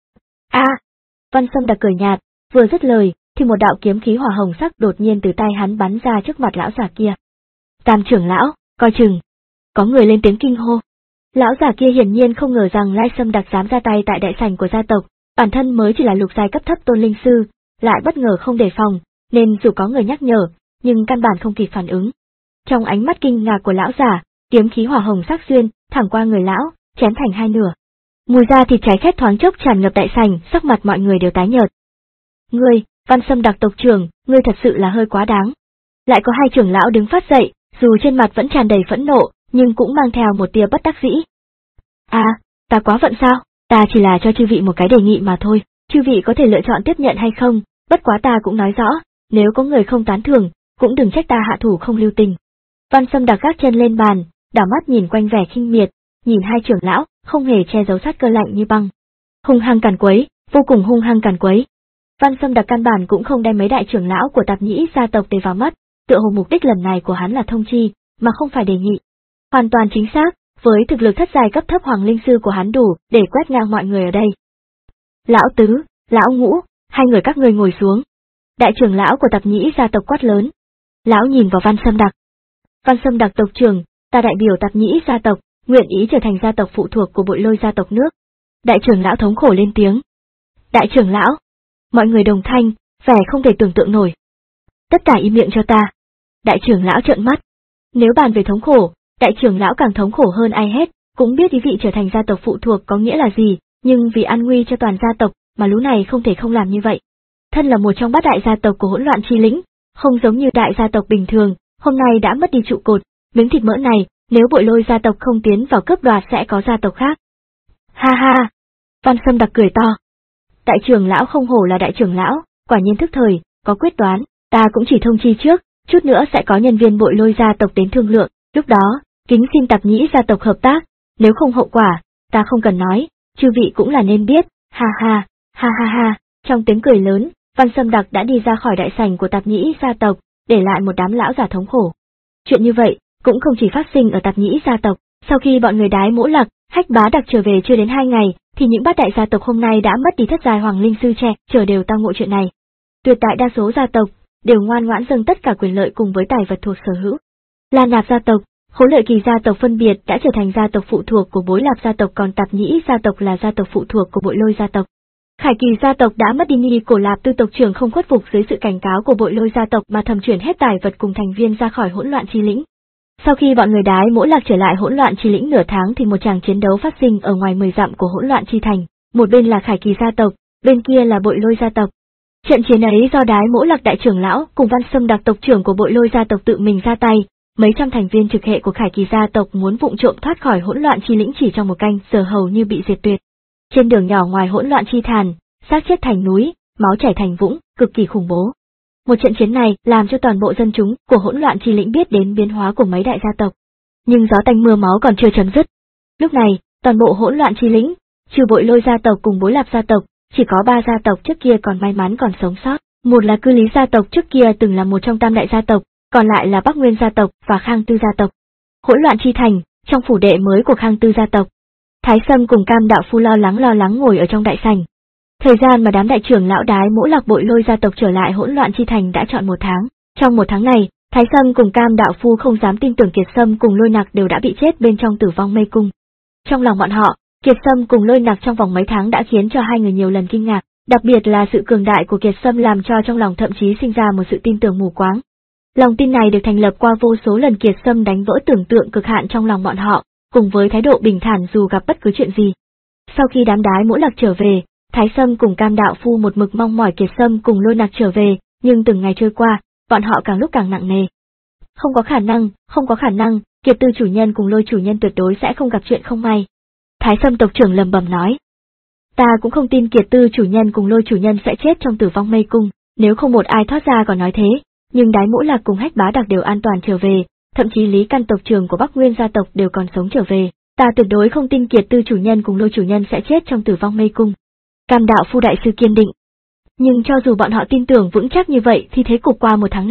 A! À, Văn Sâm Đặc cười nhạt, vừa dứt lời, thì một đạo kiếm khí hỏa hồng sắc đột nhiên từ tay hắn bắn ra trước mặt lão già kia. Tam trưởng lão, coi chừng! Có người lên tiếng kinh hô. Lão già kia hiển nhiên không ngờ rằng Lai Sâm Đặc dám ra tay tại đại sảnh của gia tộc, bản thân mới chỉ là lục giai cấp thấp tôn linh sư, lại bất ngờ không đề phòng, nên dù có người nhắc nhở, nhưng căn bản không kịp phản ứng. Trong ánh mắt kinh ngạc của lão già, kiếm khí hỏa hồng sắc xuyên thẳng qua người lão, chém thành hai nửa. Mùi da thịt cháy khét thoáng chốc tràn ngập đại sảnh, sắc mặt mọi người đều tái nhợt. Ngươi, Văn Sâm Đặc tộc trưởng, ngươi thật sự là hơi quá đáng. Lại có hai trưởng lão đứng phát dậy, dù trên mặt vẫn tràn đầy phẫn nộ, nhưng cũng mang theo một tia bất đắc dĩ. À, ta quá phận sao? Ta chỉ là cho chư vị một cái đề nghị mà thôi, chư vị có thể lựa chọn tiếp nhận hay không, bất quá ta cũng nói rõ, nếu có người không tán thưởng, cũng đừng trách ta hạ thủ không lưu tình. Văn Sâm Đặc gác chân lên bàn, đảo mắt nhìn quanh vẻ khinh miệt, nhìn hai trưởng lão, không hề che giấu sát cơ lạnh như băng. Hung hăng càn quấy, vô cùng hung hăng càn quấy. Văn Sâm Đặc căn bản cũng không đem mấy đại trưởng lão của Tạp Nhĩ gia tộc để vào mắt, tựa hồ mục đích lần này của hắn là thông chi, mà không phải đề nghị. Hoàn toàn chính xác, với thực lực thất giai cấp thấp hoàng linh sư của hắn đủ để quét ngang mọi người ở đây. Lão tứ, lão ngũ, hai người các ngươi ngồi xuống. Đại trưởng lão của Tạp Nhĩ gia tộc quát lớn. Lão nhìn vào Văn Sâm Đặc. Văn Sâm Đặc tộc trưởng, ta đại biểu Tạp Nhĩ gia tộc, nguyện ý trở thành gia tộc phụ thuộc của Bội Lôi gia tộc nước. Đại trưởng lão thống khổ lên tiếng. Đại trưởng lão. Mọi người đồng thanh, vẻ không thể tưởng tượng nổi. Tất cả im miệng cho ta. Đại trưởng lão trợn mắt. Nếu bàn về thống khổ, đại trưởng lão càng thống khổ hơn ai hết, cũng biết ý vị trở thành gia tộc phụ thuộc có nghĩa là gì, nhưng vì an nguy cho toàn gia tộc, mà lũ này không thể không làm như vậy. Thân là một trong bát đại gia tộc của hỗn loạn chi lĩnh, không giống như đại gia tộc bình thường, hôm nay đã mất đi trụ cột, miếng thịt mỡ này, nếu Bội Lôi gia tộc không tiến vào cướp đoạt sẽ có gia tộc khác. Ha ha! Văn Sâm Đặc cười to. Đại trưởng lão không hổ là đại trưởng lão, quả nhiên thức thời, có quyết đoán, ta cũng chỉ thông chi trước, chút nữa sẽ có nhân viên Bội Lôi gia tộc đến thương lượng, lúc đó, kính xin Tạp Nhĩ gia tộc hợp tác, nếu không hậu quả, ta không cần nói, chư vị cũng là nên biết, ha ha, ha ha ha, trong tiếng cười lớn, Văn Sâm Đặc đã đi ra khỏi đại sảnh của Tạp Nhĩ gia tộc, để lại một đám lão già thống khổ. Chuyện như vậy, cũng không chỉ phát sinh ở Tạp Nhĩ gia tộc, sau khi bọn người Đái Mỗ Lặc, Hách Bá Đặc trở về chưa đến hai ngày, thì những bát đại gia tộc hôm nay đã mất đi thất giai hoàng linh sư trẻ, chờ đều tao ngộ chuyện này. Tuyệt đại đa số gia tộc đều ngoan ngoãn dâng tất cả quyền lợi cùng với tài vật thuộc sở hữu. La Nạp gia tộc, Khố Lợi Kỳ gia tộc phân biệt đã trở thành gia tộc phụ thuộc của Bối Lạp gia tộc, còn Tạp Nhĩ gia tộc là gia tộc phụ thuộc của Bội Lôi gia tộc. Khải Kỳ gia tộc đã mất đi Nhi Cổ Lạp Tư tộc trưởng không khuất phục dưới sự cảnh cáo của Bội Lôi gia tộc mà thầm chuyển hết tài vật cùng thành viên ra khỏi hỗn loạn chi lĩnh. Sau khi bọn người Đái Mỗ Lặc trở lại hỗn loạn chi lĩnh nửa tháng thì một tràng chiến đấu phát sinh ở ngoài mười dặm của hỗn loạn chi thành, một bên là Khải Kỳ gia tộc, bên kia là Bội Lôi gia tộc. Trận chiến ấy do Đái Mỗ Lặc đại trưởng lão cùng Văn Sâm Đặc tộc trưởng của Bội Lôi gia tộc tự mình ra tay, mấy trăm thành viên trực hệ của Khải Kỳ gia tộc muốn vụng trộm thoát khỏi hỗn loạn chi lĩnh chỉ trong một canh giờ hầu như bị diệt tuyệt. Trên đường nhỏ ngoài hỗn loạn chi thàn, xác chết thành núi, máu chảy thành vũng, cực kỳ khủng bố. Một trận chiến này làm cho toàn bộ dân chúng của hỗn loạn chi lĩnh biết đến biến hóa của mấy đại gia tộc. Nhưng gió tanh mưa máu còn chưa chấm dứt. Lúc này, toàn bộ hỗn loạn chi lĩnh, trừ Bội Lôi gia tộc cùng Bối Lạp gia tộc, chỉ có ba gia tộc trước kia còn may mắn còn sống sót. Một là Cư Lý gia tộc trước kia từng là một trong tam đại gia tộc, còn lại là Bắc Nguyên gia tộc và Khang Tư gia tộc. Hỗn loạn chi thành, trong phủ đệ mới của Khang Tư gia tộc. Thái Sâm cùng Cam đạo phu lo lắng lo lắng ngồi ở trong đại sảnh. Thời gian mà đám đại trưởng lão Đái Mỗ Lặc Bội Lôi gia tộc trở lại hỗn loạn chi thành đã trọn một tháng. Trong một tháng này, Thái Sâm cùng Cam đạo phu không dám tin tưởng Kiệt Sâm cùng Lôi Nặc đều đã bị chết bên trong Tử Vong Mê Cung. Trong lòng bọn họ, Kiệt Sâm cùng Lôi Nặc trong vòng mấy tháng đã khiến cho hai người nhiều lần kinh ngạc, đặc biệt là sự cường đại của Kiệt Sâm làm cho trong lòng thậm chí sinh ra một sự tin tưởng mù quáng. Lòng tin này được thành lập qua vô số lần Kiệt Sâm đánh vỡ tưởng tượng cực hạn trong lòng bọn họ, cùng với thái độ bình thản dù gặp bất cứ chuyện gì. Sau khi đám Đái Mỗ Lặc trở về, Thái Sâm cùng Cam đạo phu một mực mong mỏi Kiệt Sâm cùng Lôi Nặc trở về, nhưng từng ngày trôi qua, bọn họ càng lúc càng nặng nề. Không có khả năng, không có khả năng, Kiệt Tư chủ nhân cùng Lôi chủ nhân tuyệt đối sẽ không gặp chuyện không may. Thái Sâm tộc trưởng lầm bầm nói. Ta cũng không tin Kiệt Tư chủ nhân cùng Lôi chủ nhân sẽ chết trong Tử Vong Mê Cung, nếu không một ai thoát ra còn nói thế, nhưng Đái Mỗ Lặc cùng Hách Bá Đặc đều an toàn trở về, thậm chí Lý Căn tộc trưởng của Bắc Nguyên gia tộc đều còn sống trở về, ta tuyệt đối không tin Kiệt Tư chủ nhân cùng Lôi chủ nhân sẽ chết trong Tử Vong Mê Cung. Cam đạo phu đại sư kiên định. Nhưng cho dù bọn họ tin tưởng vững chắc như vậy thì thế cục qua một tháng này,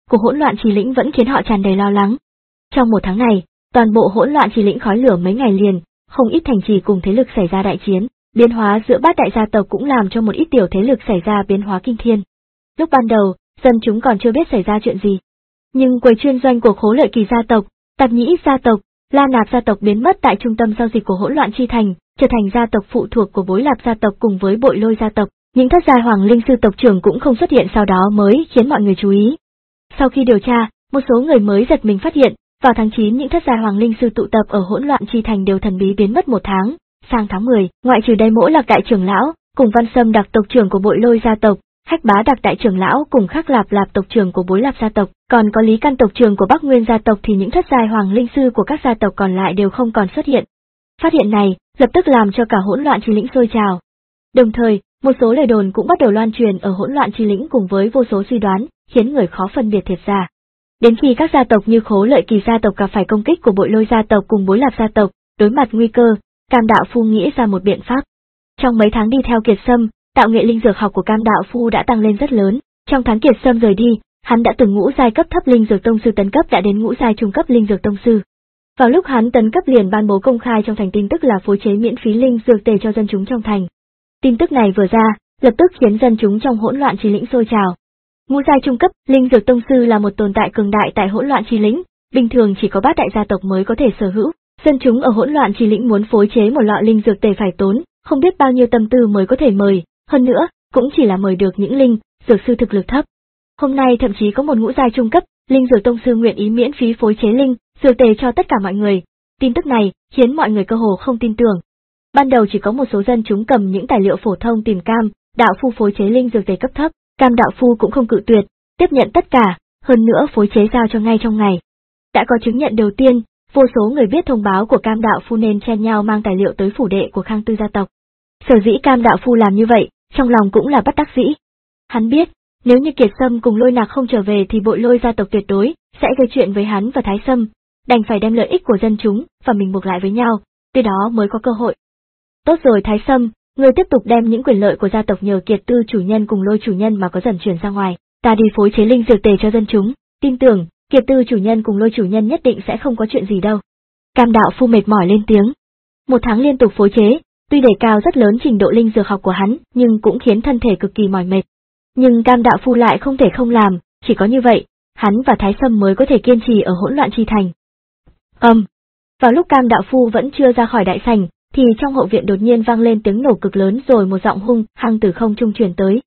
của hỗn loạn trì lĩnh vẫn khiến họ tràn đầy lo lắng. Trong một tháng này, toàn bộ hỗn loạn trì lĩnh khói lửa mấy ngày liền, không ít thành trì cùng thế lực xảy ra đại chiến, biến hóa giữa bát đại gia tộc cũng làm cho một ít tiểu thế lực xảy ra biến hóa kinh thiên. Lúc ban đầu, dân chúng còn chưa biết xảy ra chuyện gì. Nhưng quầy chuyên doanh của Khố Lợi Kỳ gia tộc, Tạp Nhĩ gia tộc, La Nạp gia tộc biến mất tại trung tâm giao dịch của hỗn loạn chi thành, trở thành gia tộc phụ thuộc của Bối Lạp gia tộc cùng với Bội Lôi gia tộc. Những thất giai hoàng linh sư tộc trưởng cũng không xuất hiện sau đó mới khiến mọi người chú ý. Sau khi điều tra, một số người mới giật mình phát hiện, vào tháng chín những thất giai hoàng linh sư tụ tập ở hỗn loạn chi thành đều thần bí biến mất một tháng. Sang tháng mười, ngoại trừ Đáy Mỗ Lạc đại trưởng lão, cùng Văn Sâm Đặc tộc trưởng của Bội Lôi gia tộc, Hách Bá Đặc đại trưởng lão cùng Khắc Lạp Lạp tộc trưởng của Bối Lạp gia tộc, còn có Lý Căn tộc trưởng của Bắc Nguyên gia tộc thì những thất giai hoàng linh sư của các gia tộc còn lại đều không còn xuất hiện. Phát hiện này lập tức làm cho cả hỗn loạn chi lĩnh sôi trào. Đồng thời, một số lời đồn cũng bắt đầu loan truyền ở hỗn loạn chi lĩnh cùng với vô số suy đoán, khiến người khó phân biệt thiệt giả. Đến khi các gia tộc như Khố Lợi Kỳ gia tộc gặp phải công kích của Bội Lôi gia tộc cùng Bối Lạp gia tộc, đối mặt nguy cơ, Cam Đạo Phu nghĩ ra một biện pháp. Trong mấy tháng đi theo Kiệt Sâm, tạo nghệ linh dược học của Cam Đạo Phu đã tăng lên rất lớn. Trong tháng Kiệt Sâm rời đi, hắn đã từ ngũ giai cấp thấp linh dược tông sư tấn cấp đã đến ngũ giai trung cấp linh dược tông sư. Vào lúc hắn tấn cấp liền ban bố công khai trong thành tin tức là phối chế miễn phí linh dược tề cho dân chúng trong thành. Tin tức này vừa ra, lập tức khiến dân chúng trong hỗn loạn chi lĩnh sôi trào. Ngũ giai trung cấp linh dược tông sư là một tồn tại cường đại tại hỗn loạn chi lĩnh, bình thường chỉ có bát đại gia tộc mới có thể sở hữu. Dân chúng ở hỗn loạn chi lĩnh muốn phối chế một lọ linh dược tề phải tốn không biết bao nhiêu tâm tư mới có thể mời, hơn nữa, cũng chỉ là mời được những linh dược sư thực lực thấp. Hôm nay thậm chí có một ngũ giai trung cấp linh dược tông sư nguyện ý miễn phí phối chế linh dược tề cho tất cả mọi người. Tin tức này khiến mọi người cơ hồ không tin tưởng. Ban đầu chỉ có một số dân chúng cầm những tài liệu phổ thông tìm Cam Đạo Phu phối chế linh dược tề cấp thấp, Cam Đạo Phu cũng không cự tuyệt, tiếp nhận tất cả, hơn nữa phối chế giao cho ngay trong ngày. Đã có chứng nhận đầu tiên, vô số người biết thông báo của Cam Đạo Phu nên chen nhau mang tài liệu tới phủ đệ của Khang Tư gia tộc. Sở dĩ Cam Đạo Phu làm như vậy, trong lòng cũng là bất đắc dĩ. Hắn biết, nếu như Kiệt Sâm cùng Lôi Nạc không trở về thì Bội Lôi gia tộc tuyệt đối sẽ gây chuyện với hắn và Thái Sâm, đành phải đem lợi ích của dân chúng và mình buộc lại với nhau, từ đó mới có cơ hội. Tốt rồi Thái Sâm, ngươi tiếp tục đem những quyền lợi của gia tộc nhờ Kiệt Tư chủ nhân cùng Lôi chủ nhân mà có dần chuyển ra ngoài, ta đi phối chế linh dược tề cho dân chúng, tin tưởng Kiệt Tư chủ nhân cùng Lôi chủ nhân nhất định sẽ không có chuyện gì đâu. Cam Đạo Phu mệt mỏi lên tiếng. Một tháng liên tục phối chế, tuy đề cao rất lớn trình độ linh dược học của hắn, nhưng cũng khiến thân thể cực kỳ mỏi mệt. Nhưng Cam Đạo Phu lại không thể không làm, chỉ có như vậy, hắn và Thái Sâm mới có thể kiên trì ở hỗn loạn chi thành. Ầm, um, vào lúc Cam Đạo Phu vẫn chưa ra khỏi đại sảnh, thì trong hậu viện đột nhiên vang lên tiếng nổ cực lớn rồi một giọng hung hăng từ không trung truyền tới.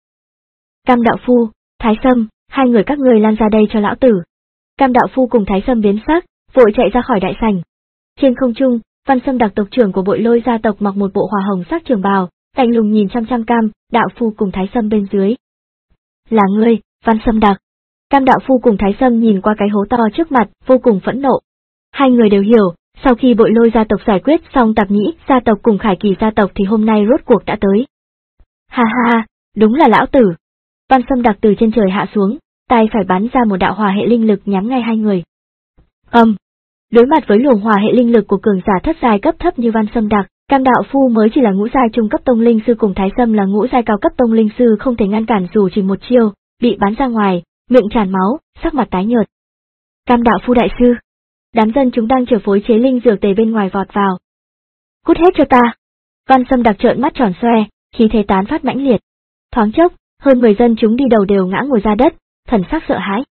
Cam Đạo Phu, Thái Sâm, hai người các ngươi lan ra đây cho lão tử. Cam Đạo Phu cùng Thái Sâm biến sắc, vội chạy ra khỏi đại sảnh. Trên không trung, Văn Sâm Đặc tộc trưởng của Bội Lôi gia tộc mặc một bộ hỏa hồng sắc trường bào, lạnh lùng nhìn chăm chăm Cam Đạo Phu cùng Thái Sâm bên dưới. Là ngươi, Văn Sâm Đặc. Cam Đạo Phu cùng Thái Sâm nhìn qua cái hố to trước mặt, vô cùng phẫn nộ. Hai người đều hiểu, sau khi Bội Lôi gia tộc giải quyết xong Tạp Nhĩ gia tộc cùng Khải Kỳ gia tộc thì hôm nay rốt cuộc đã tới. Ha ha ha, đúng là lão tử. Văn Sâm Đặc từ trên trời hạ xuống, tay phải bắn ra một đạo hỏa hệ linh lực nhắm ngay hai người. Ầm, um, đối mặt với luồng hỏa hệ linh lực của cường giả thất giai cấp thấp như Văn Sâm Đặc, Cam Đạo Phu mới chỉ là ngũ giai trung cấp tông linh sư cùng Thái Sâm là ngũ giai cao cấp tông linh sư không thể ngăn cản dù chỉ một chiêu, bị bắn ra ngoài, miệng tràn máu, sắc mặt tái nhợt. Cam Đạo Phu đại sư, đám dân chúng đang chờ phối chế linh dược tề bên ngoài vọt vào. Cút hết cho ta! Văn Sâm Đặc trợn mắt tròn xoe, khí thế tán phát mãnh liệt. Thoáng chốc, hơn mười dân chúng đi đầu đều ngã ngồi ra đất, thần sắc sợ hãi.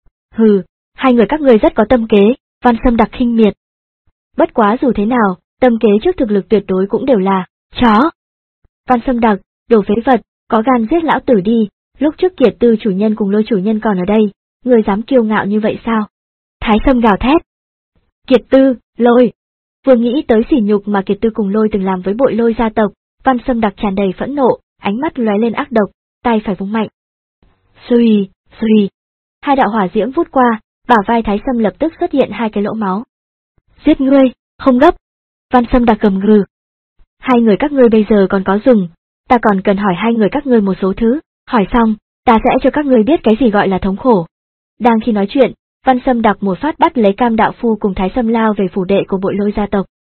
Hừ, hai người các ngươi rất có tâm kế, Văn Sâm Đặc khinh miệt. Bất quá dù thế nào, tâm kế trước thực lực tuyệt đối cũng đều là chó. Văn Sâm Đặc, đồ phế vật, có gan giết lão tử đi, lúc trước Kiệt Tư chủ nhân cùng Lôi chủ nhân còn ở đây, ngươi dám kiêu ngạo như vậy sao? Thái Sâm gào thét. Kiệt Tư, Lôi. Vừa nghĩ tới sỉ nhục mà Kiệt Tư cùng Lôi từng làm với Bội Lôi gia tộc, Văn Sâm Đặc tràn đầy phẫn nộ, ánh mắt lóe lên ác độc, tay phải vung mạnh. Xùi, xùi. Hai đạo hỏa diễm vút qua, bả vai Thái Sâm lập tức xuất hiện hai cái lỗ máu. Giết ngươi, không gấp. Văn Sâm Đặc gầm gừ. Hai người các ngươi bây giờ còn có dùng, ta còn cần hỏi hai người các ngươi một số thứ, hỏi xong, ta sẽ cho các ngươi biết cái gì gọi là thống khổ. Đang khi nói chuyện, Văn Sâm Đặc một phát bắt lấy Cam Đạo Phu cùng Thái Sâm lao về phủ đệ của Bội Lôi gia tộc.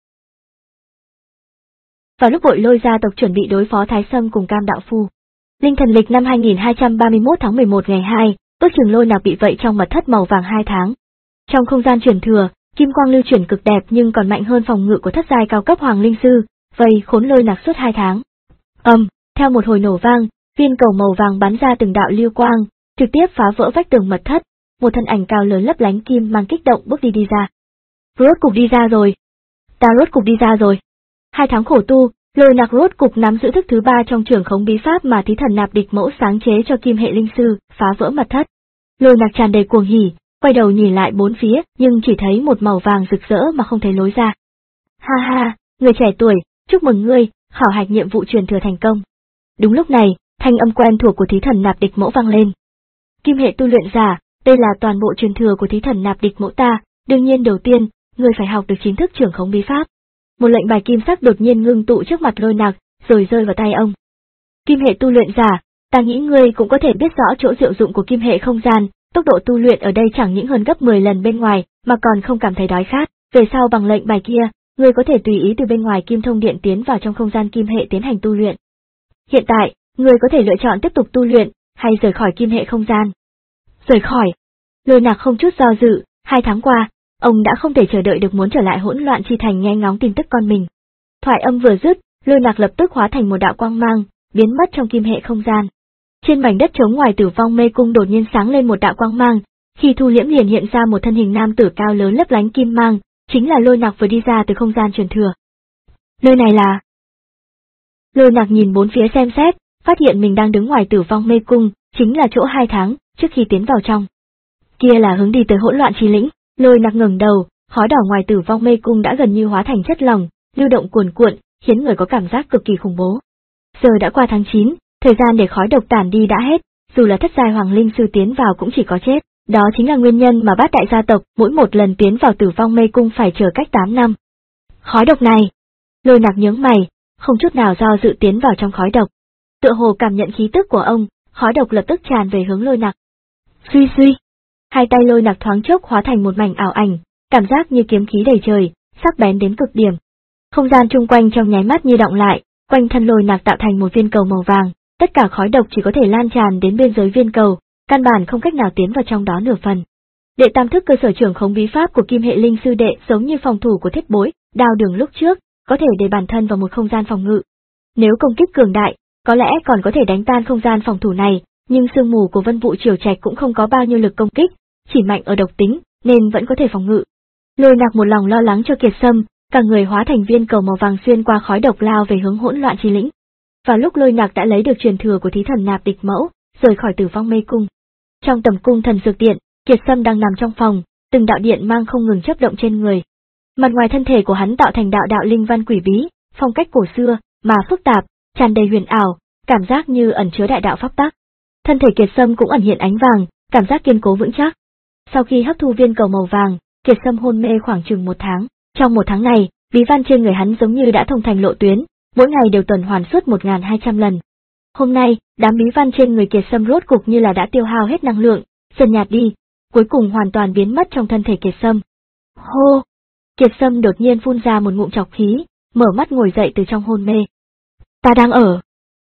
Vào lúc Bội Lôi gia tộc chuẩn bị đối phó Thái Sâm cùng Cam Đạo Phu, linh thần lịch năm hai nghìn hai trăm ba mươi mốt tháng mười một ngày hai, ước chừng Lôi Nặc bị vậy trong mật thất màu vàng hai tháng. Trong không gian truyền thừa, kim quang lưu chuyển cực đẹp nhưng còn mạnh hơn phòng ngự của thất giai cao cấp Hoàng Linh Sư, vây khốn Lôi Nặc suốt hai tháng. Ầm, um, theo một hồi nổ vang, viên cầu màu vàng bắn ra từng đạo lưu quang, trực tiếp phá vỡ vách tường mật thất, một thân ảnh cao lớn lấp lánh kim mang kích động bước đi đi ra. Rốt cục đi ra rồi. Ta rốt cục đi ra rồi. Hai tháng khổ tu, Lôi Nặc rốt cục nắm giữ thức thứ ba trong trưởng khống bí pháp mà thí thần nạp địch mẫu sáng chế cho kim hệ linh sư, phá vỡ mật thất. Lôi Nặc tràn đầy cuồng hỉ, quay đầu nhìn lại bốn phía, nhưng chỉ thấy một màu vàng rực rỡ mà không thấy lối ra. Ha ha, người trẻ tuổi, chúc mừng ngươi, khảo hạch nhiệm vụ truyền thừa thành công. Đúng lúc này, thanh âm quen thuộc của thí thần nạp địch mẫu vang lên. Kim hệ tu luyện giả, đây là toàn bộ truyền thừa của thí thần nạp địch mẫu ta, đương nhiên đầu tiên, ngươi phải học được chính thức trưởng khống bí pháp. Một lệnh bài kim sắc đột nhiên ngưng tụ trước mặt Lôi Nặc, rồi rơi vào tay ông. Kim hệ tu luyện giả, ta nghĩ ngươi cũng có thể biết rõ chỗ diệu dụng của kim hệ không gian, tốc độ tu luyện ở đây chẳng những hơn gấp mười lần bên ngoài, mà còn không cảm thấy đói khát. Về sau bằng lệnh bài kia, ngươi có thể tùy ý từ bên ngoài kim thông điện tiến vào trong không gian kim hệ tiến hành tu luyện. Hiện tại, ngươi có thể lựa chọn tiếp tục tu luyện, hay rời khỏi kim hệ không gian. Rời khỏi. Lôi Nặc không chút do dự, hai tháng qua, ông đã không thể chờ đợi được muốn trở lại hỗn loạn chi thành nghe ngóng tin tức con mình. Thoại âm vừa dứt, Lôi Nặc lập tức hóa thành một đạo quang mang, biến mất trong kim hệ không gian. Trên mảnh đất trống ngoài Tử Vong Mê Cung đột nhiên sáng lên một đạo quang mang, khi thu liễm liền hiện ra một thân hình nam tử cao lớn lấp lánh kim mang, chính là Lôi Nặc vừa đi ra từ không gian truyền thừa. Nơi này là... Lôi Nặc nhìn bốn phía xem xét, phát hiện mình đang đứng ngoài Tử Vong Mê Cung, chính là chỗ hai tháng trước khi tiến vào trong. Kia là hướng đi tới hỗn loạn chi lĩnh. Lôi Nặc ngẩng đầu, khói đỏ ngoài Tử Vong Mê Cung đã gần như hóa thành chất lỏng, lưu động cuồn cuộn, khiến người có cảm giác cực kỳ khủng bố. Giờ đã qua tháng chín, thời gian để khói độc tản đi đã hết, dù là thất giai Hoàng Linh Sư tiến vào cũng chỉ có chết, đó chính là nguyên nhân mà bát đại gia tộc mỗi một lần tiến vào Tử Vong Mê Cung phải chờ cách tám năm. Khói độc này, Lôi Nặc nhướng mày, không chút nào do dự tiến vào trong khói độc. Tựa hồ cảm nhận khí tức của ông, khói độc lập tức tràn về hướng Lôi Nặc. Suy suy, hai tay Lôi Nặc thoáng chốc hóa thành một mảnh ảo ảnh, cảm giác như kiếm khí đầy trời, sắc bén đến cực điểm. Không gian chung quanh trong nháy mắt như động lại, quanh thân Lôi Nặc tạo thành một viên cầu màu vàng, tất cả khói độc chỉ có thể lan tràn đến biên giới viên cầu, căn bản không cách nào tiến vào trong đó nửa phần. Đệ tam thức cơ sở trưởng khống bí pháp của kim hệ linh sư đệ giống như phòng thủ của Thiết Bối, Đao Đường lúc trước, có thể để bản thân vào một không gian phòng ngự. Nếu công kích cường đại, có lẽ còn có thể đánh tan không gian phòng thủ này, nhưng sương mù của Vân Vụ Triều Trạch cũng không có bao nhiêu lực công kích, chỉ mạnh ở độc tính, nên vẫn có thể phòng ngự. Lôi Nặc một lòng lo lắng cho Kiệt Sâm, cả người hóa thành viên cầu màu vàng xuyên qua khói độc lao về hướng hỗn loạn chi lĩnh. Vào lúc Lôi Nặc đã lấy được truyền thừa của thí thần nạp địch mẫu, rời khỏi Tử Vong Mê Cung. Trong tầm cung thần dược điện, Kiệt Sâm đang nằm trong phòng, từng đạo điện mang không ngừng chớp động trên người. Mặt ngoài thân thể của hắn tạo thành đạo đạo linh văn quỷ bí, phong cách cổ xưa mà phức tạp, tràn đầy huyền ảo, cảm giác như ẩn chứa đại đạo pháp tắc. Thân thể Kiệt Sâm cũng ẩn hiện ánh vàng, cảm giác kiên cố vững chắc. Sau khi hấp thu viên cầu màu vàng, Kiệt Sâm hôn mê khoảng chừng một tháng. Trong một tháng này, bí văn trên người hắn giống như đã thông thành lộ tuyến, mỗi ngày đều tuần hoàn suốt một nghìn hai trăm lần. Hôm nay, đám bí văn trên người Kiệt Sâm rốt cục như là đã tiêu hao hết năng lượng, dần nhạt đi, cuối cùng hoàn toàn biến mất trong thân thể Kiệt Sâm. Hô! Kiệt Sâm đột nhiên phun ra một ngụm trọc khí, mở mắt ngồi dậy từ trong hôn mê. Ta đang ở.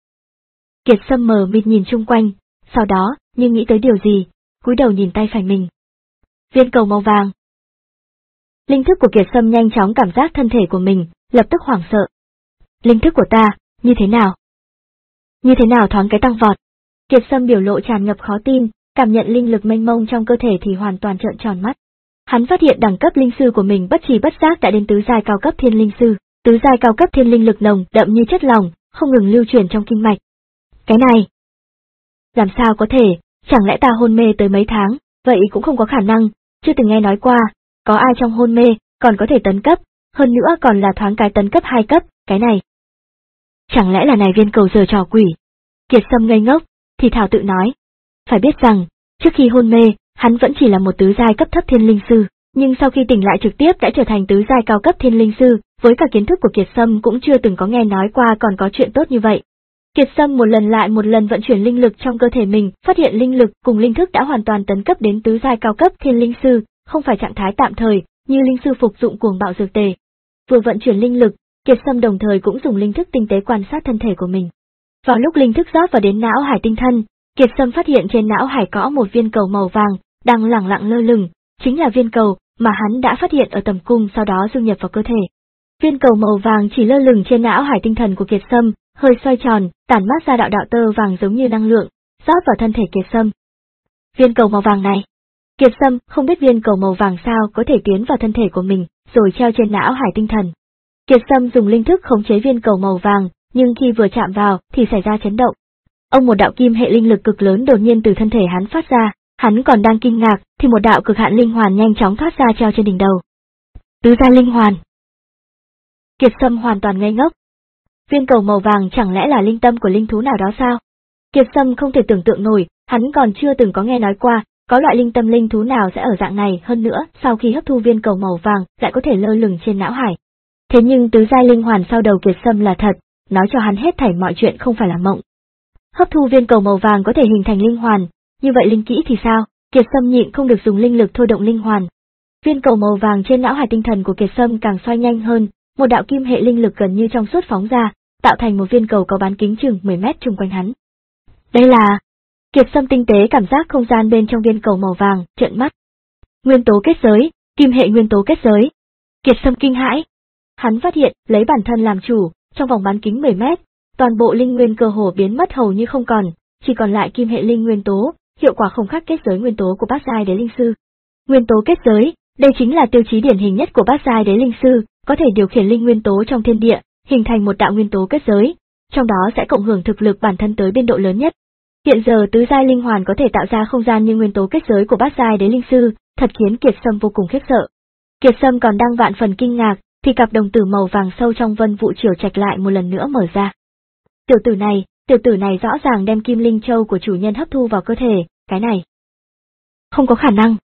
Kiệt Sâm mờ mịt nhìn chung quanh, sau đó, như nghĩ tới điều gì, cúi đầu nhìn tay phải mình. Viên cầu màu vàng. Linh thức của Kiệt Sâm nhanh chóng cảm giác thân thể của mình, lập tức hoảng sợ. Linh thức của ta, như thế nào? Như thế nào thoáng cái tăng vọt? Kiệt Sâm biểu lộ tràn ngập khó tin, cảm nhận linh lực mênh mông trong cơ thể thì hoàn toàn trợn tròn mắt. Hắn phát hiện đẳng cấp linh sư của mình bất trì bất giác đã đến tứ giai cao cấp thiên linh sư, tứ giai cao cấp thiên linh lực nồng đậm như chất lỏng, không ngừng lưu truyền trong kinh mạch. Cái này, làm sao có thể, chẳng lẽ ta hôn mê tới mấy tháng, vậy cũng không có khả năng, chưa từng nghe nói qua, có ai trong hôn mê, còn có thể tấn cấp, hơn nữa còn là thoáng cái tấn cấp hai cấp, cái này. Chẳng lẽ là này viên cầu giờ trò quỷ? Kiệt Sâm ngây ngốc, thì thảo tự nói. Phải biết rằng, trước khi hôn mê, hắn vẫn chỉ là một tứ giai cấp thấp thiên linh sư, nhưng sau khi tỉnh lại trực tiếp đã trở thành tứ giai cao cấp thiên linh sư, với cả kiến thức của Kiệt Sâm cũng chưa từng có nghe nói qua còn có chuyện tốt như vậy. Kiệt Sâm một lần lại một lần vận chuyển linh lực trong cơ thể mình, phát hiện linh lực cùng linh thức đã hoàn toàn tấn cấp đến tứ giai cao cấp thiên linh sư, không phải trạng thái tạm thời, như linh sư phục dụng cuồng bạo dược tề. Vừa vận chuyển linh lực, Kiệt Sâm đồng thời cũng dùng linh thức tinh tế quan sát thân thể của mình. Vào lúc linh thức rót vào đến não hải tinh thân, Kiệt Sâm phát hiện trên não hải có một viên cầu màu vàng, đang lẳng lặng lơ lửng, chính là viên cầu mà hắn đã phát hiện ở tầm cung sau đó dung nhập vào cơ thể. Viên cầu màu vàng chỉ lơ lửng trên não hải tinh thần của Kiệt Sâm, hơi xoay tròn, tản mát ra đạo đạo tơ vàng giống như năng lượng, rót vào thân thể Kiệt Sâm. Viên cầu màu vàng này, Kiệt Sâm không biết viên cầu màu vàng sao có thể tiến vào thân thể của mình, rồi treo trên não hải tinh thần. Kiệt Sâm dùng linh thức khống chế viên cầu màu vàng, nhưng khi vừa chạm vào thì xảy ra chấn động. Ông một đạo kim hệ linh lực cực lớn đột nhiên từ thân thể hắn phát ra, hắn còn đang kinh ngạc thì một đạo cực hạn linh hoàn nhanh chóng thoát ra treo trên đỉnh đầu. Tứ giai linh hoàn. Kiệt Sâm hoàn toàn ngây ngốc. Viên cầu màu vàng chẳng lẽ là linh tâm của linh thú nào đó sao? Kiệt Sâm không thể tưởng tượng nổi, hắn còn chưa từng có nghe nói qua, có loại linh tâm linh thú nào sẽ ở dạng này, hơn nữa, sau khi hấp thu viên cầu màu vàng, lại có thể lơ lửng trên não hải. Thế nhưng tứ giai linh hoàn sau đầu Kiệt Sâm là thật, nói cho hắn hết thảy mọi chuyện không phải là mộng. Hấp thu viên cầu màu vàng có thể hình thành linh hoàn, như vậy linh kỹ thì sao? Kiệt Sâm nhịn không được dùng linh lực thôi động linh hoàn. Viên cầu màu vàng trên não hải tinh thần của Kiệt Sâm càng xoay nhanh hơn, một đạo kim hệ linh lực gần như trong suốt phóng ra, tạo thành một viên cầu có bán kính chừng mười mét xung quanh hắn. Đây là... Kiệt Sâm tinh tế cảm giác không gian bên trong viên cầu màu vàng, trợn mắt. Nguyên tố kết giới, kim hệ nguyên tố kết giới. Kiệt Sâm kinh hãi. Hắn phát hiện, lấy bản thân làm chủ, trong vòng bán kính mười mét, toàn bộ linh nguyên cơ hồ biến mất hầu như không còn, chỉ còn lại kim hệ linh nguyên tố, hiệu quả không khác kết giới nguyên tố của bát giai đế linh sư. Nguyên tố kết giới, đây chính là tiêu chí điển hình nhất của bát giai đế linh sư, có thể điều khiển linh nguyên tố trong thiên địa, hình thành một đạo nguyên tố kết giới, trong đó sẽ cộng hưởng thực lực bản thân tới biên độ lớn nhất. Hiện giờ tứ giai linh hoàn có thể tạo ra không gian như nguyên tố kết giới của bát giai đế linh sư, thật khiến Kiệt Sâm vô cùng khiếp sợ. Kiệt Sâm còn đang vạn phần kinh ngạc, thì cặp đồng tử màu vàng sâu trong vân vụ triều trạch lại một lần nữa mở ra. Tiểu tử này, tiểu tử này rõ ràng đem kim linh châu của chủ nhân hấp thu vào cơ thể, cái này không có khả năng.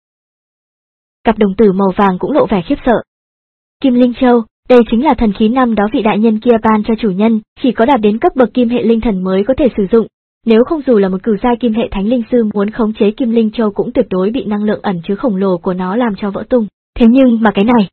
Cặp đồng tử màu vàng cũng lộ vẻ khiếp sợ. Kim linh châu, đây chính là thần khí năm đó vị đại nhân kia ban cho chủ nhân, chỉ có đạt đến cấp bậc kim hệ linh thần mới có thể sử dụng. Nếu không dù là một cửu giai kim hệ thánh linh sư muốn khống chế kim linh châu cũng tuyệt đối bị năng lượng ẩn chứa khổng lồ của nó làm cho vỡ tung. Thế nhưng mà cái này...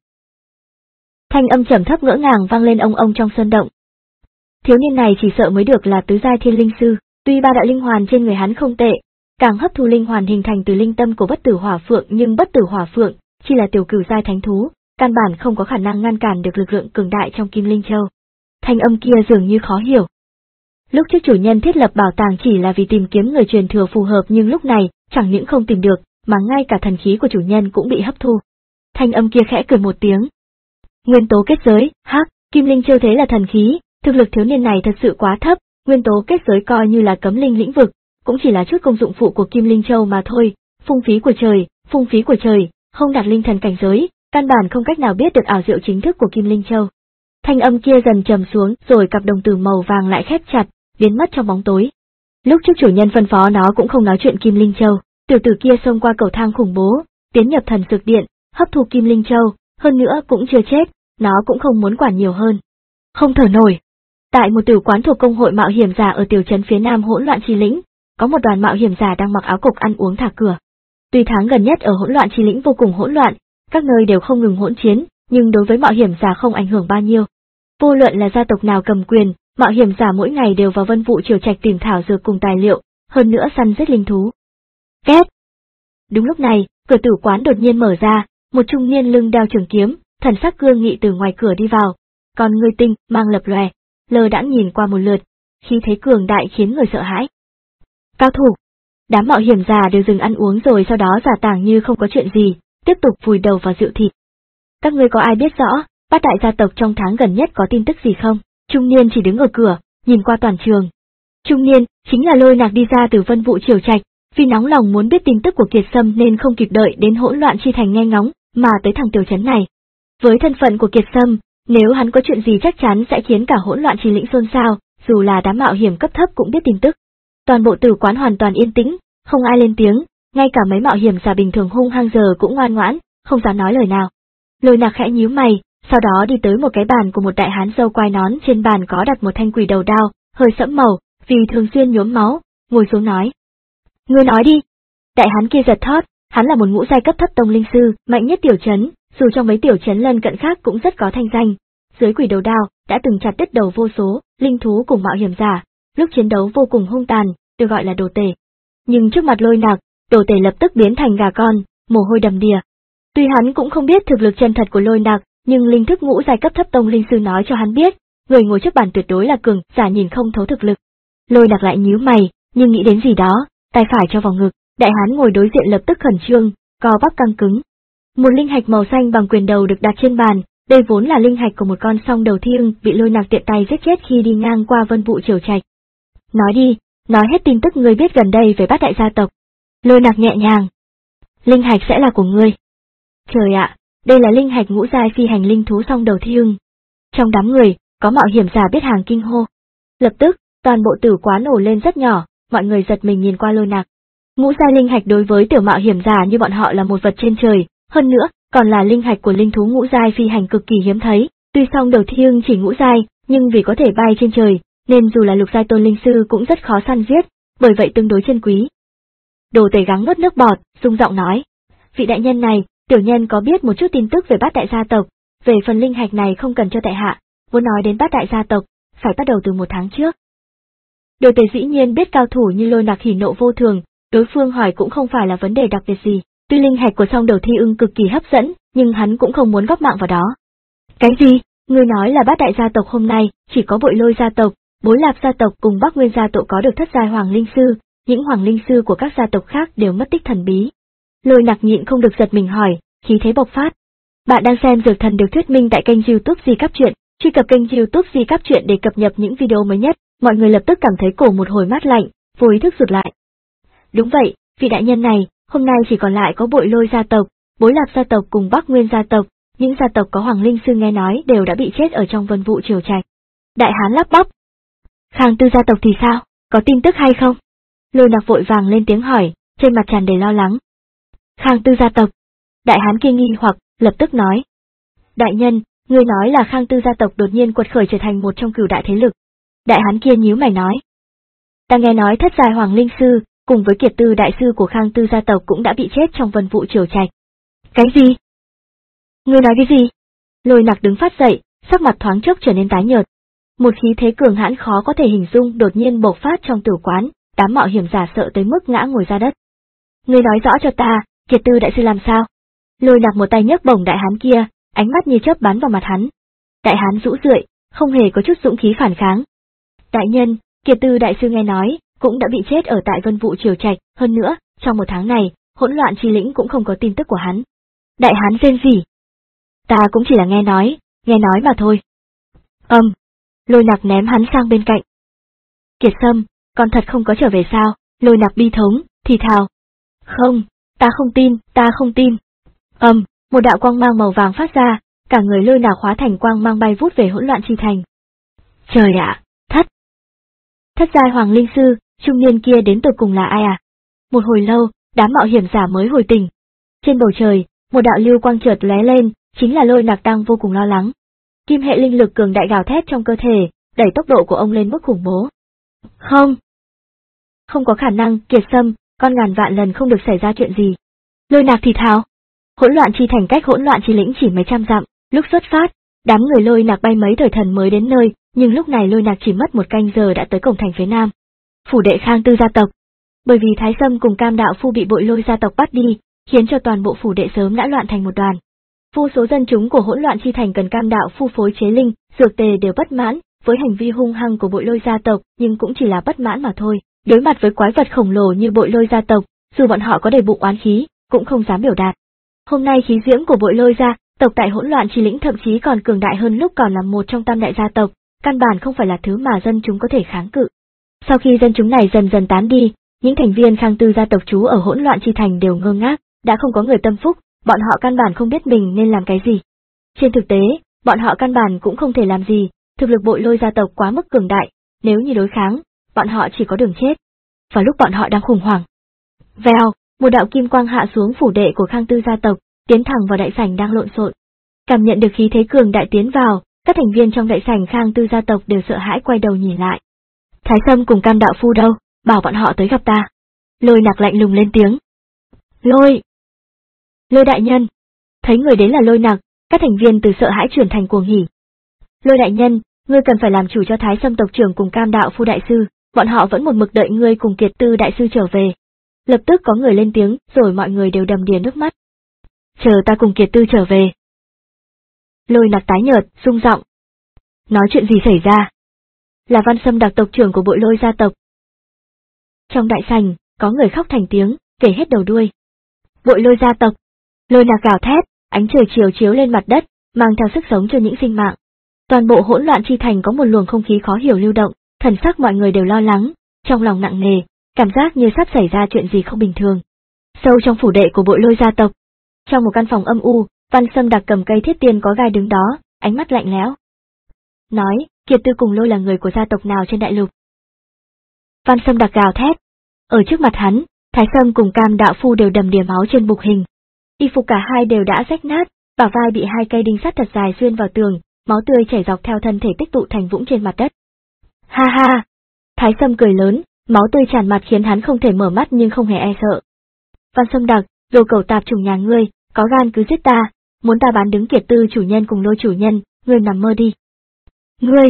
Thanh âm trầm thấp ngỡ ngàng vang lên ông ông trong sơn động. Thiếu niên này chỉ sợ mới được là tứ giai thiên linh sư, tuy ba đạo linh hoàn trên người hắn không tệ, càng hấp thu linh hoàn hình thành từ linh tâm của bất tử hỏa phượng, nhưng bất tử hỏa phượng chỉ là tiểu cửu giai thánh thú, căn bản không có khả năng ngăn cản được lực lượng cường đại trong kim linh châu. Thanh âm kia dường như khó hiểu. Lúc trước chủ nhân thiết lập bảo tàng chỉ là vì tìm kiếm người truyền thừa phù hợp, nhưng lúc này, chẳng những không tìm được, mà ngay cả thần khí của chủ nhân cũng bị hấp thu. Thanh âm kia khẽ cười một tiếng. Nguyên tố kết giới, hắc, kim linh châu thế là thần khí, thực lực thiếu niên này thật sự quá thấp, nguyên tố kết giới coi như là cấm linh lĩnh vực, cũng chỉ là chút công dụng phụ của kim linh châu mà thôi, phung phí của trời, phung phí của trời, không đạt linh thần cảnh giới, căn bản không cách nào biết được ảo diệu chính thức của kim linh châu. Thanh âm kia dần trầm xuống, rồi cặp đồng tử màu vàng lại khép chặt, biến mất trong bóng tối. Lúc trước chủ nhân phân phó nó cũng không nói chuyện kim linh châu, tiểu tử kia xông qua cầu thang khủng bố, tiến nhập thần dược điện, hấp thu kim linh châu, hơn nữa cũng chưa chết, nó cũng không muốn quản nhiều hơn. Không thở nổi. Tại một tiểu quán thuộc công hội mạo hiểm giả ở tiểu trấn phía nam hỗn loạn chi lĩnh, có một đoàn mạo hiểm giả đang mặc áo cộc ăn uống thả cửa. Tuy tháng gần nhất ở hỗn loạn chi lĩnh vô cùng hỗn loạn, các nơi đều không ngừng hỗn chiến, nhưng đối với mạo hiểm giả không ảnh hưởng bao nhiêu. Vô luận là gia tộc nào cầm quyền, mạo hiểm giả mỗi ngày đều vào vân vụ triều trạch tìm thảo dược cùng tài liệu, hơn nữa săn giết linh thú. Két. Đúng lúc này, cửa tử quán đột nhiên mở ra, một trung niên lưng đeo trường kiếm, thần sắc cương nghị từ ngoài cửa đi vào, còn người tinh mang lập lòe, lơ đãng nhìn qua một lượt, khí thế cường đại khiến người sợ hãi. Cao thủ. Đám mạo hiểm giả đều dừng ăn uống rồi sau đó giả tảng như không có chuyện gì, tiếp tục vùi đầu vào rượu thịt. Các ngươi có ai biết rõ, bát đại gia tộc trong tháng gần nhất có tin tức gì không? Trung niên chỉ đứng ở cửa, nhìn qua toàn trường. Trung niên, chính là Lôi Nạc đi ra từ vân vụ triều trạch, vì nóng lòng muốn biết tin tức của Kiệt Sâm nên không kịp đợi đến hỗn loạn chi thành nghe ngóng, mà tới thẳng tiểu trấn này. Với thân phận của Kiệt Sâm, nếu hắn có chuyện gì chắc chắn sẽ khiến cả hỗn loạn chi lĩnh xôn xao, dù là đám mạo hiểm cấp thấp cũng biết tin tức. Toàn bộ tử quán hoàn toàn yên tĩnh, không ai lên tiếng, ngay cả mấy mạo hiểm giả bình thường hung hăng giờ cũng ngoan ngoãn, không dám nói lời nào. Lôi Nạc khẽ nhíu mày, sau đó đi tới một cái bàn của một đại hán râu quai nón, trên bàn có đặt một thanh quỷ đầu đao, hơi sẫm màu, vì thường xuyên nhuốm máu, ngồi xuống nói. Ngươi nói đi. Đại hán kia giật thót, hắn là một ngũ giai cấp thấp tông linh sư, mạnh nhất tiểu trấn, dù trong mấy tiểu trấn lân cận khác cũng rất có thanh danh. Dưới quỷ đầu đao, đã từng chặt đứt đầu vô số linh thú cùng mạo hiểm giả, lúc chiến đấu vô cùng hung tàn, được gọi là đồ tể. nhưng trước mặt Lôi Nặc, Đồ Tể lập tức biến thành gà con, mồ hôi đầm đìa. Tuy hắn cũng không biết thực lực chân thật của Lôi Nặc, nhưng linh thức ngũ giai cấp thấp tông linh sư nói cho hắn biết, người ngồi trước bàn tuyệt đối là cường giả nhìn không thấu thực lực. Lôi Nặc lại nhíu mày, nhưng nghĩ đến gì đó, tay phải cho vào ngực, đại hán ngồi đối diện lập tức khẩn trương, co bắp căng cứng. Một linh hạch màu xanh bằng quyền đầu được đặt trên bàn, đây vốn là linh hạch của một con song đầu thi ưng bị Lôi Nặc tiện tay giết chết khi đi ngang qua Vân Vũ Triều Trạch. Nói đi, nói hết tin tức ngươi biết gần đây về Bát Đại gia tộc. Lôi Nặc nhẹ nhàng. Linh hạch sẽ là của ngươi. Trời ạ, đây là linh hạch ngũ giai phi hành linh thú song đầu thi ưng. Trong đám người, có mạo hiểm giả biết hàng kinh hô. Lập tức, toàn bộ tử quán nổ lên rất nhỏ, mọi người giật mình nhìn qua Lôi Nặc. Ngũ giai linh hạch đối với tiểu mạo hiểm giả như bọn họ là một vật trên trời, hơn nữa, còn là linh hạch của linh thú ngũ giai phi hành cực kỳ hiếm thấy. Tuy song đầu thi ưng chỉ ngũ giai, nhưng vì có thể bay trên trời, nên dù là lục giai tôn linh sư cũng rất khó săn giết, bởi vậy tương đối chân quý. Đồ Tể gắng nuốt nước bọt, rung giọng nói: vị đại nhân này, tiểu nhân có biết một chút tin tức về Bát Đại gia tộc, về phần linh hạch này không cần cho tại hạ, muốn nói đến Bát Đại gia tộc, phải bắt đầu từ một tháng trước. Đồ Tể dĩ nhiên biết cao thủ như Lôi Nặc hỉ nộ vô thường, đối phương hỏi cũng không phải là vấn đề đặc biệt gì, tuy linh hạch của song đầu thi ưng cực kỳ hấp dẫn, nhưng hắn cũng không muốn góp mạng vào đó. Cái gì? Ngươi nói là Bát Đại gia tộc hôm nay chỉ có Bội Lôi gia tộc, Bối Lạp gia tộc cùng Bắc Nguyên gia tộc có được thất giai hoàng linh sư, những hoàng linh sư của các gia tộc khác đều mất tích thần bí. Lôi Nặc nhịn không được giật mình hỏi, khí thế bộc phát. Bạn đang xem Dược Thần được thuyết minh tại kênh YouTube Di Cáp Truyện, truy cập kênh YouTube Di Cáp Truyện để cập nhật những video mới nhất. Mọi người lập tức cảm thấy cổ một hồi mát lạnh, vô ý thức rụt lại. Đúng vậy, vị đại nhân này, hôm nay chỉ còn lại có Bội Lôi gia tộc, Bối Lạp gia tộc cùng Bắc Nguyên gia tộc, những gia tộc có hoàng linh sư nghe nói đều đã bị chết ở trong Vân Vũ Triều Trạch. Đại hán lắp bắp. Khang Tư gia tộc thì sao, có tin tức hay không? Lôi Nặc vội vàng lên tiếng hỏi, trên mặt tràn đầy lo lắng. Khang Tư gia tộc. Đại hán kia nghi hoặc, lập tức nói. Đại nhân, ngươi nói là Khang Tư gia tộc đột nhiên quật khởi trở thành một trong cửu đại thế lực. Đại hán kia nhíu mày nói. Ta nghe nói thất giai hoàng linh sư, cùng với kiệt tư đại sư của Khang Tư gia tộc cũng đã bị chết trong Vân Vũ Triều Trạch. Cái gì? Ngươi nói cái gì? Lôi Nặc đứng phát dậy, sắc mặt thoáng chốc trở nên tái nhợt. Một khí thế cường hãn khó có thể hình dung đột nhiên bộc phát trong tử quán, đám mạo hiểm giả sợ tới mức ngã ngồi ra đất. Ngươi nói rõ cho ta, kiệt tư đại sư làm sao? Lôi Nặc một tay nhấc bổng đại hán kia, ánh mắt như chớp bắn vào mặt hắn. Đại hán rũ rượi, không hề có chút dũng khí phản kháng. Đại nhân, kiệt tư đại sư nghe nói, cũng đã bị chết ở tại Vân Vũ Triều Trạch, hơn nữa, trong một tháng này, hỗn loạn chi lĩnh cũng không có tin tức của hắn. Đại hán rên rỉ. Ta cũng chỉ là nghe nói, nghe nói mà thôi. Âm, um, Lôi Nặc ném hắn sang bên cạnh. Kiệt Sâm, con thật không có trở về sao? Lôi Nặc bi thống, thì thào. Không, ta không tin, ta không tin. Âm, um, một đạo quang mang màu vàng phát ra, cả người Lôi Nặc hóa thành quang mang bay vút về hỗn loạn chi thành. Trời ạ, thất. Thất giai hoàng linh sư, trung niên kia đến tột cùng là ai à? Một hồi lâu, đám mạo hiểm giả mới hồi tỉnh. Trên bầu trời, một đạo lưu quang chợt lóe lên, chính là Lôi Nặc đang vô cùng lo lắng. Kim hệ linh lực cường đại gào thét trong cơ thể, đẩy tốc độ của ông lên mức khủng bố. Không, không có khả năng, Kiệt Sâm, con ngàn vạn lần không được xảy ra chuyện gì. Lôi Nặc thì thào. Hỗn loạn chi thành cách hỗn loạn chi lĩnh chỉ mấy trăm dặm, lúc xuất phát, đám người Lôi Nặc bay mấy thời thần mới đến nơi, nhưng lúc này Lôi Nặc chỉ mất một canh giờ đã tới cổng thành phía nam. Phủ đệ Khang Tư gia tộc. Bởi vì Thái Sâm cùng Cam Đạo Phu bị Bội Lôi gia tộc bắt đi, khiến cho toàn bộ phủ đệ sớm đã loạn thành một đoàn. Vô số dân chúng của hỗn loạn chi thành cần Cam Đạo Phu phối chế linh, dược tề đều bất mãn với hành vi hung hăng của Bội Lôi gia tộc, nhưng cũng chỉ là bất mãn mà thôi. Đối mặt với quái vật khổng lồ như Bội Lôi gia tộc, dù bọn họ có đầy bụng oán khí, cũng không dám biểu đạt. Hôm nay khí diễm của Bội Lôi gia tộc tại hỗn loạn chi lĩnh thậm chí còn cường đại hơn lúc còn là một trong tam đại gia tộc, căn bản không phải là thứ mà dân chúng có thể kháng cự. Sau khi dân chúng này dần dần tán đi, những thành viên Khang Tư gia tộc trú ở hỗn loạn chi thành đều ngơ ngác, đã không có người tâm phúc, bọn họ căn bản không biết mình nên làm cái gì. Trên thực tế, bọn họ căn bản cũng không thể làm gì, thực lực Bội Lôi gia tộc quá mức cường đại, nếu như đối kháng, bọn họ chỉ có đường chết. Vào lúc bọn họ đang khủng hoảng, vèo, một đạo kim quang hạ xuống phủ đệ của Khang Tư gia tộc, tiến thẳng vào đại sảnh đang lộn xộn. Cảm nhận được khí thế cường đại tiến vào, các thành viên trong đại sảnh Khang Tư gia tộc đều sợ hãi quay đầu nhìn lại. Thái Sâm cùng Cam Đạo Phu đâu, bảo bọn họ tới gặp ta. Lôi Nặc lạnh lùng lên tiếng. Lôi! Lôi đại nhân! Thấy người đến là Lôi Nặc, các thành viên từ sợ hãi chuyển thành cuồng hỉ. Lôi đại nhân, ngươi cần phải làm chủ cho Thái Sâm tộc trưởng cùng Cam Đạo Phu đại sư, bọn họ vẫn một mực đợi ngươi cùng Kiệt Tư đại sư trở về. Lập tức có người lên tiếng, rồi mọi người đều đầm đìa nước mắt. Chờ ta cùng Kiệt Tư trở về. Lôi Nặc tái nhợt, rung giọng. Nói chuyện gì xảy ra? Là Văn Sâm Đặc, tộc trưởng của Bội Lôi gia tộc. Trong đại sảnh, có người khóc thành tiếng, kể hết đầu đuôi. Bội Lôi gia tộc. Lôi Nặc gào thét, ánh trời chiều chiếu lên mặt đất, mang theo sức sống cho những sinh mạng. Toàn bộ hỗn loạn chi thành có một luồng không khí khó hiểu lưu động, thần sắc mọi người đều lo lắng, trong lòng nặng nề, cảm giác như sắp xảy ra chuyện gì không bình thường. Sâu trong phủ đệ của Bội Lôi gia tộc, trong một căn phòng âm u, Văn Sâm Đặc cầm cây thiết tiên có gai đứng đó, ánh mắt lạnh lẽo. Nói, Kiệt Tư cùng Lôi là người của gia tộc nào trên đại lục? Văn Sâm Đặc gào thét. Ở trước mặt hắn, Thái Sâm cùng Cam đạo phu đều đầm đìa máu trên bục hình. Y phục cả hai đều đã rách nát, bả vai bị hai cây đinh sắt thật dài xuyên vào tường, máu tươi chảy dọc theo thân thể tích tụ thành vũng trên mặt đất. Ha ha! Thái Sâm cười lớn, máu tươi tràn mặt khiến hắn không thể mở mắt nhưng không hề e sợ. Văn Sâm Đặc, đồ cẩu tạp chủng nhà ngươi, có gan cứ giết ta, muốn ta bán đứng Kiệt Tư chủ nhân cùng Lôi chủ nhân, ngươi nằm mơ đi. Ngươi!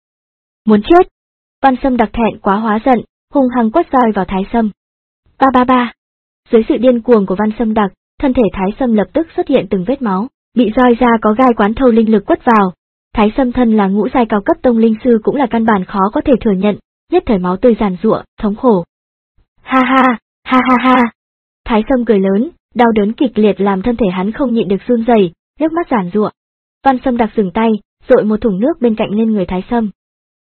Muốn chết! Văn Sâm Đặc thẹn quá hóa giận, hung hăng quất roi vào Thái Sâm. Ba ba ba! Dưới sự điên cuồng của Văn Sâm Đặc, thân thể Thái Sâm lập tức xuất hiện từng vết máu, bị roi ra có gai quán thâu linh lực quất vào. Thái Sâm thân là ngũ giai cao cấp tông linh sư cũng là căn bản khó có thể thừa nhận, nhất thời máu tươi giàn giụa, thống khổ. Ha ha, ha ha ha! Thái Sâm cười lớn, đau đớn kịch liệt làm thân thể hắn không nhịn được run rẩy, nước mắt giàn giụa. Văn Sâm Đặc dừng tay, dội một thùng nước bên cạnh lên người Thái Sâm.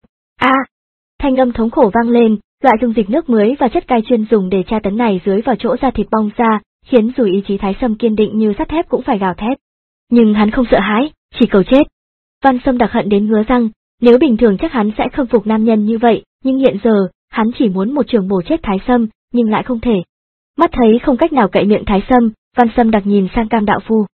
A! À, thanh âm thống khổ vang lên, loại dung dịch nước muối và chất cay chuyên dùng để tra tấn này dưới vào chỗ da thịt bong ra, khiến dù ý chí Thái Sâm kiên định như sắt thép cũng phải gào thét. Nhưng hắn không sợ hãi, chỉ cầu chết. Văn Sâm Đặc hận đến ngứa răng, nếu bình thường chắc hắn sẽ khâm phục nam nhân như vậy, nhưng hiện giờ, hắn chỉ muốn một trường bổ chết Thái Sâm, nhưng lại không thể. Mắt thấy không cách nào cậy miệng Thái Sâm, Văn Sâm Đặc nhìn sang Cam đạo phu.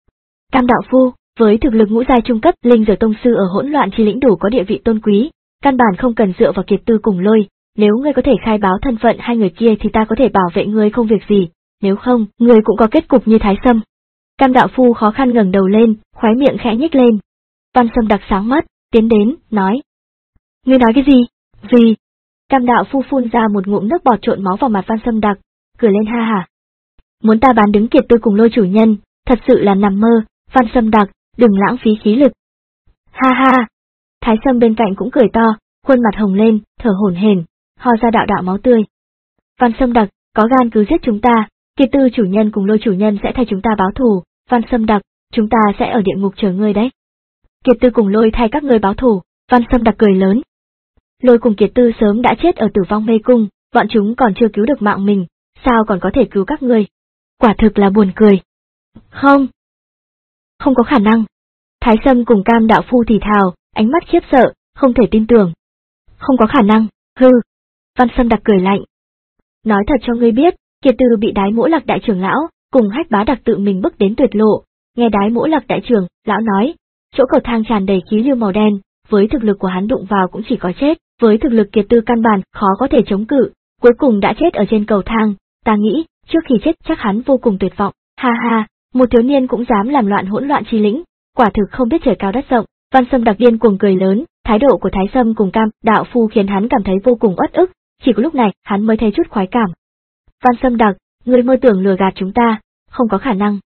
Cam đạo phu, với thực lực ngũ giai trung cấp, linh dược tông sư ở hỗn loạn chi lĩnh đủ có địa vị tôn quý, căn bản không cần dựa vào Kiệt Tư cùng Lôi, nếu ngươi có thể khai báo thân phận hai người kia thì ta có thể bảo vệ ngươi không việc gì, nếu không, ngươi cũng có kết cục như Thái Sâm. Cam đạo phu khó khăn ngẩng đầu lên, khóe miệng khẽ nhếch lên. Văn Sâm Đặc sáng mắt, tiến đến, nói. Ngươi nói cái gì? Vì... Cam đạo phu phun ra một ngụm nước bọt trộn máu vào mặt Văn Sâm Đặc, cười lên ha hả. Muốn ta bán đứng Kiệt Tư cùng Lôi chủ nhân, thật sự là nằm mơ, Văn Sâm Đặc, đừng lãng phí khí lực. Ha ha! Thái Sâm bên cạnh cũng cười to, khuôn mặt hồng lên, thở hổn hển, ho ra đạo đạo máu tươi. Văn Sâm Đặc, có gan cứ giết chúng ta, Kiệt Tư chủ nhân cùng Lôi chủ nhân sẽ thay chúng ta báo thù, Văn Sâm Đặc, chúng ta sẽ ở địa ngục chờ ngươi đấy. Kiệt Tư cùng Lôi thay các ngươi báo thù, Văn Sâm Đặc cười lớn. Lôi cùng Kiệt Tư sớm đã chết ở Tử Vong Mê Cung, bọn chúng còn chưa cứu được mạng mình, sao còn có thể cứu các ngươi? Quả thực là buồn cười. Không. Không có khả năng. Thái Sâm cùng Cam đạo phu thì thào, ánh mắt khiếp sợ, không thể tin tưởng. Không có khả năng, hư. Văn Sâm Đặc cười lạnh. Nói thật cho ngươi biết, Kiệt Tư bị Đái Mỗ Lạc đại trưởng lão, cùng Hách Bá Đặc tự mình bức đến tuyệt lộ. Nghe Đái Mỗ Lạc đại trưởng, lão nói, chỗ cầu thang tràn đầy khí lưu màu đen, với thực lực của hắn đụng vào cũng chỉ có chết, với thực lực Kiệt Tư căn bản khó có thể chống cự, cuối cùng đã chết ở trên cầu thang, ta nghĩ, trước khi chết chắc hắn vô cùng tuyệt vọng, ha ha, một thiếu niên cũng dám làm loạn hỗn loạn chi lĩnh, quả thực không biết trời cao đất rộng. Văn Sâm Đặc điên cuồng cười lớn, thái độ của Thái Sâm cùng Cam đạo phu khiến hắn cảm thấy vô cùng uất ức, chỉ có lúc này hắn mới thấy chút khoái cảm. Văn Sâm Đặc, ngươi mơ tưởng lừa gạt chúng ta, không có khả năng.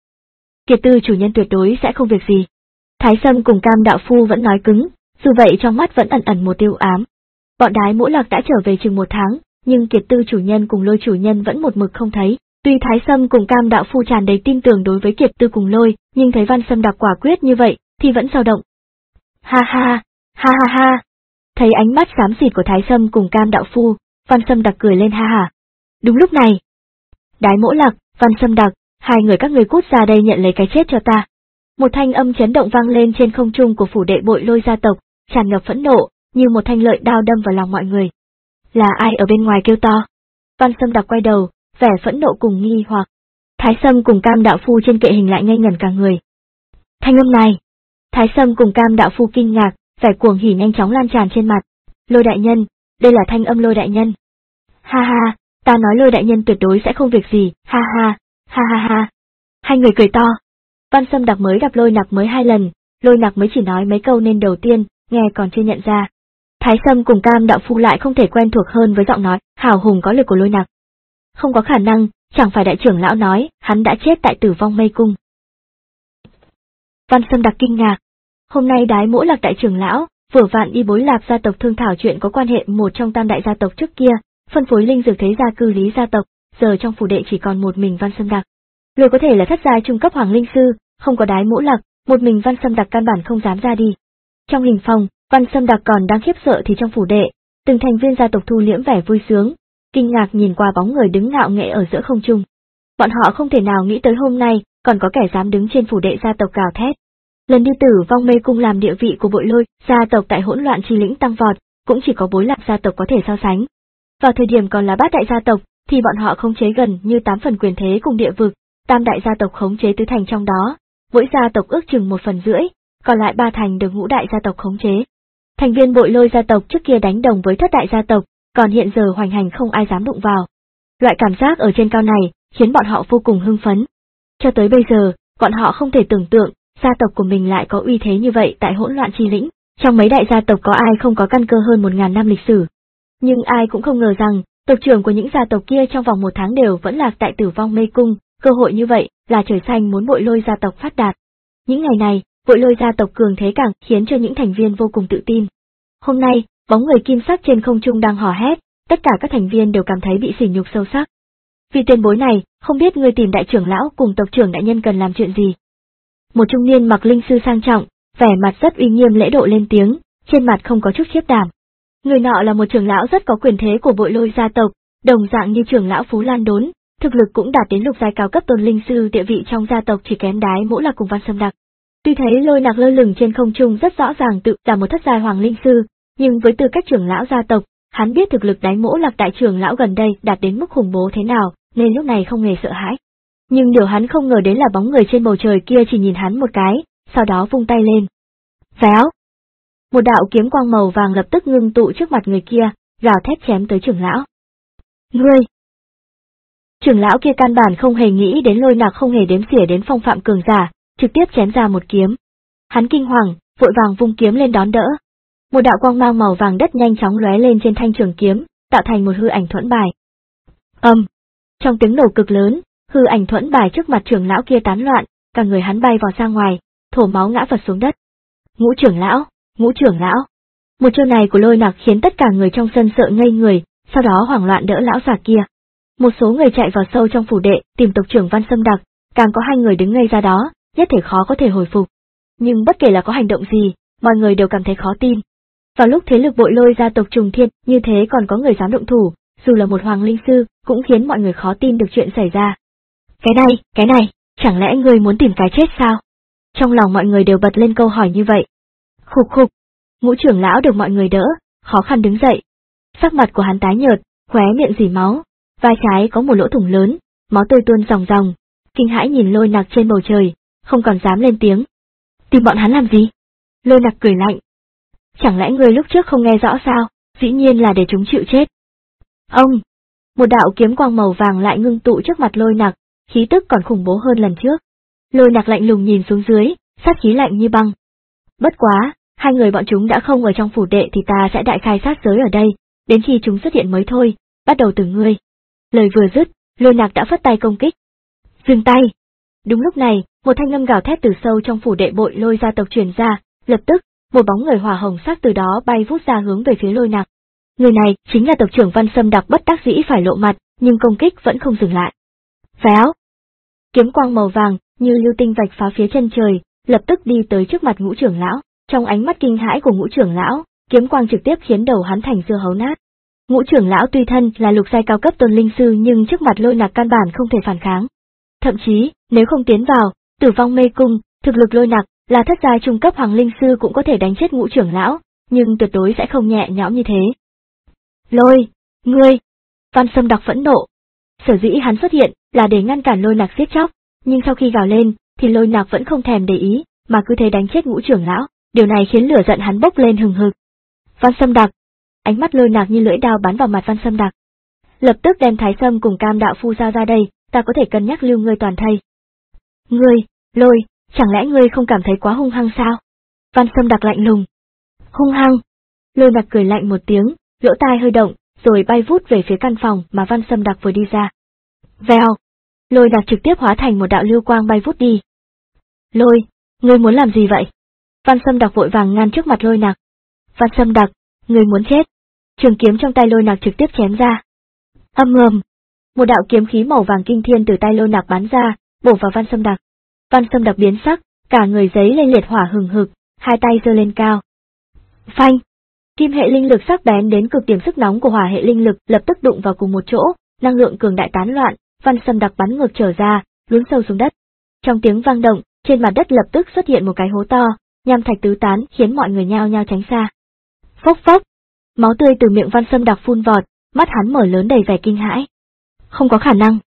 Kiệt Tư chủ nhân tuyệt đối sẽ không việc gì. Thái Sâm cùng Cam đạo phu vẫn nói cứng, dù vậy trong mắt vẫn ẩn ẩn một tiêu ám. Bọn Đái Mỗ Lạc đã trở về chừng một tháng, nhưng Kiệt Tư chủ nhân cùng Lôi chủ nhân vẫn một mực không thấy. Tuy Thái Sâm cùng Cam đạo phu tràn đầy tin tưởng đối với Kiệt Tư cùng Lôi, nhưng thấy Văn Sâm Đặc quả quyết như vậy, thì vẫn dao động. Ha ha, ha ha ha. Thấy ánh mắt xám xịt của Thái Sâm cùng Cam đạo phu, Văn Sâm Đặc cười lên ha hả. Đúng lúc này, Đái Mỗ Lạc, Văn Sâm Đặc, hai người các người cút ra đây nhận lấy cái chết cho ta. Một thanh âm chấn động vang lên trên không trung của phủ đệ Bội Lôi gia tộc, tràn ngập phẫn nộ, như một thanh lợi đao đâm vào lòng mọi người. Là ai ở bên ngoài kêu to? Văn Sâm Đặc quay đầu, vẻ phẫn nộ cùng nghi hoặc. Thái Sâm cùng Cam đạo phu trên kệ hình lại ngây ngẩn cả người. Thanh âm này! Thái Sâm cùng Cam đạo phu kinh ngạc, vẻ cuồng hỉ nhanh chóng lan tràn trên mặt. Lôi đại nhân, đây là thanh âm Lôi đại nhân. Ha ha, ta nói Lôi đại nhân tuyệt đối sẽ không việc gì, ha ha, ha ha ha. Hai người cười to. Văn Sâm Đặc mới gặp Lôi Nặc mới hai lần, Lôi Nặc mới chỉ nói mấy câu nên đầu tiên, nghe còn chưa nhận ra. Thái Sâm cùng Cam đạo phu lại không thể quen thuộc hơn với giọng nói hào hùng có lực của Lôi Nặc. không có khả năng, chẳng phải đại trưởng lão nói, hắn đã chết tại Tử Vong Mây Cung. Văn Sâm Đặc kinh ngạc. Hôm nay Đái Mỗ Lạc đại trưởng lão, vừa vặn đi Bối Lạp gia tộc thương thảo chuyện có quan hệ một trong tam đại gia tộc trước kia, phân phối linh dược thế gia cư lý gia tộc, giờ trong phủ đệ chỉ còn một mình Văn Sâm Đặc. Người có thể là thất giai trung cấp hoàng linh sư, không có Đái Mỗ Lạc, một mình Văn Sâm Đặc căn bản không dám ra đi. Trong hình phòng, Văn Sâm Đặc còn đang khiếp sợ thì trong phủ đệ, từng thành viên gia tộc thu liễm vẻ vui sướng, kinh ngạc nhìn qua bóng người đứng ngạo nghễ ở giữa không trung. Bọn họ không thể nào nghĩ tới hôm nay, còn có kẻ dám đứng trên phủ đệ gia tộc gào thét. Lần đi Tử Vong Mê Cung làm địa vị của Bội Lôi gia tộc tại hỗn loạn chi lĩnh tăng vọt, cũng chỉ có Bối Lạc gia tộc có thể so sánh. Vào thời điểm còn là bát đại gia tộc, thì bọn họ khống chế gần như tám phần quyền thế cùng địa vực, tam đại gia tộc khống chế tứ thành trong đó, mỗi gia tộc ước chừng một phần rưỡi, còn lại ba thành được ngũ đại gia tộc khống chế. Thành viên Bội Lôi gia tộc trước kia đánh đồng với thất đại gia tộc, còn hiện giờ hoành hành không ai dám đụng vào. Loại cảm giác ở trên cao này khiến bọn họ vô cùng hưng phấn. Cho tới bây giờ, bọn họ không thể tưởng tượng, gia tộc của mình lại có uy thế như vậy tại hỗn loạn chi lĩnh, trong mấy đại gia tộc có ai không có căn cơ hơn một ngàn năm lịch sử. Nhưng ai cũng không ngờ rằng, tộc trưởng của những gia tộc kia trong vòng một tháng đều vẫn lạc tại Tử Vong Mê Cung, cơ hội như vậy là trời xanh muốn Bội Lôi gia tộc phát đạt. Những ngày này, Bội Lôi gia tộc cường thế càng khiến cho những thành viên vô cùng tự tin. Hôm nay, bóng người kim sắc trên không trung đang hò hét, tất cả các thành viên đều cảm thấy bị sỉ nhục sâu sắc. Vì tuyên bối này, không biết ngươi tìm đại trưởng lão cùng tộc trưởng đại nhân cần làm chuyện gì. Một trung niên mặc linh sư sang trọng, vẻ mặt rất uy nghiêm lễ độ lên tiếng, trên mặt không có chút khiếp đảm. Người nọ là một trưởng lão rất có quyền thế của Bội Lôi gia tộc, đồng dạng như trưởng lão Phú Lan Đốn, thực lực cũng đạt đến lục giai cao cấp tôn linh sư, địa vị trong gia tộc chỉ kém Đái Mỗ Lạc cùng Văn Sâm Đặc. Tuy thấy Lôi Nặc lơ lửng trên không trung rất rõ ràng tự là một thất giai hoàng linh sư, nhưng với tư cách trưởng lão gia tộc, hắn biết thực lực Đái Mỗ Lạc đại trưởng lão gần đây đạt đến mức khủng bố thế nào, nên lúc này không hề sợ hãi. Nhưng điều hắn không ngờ đến là bóng người trên bầu trời kia chỉ nhìn hắn một cái, sau đó vung tay lên. Véo! Một đạo kiếm quang màu vàng lập tức ngưng tụ trước mặt người kia, gào thét chém tới trưởng lão. Ngươi! Trưởng lão kia căn bản không hề nghĩ đến Lôi Nặc không hề đếm xỉa đến phong phạm cường giả, trực tiếp chém ra một kiếm. Hắn kinh hoàng, vội vàng vung kiếm lên đón đỡ. Một đạo quang mang màu vàng đất nhanh chóng lóe lên trên thanh trường kiếm, tạo thành một hư ảnh thuẫn bài. Ầm! Um, trong tiếng nổ cực lớn, hư ảnh thuẫn bài trước mặt trưởng lão kia tán loạn, cả người hắn bay vào ra ngoài, thổ máu ngã vật xuống đất. Ngũ trưởng lão, ngũ trưởng lão. Một chiêu này của Lôi Nặc khiến tất cả người trong sân sợ ngây người, sau đó hoảng loạn đỡ lão già kia. Một số người chạy vào sâu trong phủ đệ, tìm tộc trưởng Văn Sâm Đặc, càng có hai người đứng ngây ra đó, nhất thể khó có thể hồi phục. Nhưng bất kể là có hành động gì, mọi người đều cảm thấy khó tin. Vào lúc thế lực Bội Lôi gia tộc trùng thiên, như thế còn có người dám động thủ, dù là một hoàng linh sư, cũng khiến mọi người khó tin được chuyện xảy ra. Cái này, cái này, chẳng lẽ ngươi muốn tìm cái chết sao? Trong lòng mọi người đều bật lên câu hỏi như vậy. Khục khục, ngũ trưởng lão được mọi người đỡ, khó khăn đứng dậy. Sắc mặt của hắn tái nhợt, khóe miệng rỉ máu, vai trái có một lỗ thủng lớn, máu tươi tuôn ròng ròng, kinh hãi nhìn Lôi Nặc trên bầu trời, không còn dám lên tiếng. Tìm bọn hắn làm gì? Lôi Nặc cười lạnh. Chẳng lẽ ngươi lúc trước không nghe rõ sao, dĩ nhiên là để chúng chịu chết. Ông! Một đạo kiếm quang màu vàng lại ngưng tụ trước mặt Lôi Nặc, khí tức còn khủng bố hơn lần trước. Lôi Nặc lạnh lùng nhìn xuống dưới, sát khí lạnh như băng. Bất quá, hai người bọn chúng đã không ở trong phủ đệ thì ta sẽ đại khai sát giới ở đây, đến khi chúng xuất hiện mới thôi, bắt đầu từ ngươi. Lời vừa dứt, Lôi Nặc đã phất tay công kích. Dừng tay! Đúng lúc này, một thanh âm gào thét từ sâu trong phủ đệ Bội Lôi gia tộc truyền ra, lập tức, một bóng người hỏa hồng sắc từ đó bay vút ra hướng về phía Lôi Nặc. Người này chính là tộc trưởng Văn Sâm Đặc, bất đắc dĩ phải lộ mặt, nhưng công kích vẫn không dừng lại. Véo! Kiếm quang màu vàng như lưu tinh vạch phá phía chân trời, lập tức đi tới trước mặt ngũ trưởng lão. Trong ánh mắt kinh hãi của ngũ trưởng lão, kiếm quang trực tiếp khiến đầu hắn thành dưa hấu nát. Ngũ trưởng lão tuy thân là lục giai cao cấp tôn linh sư nhưng trước mặt Lôi Nặc căn bản không thể phản kháng. Thậm chí, nếu không tiến vào Tử Vong Mê Cung, thực lực Lôi Nặc là thất giai trung cấp hoàng linh sư cũng có thể đánh chết ngũ trưởng lão, nhưng tuyệt đối sẽ không nhẹ nhõm như thế. Lôi, ngươi! Văn Sâm Đặc phẫn nộ. Sở dĩ hắn xuất hiện là để ngăn cản Lôi Nặc giết chóc, nhưng sau khi gào lên, thì Lôi Nặc vẫn không thèm để ý, mà cứ thế đánh chết ngũ trưởng lão, điều này khiến lửa giận hắn bốc lên hừng hực. Văn Sâm Đặc! Ánh mắt Lôi Nặc như lưỡi dao bắn vào mặt Văn Sâm Đặc. Lập tức đem Thái Sâm cùng Cam đạo phu ra ra đây, ta có thể cân nhắc lưu ngươi toàn thây. Ngươi, Lôi, chẳng lẽ ngươi không cảm thấy quá hung hăng sao? Văn Sâm Đặc lạnh lùng. Hung hăng! Lôi Nặc cười lạnh một tiếng, lỗ tai hơi động, rồi bay vút về phía căn phòng mà Văn Sâm Đặc vừa đi ra. Vèo, Lôi Nặc trực tiếp hóa thành một đạo lưu quang bay vút đi. Lôi, ngươi muốn làm gì vậy? Văn Sâm Đặc vội vàng ngăn trước mặt Lôi Nặc. Văn Sâm Đặc, ngươi muốn chết. Trường kiếm trong tay Lôi Nặc trực tiếp chém ra. Âm ầm, một đạo kiếm khí màu vàng kinh thiên từ tay Lôi Nặc bắn ra, bổ vào Văn Sâm Đặc. Văn Sâm Đặc biến sắc, cả người giấy lên liệt hỏa hừng hực, hai tay giơ lên cao. Phanh! Kim hệ linh lực sắc bén đến cực điểm, sức nóng của hỏa hệ linh lực lập tức đụng vào cùng một chỗ, năng lượng cường đại tán loạn, Văn Sâm Đặc bắn ngược trở ra, lún sâu xuống đất. Trong tiếng vang động, trên mặt đất lập tức xuất hiện một cái hố to, nham thạch tứ tán khiến mọi người nhao nhao tránh xa. Phốc phốc! Máu tươi từ miệng Văn Sâm Đặc phun vọt, mắt hắn mở lớn đầy vẻ kinh hãi. Không có khả năng.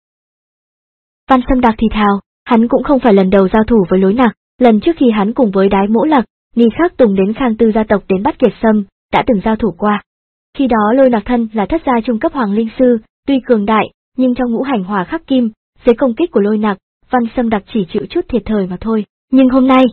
Văn Sâm Đặc thì thào, hắn cũng không phải lần đầu giao thủ với Lôi Nặc, lần trước khi hắn cùng với Đái Mỗ Lặc, Ni Khắc Tùng đến Khang Tư gia tộc đến bắt Kiệt Sâm, đã từng giao thủ qua. Khi đó Lôi Nặc thân là thất gia trung cấp hoàng linh sư, tuy cường đại, nhưng trong ngũ hành hỏa khắc kim, dưới công kích của Lôi Nặc, Văn Sâm Đặc chỉ chịu chút thiệt thòi mà thôi. Nhưng hôm nay,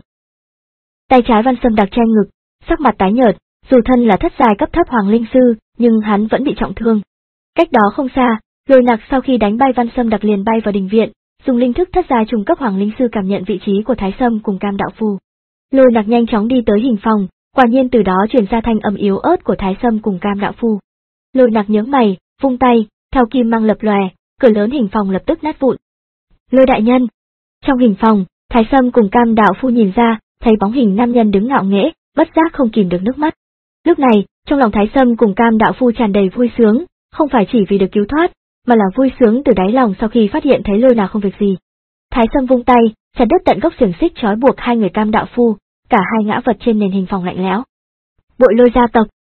tay trái Văn Sâm Đặc che ngực, sắc mặt tái nhợt, dù thân là thất giai cấp thấp hoàng linh sư, nhưng hắn vẫn bị trọng thương. Cách đó không xa, Lôi Nặc sau khi đánh bay Văn Sâm Đặc liền bay vào đình viện, dùng linh thức thất giai trung cấp hoàng linh sư cảm nhận vị trí của Thái Sâm cùng Cam Đạo Phu. Lôi Nặc nhanh chóng đi tới hình phòng, quả nhiên từ đó truyền ra thanh âm yếu ớt của Thái Sâm cùng Cam Đạo Phu. Lôi Nặc nhướng mày, vung tay, theo kim mang lập lòe, cửa lớn hình phòng lập tức nát vụn. Lôi đại nhân. Trong hình phòng, Thái Sâm cùng Cam Đạo Phu nhìn ra, thấy bóng hình nam nhân đứng ngạo nghễ, bất giác không kìm được nước mắt. Lúc này, trong lòng Thái Sâm cùng Cam Đạo Phu tràn đầy vui sướng, không phải chỉ vì được cứu thoát, mà là vui sướng từ đáy lòng sau khi phát hiện thấy Lôi Nặc không việc gì. Thái Sâm vung tay, chặt đứt tận gốc xiềng xích trói buộc hai người Cam Đạo Phu, cả hai ngã vật trên nền hình phòng lạnh lẽo. Bội Lôi gia tộc.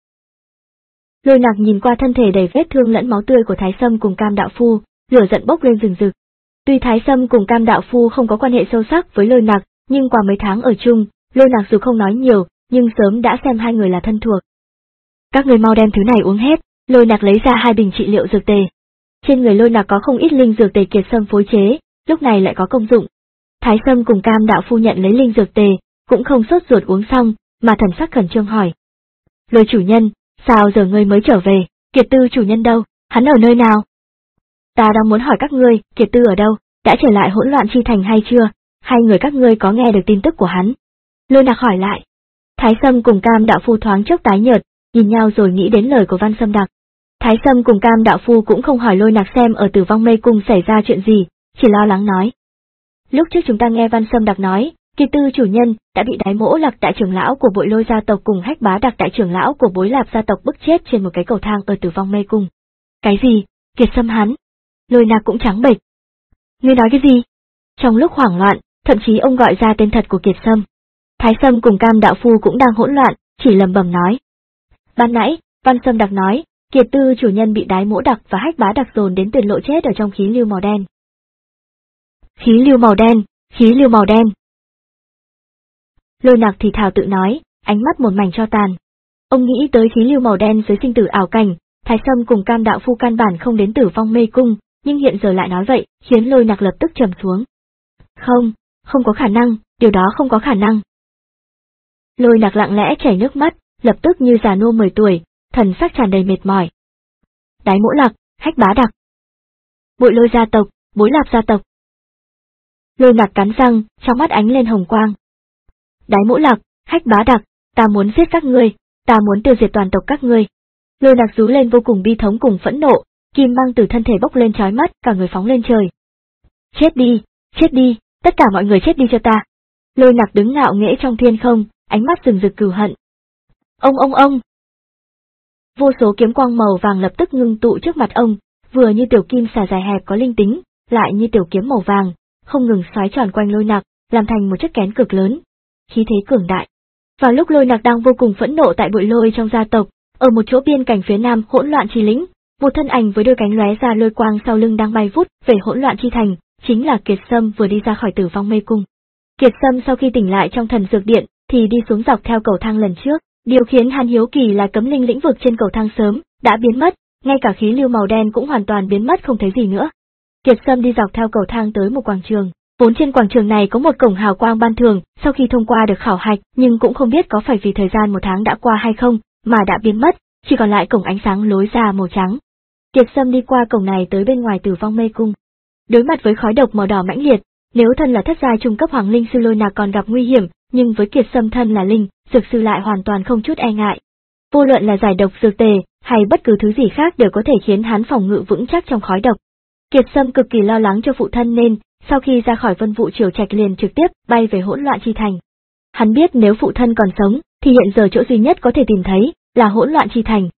Lôi Nặc nhìn qua thân thể đầy vết thương lẫn máu tươi của Thái Sâm cùng Cam Đạo Phu, lửa giận bốc lên rừng rực. Tuy Thái Sâm cùng Cam Đạo Phu không có quan hệ sâu sắc với Lôi Nặc, nhưng qua mấy tháng ở chung, Lôi Nặc dù không nói nhiều, nhưng sớm đã xem hai người là thân thuộc. Các người mau đem thứ này uống hết. Lôi Nặc lấy ra hai bình trị liệu dược tề. Trên người Lôi Nặc có không ít linh dược tề Kiệt Sâm phối chế, lúc này lại có công dụng. Thái Sâm cùng Cam Đạo Phu nhận lấy linh dược tề, cũng không sốt ruột uống xong, mà thần sắc khẩn trương hỏi. Lôi chủ nhân, sao giờ ngươi mới trở về, Kiệt Tư chủ nhân đâu, hắn ở nơi nào? Ta đang muốn hỏi các ngươi, Kiệt Tư ở đâu, đã trở lại hỗn loạn chi thành hay chưa, hai người các ngươi có nghe được tin tức của hắn? Lôi Nặc hỏi lại. Thái Sâm cùng Cam Đạo Phu thoáng chốc tái nhợt, nhìn nhau rồi nghĩ đến lời của Văn Sâm Đặc. Thái Sâm cùng Cam Đạo Phu cũng không hỏi Lôi Nặc xem ở Tử Vong Mê Cung xảy ra chuyện gì, chỉ lo lắng nói. Lúc trước chúng ta nghe Văn Sâm Đặc nói, Kiệt Tư chủ nhân đã bị Đái Mỗ Lặc đại trưởng lão của Bội Lôi gia tộc cùng Hách Bá Đặc đại trưởng lão của Bối Lạp gia tộc bức chết trên một cái cầu thang ở Tử Vong Mê Cung. Cái gì? Kiệt Sâm hắn? Lôi Nặc cũng trắng bệch. Ngươi nói cái gì? Trong lúc hoảng loạn, thậm chí ông gọi ra tên thật của Kiệt Sâm. Thái Sâm cùng Cam Đạo Phu cũng đang hỗn loạn, chỉ lầm bầm nói. Ban nãy, Văn Sâm Đặc nói, Kiệt Tư chủ nhân bị Đái Mỗ Đặc và Hách Bá Đặc dồn đến tuyệt lộ chết ở trong khí lưu màu đen. Khí lưu màu đen, khí lưu màu đen. Lôi Nặc thì thào tự nói, ánh mắt một mảnh tro tàn. Ông nghĩ tới khí lưu màu đen dưới sinh tử ảo cảnh, Thái Sâm cùng Cam Đạo Phu căn bản không đến Tử Vong Mê Cung, nhưng hiện giờ lại nói vậy, khiến Lôi Nặc lập tức trầm xuống. Không, không có khả năng, điều đó không có khả năng. Lôi Nặc lặng lẽ chảy nước mắt, lập tức như già nua mười tuổi, thần sắc tràn đầy mệt mỏi. Đái Mỗ Lặc, Hách Bá Đặc, Bội Lôi gia tộc, Bối Lạp gia tộc. Lôi Nặc cắn răng, trong mắt ánh lên hồng quang. Đái Mỗ Lặc, Hách Bá Đặc, ta muốn giết các ngươi, ta muốn tiêu diệt toàn tộc các ngươi. Lôi Nặc rú lên vô cùng bi thống cùng phẫn nộ, kim mang từ thân thể bốc lên chói mắt, cả người phóng lên trời. Chết đi, chết đi, tất cả mọi người chết đi cho ta. Lôi Nặc đứng ngạo nghễ trong thiên không, ánh mắt rừng rực cừu hận. Ông ông ông. Vô số kiếm quang màu vàng lập tức ngưng tụ trước mặt ông, vừa như tiểu kim xà dài hẹp có linh tính, lại như tiểu kiếm màu vàng, không ngừng xoáy tròn quanh Lôi Nặc, làm thành một chiếc kén cực lớn. Khí thế cường đại. Vào lúc Lôi Nặc đang vô cùng phẫn nộ tại Bội Lôi trong gia tộc, ở một chỗ biên cảnh phía nam hỗn loạn chi lĩnh, một thân ảnh với đôi cánh lóe ra lôi quang sau lưng đang bay vút về hỗn loạn chi thành, chính là Kiệt Sâm vừa đi ra khỏi Tử Vong Mê Cung. Kiệt Sâm sau khi tỉnh lại trong thần dược điện, thì đi xuống dọc theo cầu thang lần trước, điều khiến hắn hiếu kỳ là cấm linh lĩnh vực trên cầu thang sớm đã biến mất, ngay cả khí lưu màu đen cũng hoàn toàn biến mất không thấy gì nữa. Kiệt Sâm đi dọc theo cầu thang tới một quảng trường, vốn trên quảng trường này có một cổng hào quang ban thường, sau khi thông qua được khảo hạch, nhưng cũng không biết có phải vì thời gian một tháng đã qua hay không, mà đã biến mất, chỉ còn lại cổng ánh sáng lối ra màu trắng. Kiệt Sâm đi qua cổng này tới bên ngoài Tử Vong Mê Cung. Đối mặt với khói độc màu đỏ mãnh liệt, nếu thân là thất giai trung cấp hoàng linh sư Lôi Nạc còn gặp nguy hiểm, nhưng với Kiệt Sâm thân là linh, dược sư lại hoàn toàn không chút e ngại. Vô luận là giải độc dược tề, hay bất cứ thứ gì khác đều có thể khiến hắn phòng ngự vững chắc trong khói độc. Kiệt Sâm cực kỳ lo lắng cho phụ thân nên, sau khi ra khỏi Vân Vũ Triều Trạch liền trực tiếp bay về Hỗn Loạn Chi Thành. Hắn biết nếu phụ thân còn sống, thì hiện giờ chỗ duy nhất có thể tìm thấy là Hỗn Loạn Chi Thành.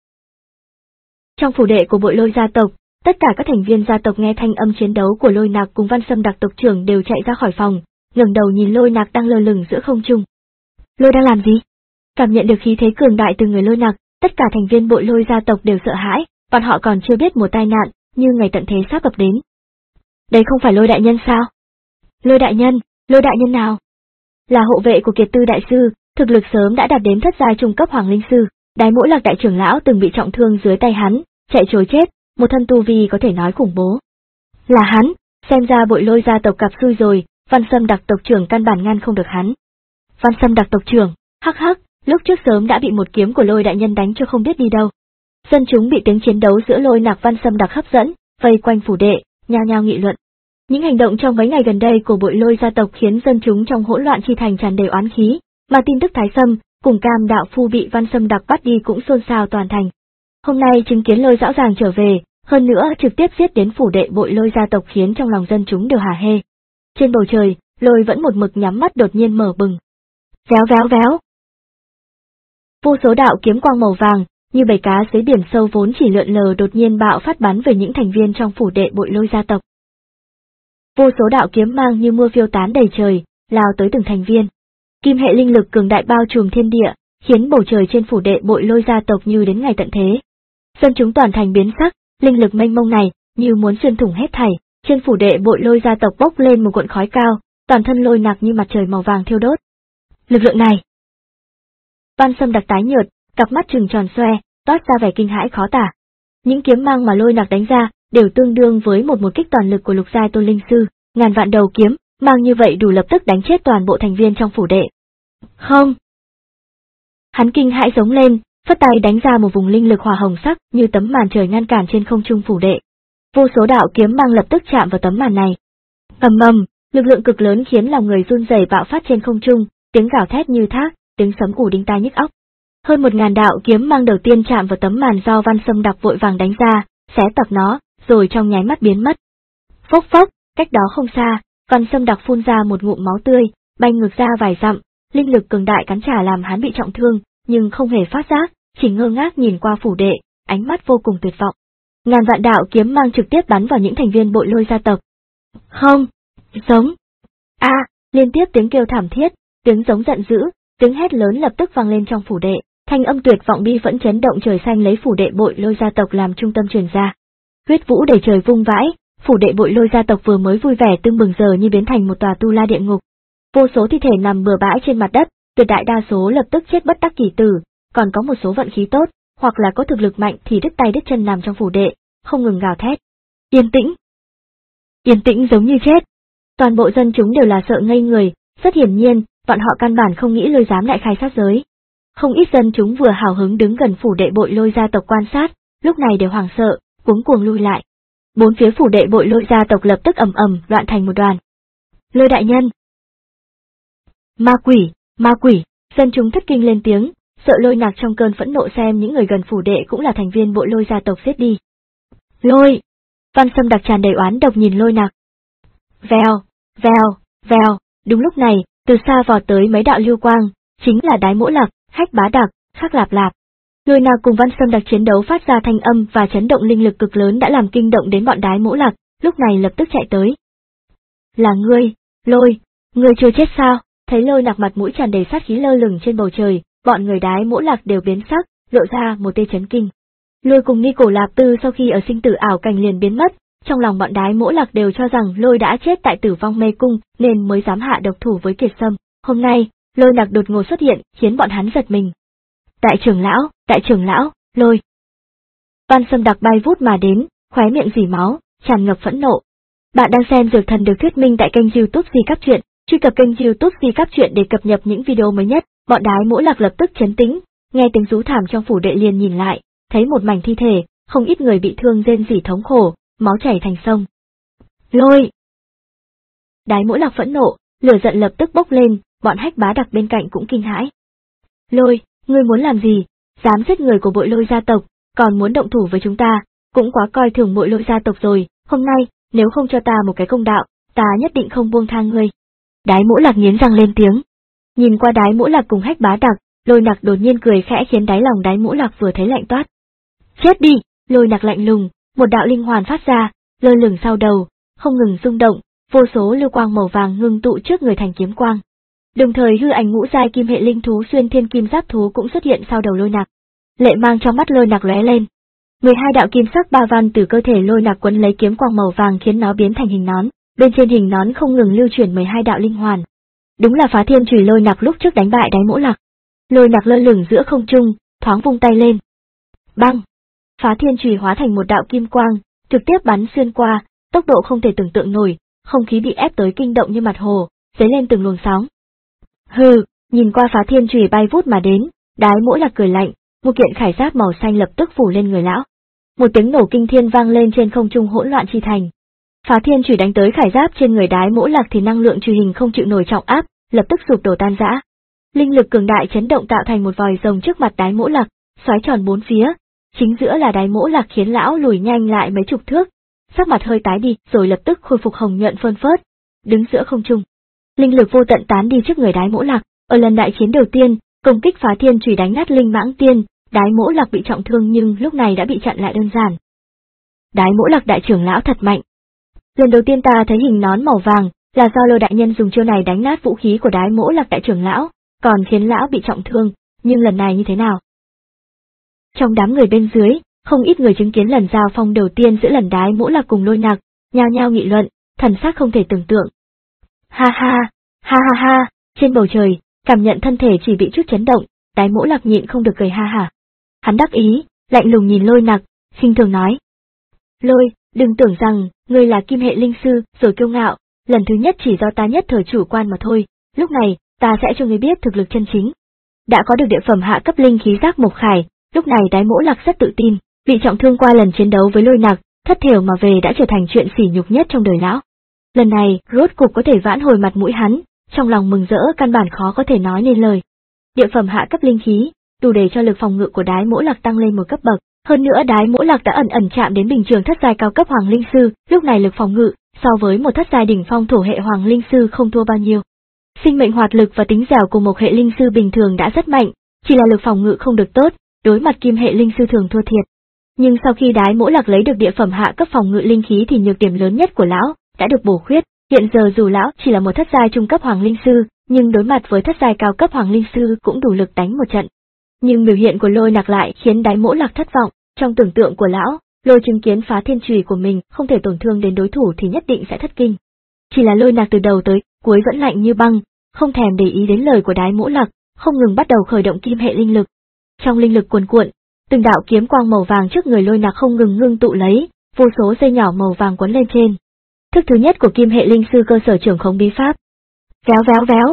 Trong phủ đệ của Bội Lôi gia tộc, tất cả các thành viên gia tộc nghe thanh âm chiến đấu của Lôi Nạc cùng Văn Sâm Đặc tộc trưởng đều chạy ra khỏi phòng, ngẩng đầu nhìn Lôi Nạc đang lơ lửng giữa không trung. Lôi đang làm gì? Cảm nhận được khí thế cường đại từ người Lôi Nạc, tất cả thành viên Bội Lôi gia tộc đều sợ hãi, bọn họ còn chưa biết một tai nạn, như ngày tận thế sắp ập đến. Đây không phải Lôi đại nhân sao? Lôi đại nhân, Lôi đại nhân nào? Là hộ vệ của Kiệt Tư đại sư, thực lực sớm đã đạt đến thất giai trung cấp hoàng linh sư, Đái Mỗ Lạc đại trưởng lão từng bị trọng thương dưới tay hắn, chạy trối chết, một thân tu vi có thể nói khủng bố. Là hắn, xem ra Bội Lôi gia tộc gặp xui rồi, Văn Sâm Đặc tộc trưởng căn bản ngăn không được hắn. Văn Sâm Đặc tộc trưởng, hắc hắc, lúc trước sớm đã bị một kiếm của Lôi đại nhân đánh cho không biết đi đâu. Dân chúng bị tiếng chiến đấu giữa Lôi Nạc Văn Sâm Đặc hấp dẫn, vây quanh phủ đệ, nhao nhao nghị luận. Những hành động trong mấy ngày gần đây của Bội Lôi gia tộc khiến dân chúng trong Hỗn Loạn Chi Thành tràn đầy oán khí, mà tin tức Thái Sâm cùng Cam đạo phu bị Văn Sâm Đặc bắt đi cũng xôn xao toàn thành. Hôm nay chứng kiến Lôi rõ ràng trở về, hơn nữa trực tiếp giết đến phủ đệ Bội Lôi gia tộc khiến trong lòng dân chúng đều hả hê. Trên bầu trời, Lôi vẫn một mực nhắm mắt đột nhiên mở bừng. Véo véo véo. Vô số đạo kiếm quang màu vàng, như bầy cá dưới biển sâu vốn chỉ lượn lờ đột nhiên bạo phát bắn về những thành viên trong phủ đệ Bội Lôi gia tộc. Vô số đạo kiếm mang như mưa phiêu tán đầy trời, lao tới từng thành viên. Kim hệ linh lực cường đại bao trùm thiên địa, khiến bầu trời trên phủ đệ Bội Lôi gia tộc như đến ngày tận thế. Dân chúng toàn thành biến sắc, linh lực mênh mông này như muốn xuyên thủng hết thảy, trên phủ đệ Bội Lôi gia tộc bốc lên một cuộn khói cao, toàn thân Lôi Nạc như mặt trời màu vàng thiêu đốt. Lực lượng này. Văn Sâm Đặc tái nhợt, cặp mắt trừng tròn xoe, toát ra vẻ kinh hãi khó tả. Những kiếm mang mà Lôi Nạc đánh ra đều tương đương với một một kích toàn lực của lục giai tôn linh sư, ngàn vạn đầu kiếm, mang như vậy đủ lập tức đánh chết toàn bộ thành viên trong phủ đệ. Không! Hắn kinh hãi giống lên, phất tay đánh ra một vùng linh lực hỏa hồng sắc như tấm màn trời ngăn cản trên không trung phủ đệ. Vô số đạo kiếm mang lập tức chạm vào tấm màn này. Ầm ầm, lực lượng cực lớn khiến lòng người run rẩy bạo phát trên không trung, tiếng gào thét như thác, tiếng sấm ù đinh tai nhức óc. Hơn một ngàn đạo kiếm mang đầu tiên chạm vào tấm màn do Văn Sâm Đặc vội vàng đánh ra, xé toạc nó, rồi trong nháy mắt biến mất. Phốc phốc, cách đó không xa, Văn Sâm Đặc phun ra một ngụm máu tươi, bay ngược ra vài dặm, linh lực cường đại cắn trả làm hắn bị trọng thương, nhưng không hề phát giác, chỉ ngơ ngác nhìn qua phủ đệ, ánh mắt vô cùng tuyệt vọng. Ngàn vạn đạo kiếm mang trực tiếp bắn vào những thành viên Bội Lôi gia tộc. Không, giống. A, à, liên tiếp tiếng kêu thảm thiết, tiếng giống giận dữ, tiếng hét lớn lập tức vang lên trong phủ đệ, thanh âm tuyệt vọng bi vẫn chấn động trời xanh lấy phủ đệ Bội Lôi gia tộc làm trung tâm truyền ra. Huyết vũ đầy trời vung vãi, phủ đệ Bội Lôi gia tộc vừa mới vui vẻ tưng bừng giờ như biến thành một tòa tu la địa ngục. Vô số thi thể nằm bừa bãi trên mặt đất, tuyệt đại đa số lập tức chết bất đắc kỳ tử, còn có một số vận khí tốt, hoặc là có thực lực mạnh thì đứt tay đứt chân nằm trong phủ đệ, không ngừng gào thét. Yên tĩnh. Yên tĩnh giống như chết. Toàn bộ dân chúng đều là sợ ngây người, rất hiển nhiên, bọn họ căn bản không nghĩ Lôi dám đại khai sát giới. Không ít dân chúng vừa hào hứng đứng gần phủ đệ Bội Lôi gia tộc quan sát, lúc này đều hoảng sợ, cuống cuồng lui lại. Bốn phía phủ đệ Bội Lôi gia tộc lập tức ầm ầm loạn thành một đoàn. Lôi đại nhân! Ma quỷ, ma quỷ, dân chúng thất kinh lên tiếng, sợ Lôi Nạc trong cơn phẫn nộ xem những người gần phủ đệ cũng là thành viên Bội Lôi gia tộc giết đi. Lôi! Văn Sâm Đặc tràn đầy oán độc nhìn Lôi Nạc. Vèo, vèo, vèo, đúng lúc này, từ xa vọt tới mấy đạo lưu quang, chính là Đái Mỗ Lạc, Hách Bá Đặc, Khắc Lạp Lạp. Lôi Nạc cùng Văn Sâm Đặc chiến đấu phát ra thanh âm và chấn động linh lực cực lớn đã làm kinh động đến bọn Đái Mỗ Lạc, lúc này lập tức chạy tới. Là ngươi, Lôi, ngươi chưa chết sao? Thấy Lôi Nạc mặt mũi tràn đầy sát khí lơ lửng trên bầu trời, bọn người Đái Mỗ Lạc đều biến sắc, lộ ra một tia chấn kinh. Lôi cùng Nghi Cổ Lạp Tư sau khi ở sinh tử ảo cảnh liền biến mất, trong lòng bọn Đái Mỗ Lạc đều cho rằng Lôi đã chết tại Tử Vong Mê Cung nên mới dám hạ độc thủ với Kiệt Sâm. Hôm nay, Lôi Nạc đột ngột xuất hiện, khiến bọn hắn giật mình. Đại trưởng lão, đại trưởng lão, Lôi. Văn Sâm Đặc bay vút mà đến, khóe miệng rỉ máu, tràn ngập phẫn nộ. Bạn đang xem Dược Thần được thuyết minh tại kênh YouTube Di Cáp Truyện, truy cập kênh YouTube Di Cáp Truyện để cập nhật những video mới nhất. Bọn Đái Mỗ Lạc lập tức chấn tĩnh, nghe tiếng rú thảm trong phủ đệ liền nhìn lại, thấy một mảnh thi thể, không ít người bị thương rên rỉ thống khổ, máu chảy thành sông. Lôi! Đái Mỗ Lạc phẫn nộ, lửa giận lập tức bốc lên, bọn Hách Bá Đặc bên cạnh cũng kinh hãi. Lôi, ngươi muốn làm gì? Dám giết người của Bội Lôi gia tộc, còn muốn động thủ với chúng ta, cũng quá coi thường Bội Lôi gia tộc rồi, hôm nay, nếu không cho ta một cái công đạo, ta nhất định không buông tha ngươi. Đái Mỗ Lạc nghiến răng lên tiếng. Nhìn qua Đái Mỗ Lạc cùng Hách Bá Đặc, Lôi Nặc đột nhiên cười khẽ khiến đáy lòng Đái Mỗ Lạc vừa thấy lạnh toát. Chết đi! Lôi Nặc lạnh lùng, một đạo linh hoàn phát ra, lơ lửng sau đầu, không ngừng rung động, vô số lưu quang màu vàng ngưng tụ trước người thành kiếm quang. Đồng thời hư ảnh ngũ giai kim hệ linh thú xuyên thiên kim giáp thú cũng xuất hiện sau đầu Lôi Nặc. Lệ mang trong mắt Lôi Nặc lóe lên. mười hai đạo kim sắc ba văn từ cơ thể Lôi Nặc quấn lấy kiếm quang màu vàng khiến nó biến thành hình nón, bên trên hình nón không ngừng lưu chuyển mười hai đạo linh hoàn. Đúng là Phá Thiên Chùy Lôi Nặc lúc trước đánh bại Đái Mỗ Lạc. Lôi Nặc lơ lửng giữa không trung, thoáng vung tay lên. Băng! Phá Thiên Chùy hóa thành một đạo kim quang, trực tiếp bắn xuyên qua, tốc độ không thể tưởng tượng nổi, không khí bị ép tới kinh động như mặt hồ, dấy lên từng luồng sóng. Hừ, nhìn qua Phá Thiên Chùy bay vút mà đến, Đái Mỗ Lạc cười lạnh, một kiện khải giáp màu xanh lập tức phủ lên người lão. Một tiếng nổ kinh thiên vang lên trên không trung hỗn loạn chi thành. Phá Thiên Chùy đánh tới khải giáp trên người Đái Mỗ Lạc thì năng lượng truy hình không chịu nổi trọng áp, lập tức sụp đổ tan rã. Linh lực cường đại chấn động tạo thành một vòi rồng trước mặt Đái Mỗ Lạc, xoáy tròn bốn phía, chính giữa là Đái Mỗ Lạc khiến lão lùi nhanh lại mấy chục thước, sắc mặt hơi tái đi, rồi lập tức khôi phục hồng nhuận phơn phớt, đứng giữa không trung. Linh lực vô tận tán đi trước người Đái Mỗ Lạc, ở lần đại chiến đầu tiên, công kích Phá Thiên Chùy đánh nát Linh Mãng Tiên, Đái Mỗ Lạc bị trọng thương nhưng lúc này đã bị chặn lại đơn giản. Đái Mỗ Lạc đại trưởng lão thật mạnh. Lần đầu tiên ta thấy hình nón màu vàng, là do Lôi đại nhân dùng chiêu này đánh nát vũ khí của Đái Mỗ Lạc đại trưởng lão, còn khiến lão bị trọng thương, nhưng lần này như thế nào? Trong đám người bên dưới, không ít người chứng kiến lần giao phong đầu tiên giữa lần Đái Mỗ Lạc cùng Lôi Nặc, nhao nhao nghị luận, thần sắc không thể tưởng tượng. Ha ha, ha ha ha, trên bầu trời, cảm nhận thân thể chỉ bị chút chấn động, Đái Mỗ Lạc nhịn không được cười ha hả. Hắn đắc ý, lạnh lùng nhìn Lôi Nặc, khinh thường nói. Lôi, đừng tưởng rằng, ngươi là kim hệ linh sư, rồi kiêu ngạo, lần thứ nhất chỉ do ta nhất thời chủ quan mà thôi, lúc này, ta sẽ cho ngươi biết thực lực chân chính. Đã có được địa phẩm hạ cấp linh khí giác mộc khải, lúc này Đái Mỗ Lạc rất tự tin, bị trọng thương qua lần chiến đấu với Lôi Nặc, thất thểu mà về đã trở thành chuyện sỉ nhục nhất trong đời lão. Lần này, rốt cục có thể vãn hồi mặt mũi hắn, trong lòng mừng rỡ căn bản khó có thể nói nên lời. Địa phẩm hạ cấp linh khí, đủ để cho lực phòng ngự của Đái Mỗ Lạc tăng lên một cấp bậc, hơn nữa Đái Mỗ Lạc đã ẩn ẩn chạm đến bình thường thất giai cao cấp hoàng linh sư, lúc này lực phòng ngự so với một thất giai đỉnh phong thổ hệ hoàng linh sư không thua bao nhiêu. Sinh mệnh hoạt lực và tính dẻo của một hệ linh sư bình thường đã rất mạnh, chỉ là lực phòng ngự không được tốt, đối mặt kim hệ linh sư thường thua thiệt. Nhưng sau khi Đái Mỗ Lạc lấy được địa phẩm hạ cấp phòng ngự linh khí thì nhược điểm lớn nhất của lão đã được bổ khuyết, hiện giờ dù lão chỉ là một thất giai trung cấp hoàng linh sư, nhưng đối mặt với thất giai cao cấp hoàng linh sư cũng đủ lực đánh một trận. Nhưng biểu hiện của Lôi Nặc lại khiến Đái Mỗ Lạc thất vọng, trong tưởng tượng của lão, Lôi chứng kiến Phá Thiên Chùy của mình không thể tổn thương đến đối thủ thì nhất định sẽ thất kinh. Chỉ là Lôi Nặc từ đầu tới cuối vẫn lạnh như băng, không thèm để ý đến lời của Đái Mỗ Lạc, không ngừng bắt đầu khởi động kim hệ linh lực. Trong linh lực cuồn cuộn, từng đạo kiếm quang màu vàng trước người Lôi Nặc không ngừng ngưng tụ lấy, vô số dây nhỏ màu vàng quấn lên trên. Thức thứ nhất của kim hệ linh sư cơ sở trưởng khống bí pháp. Véo véo véo.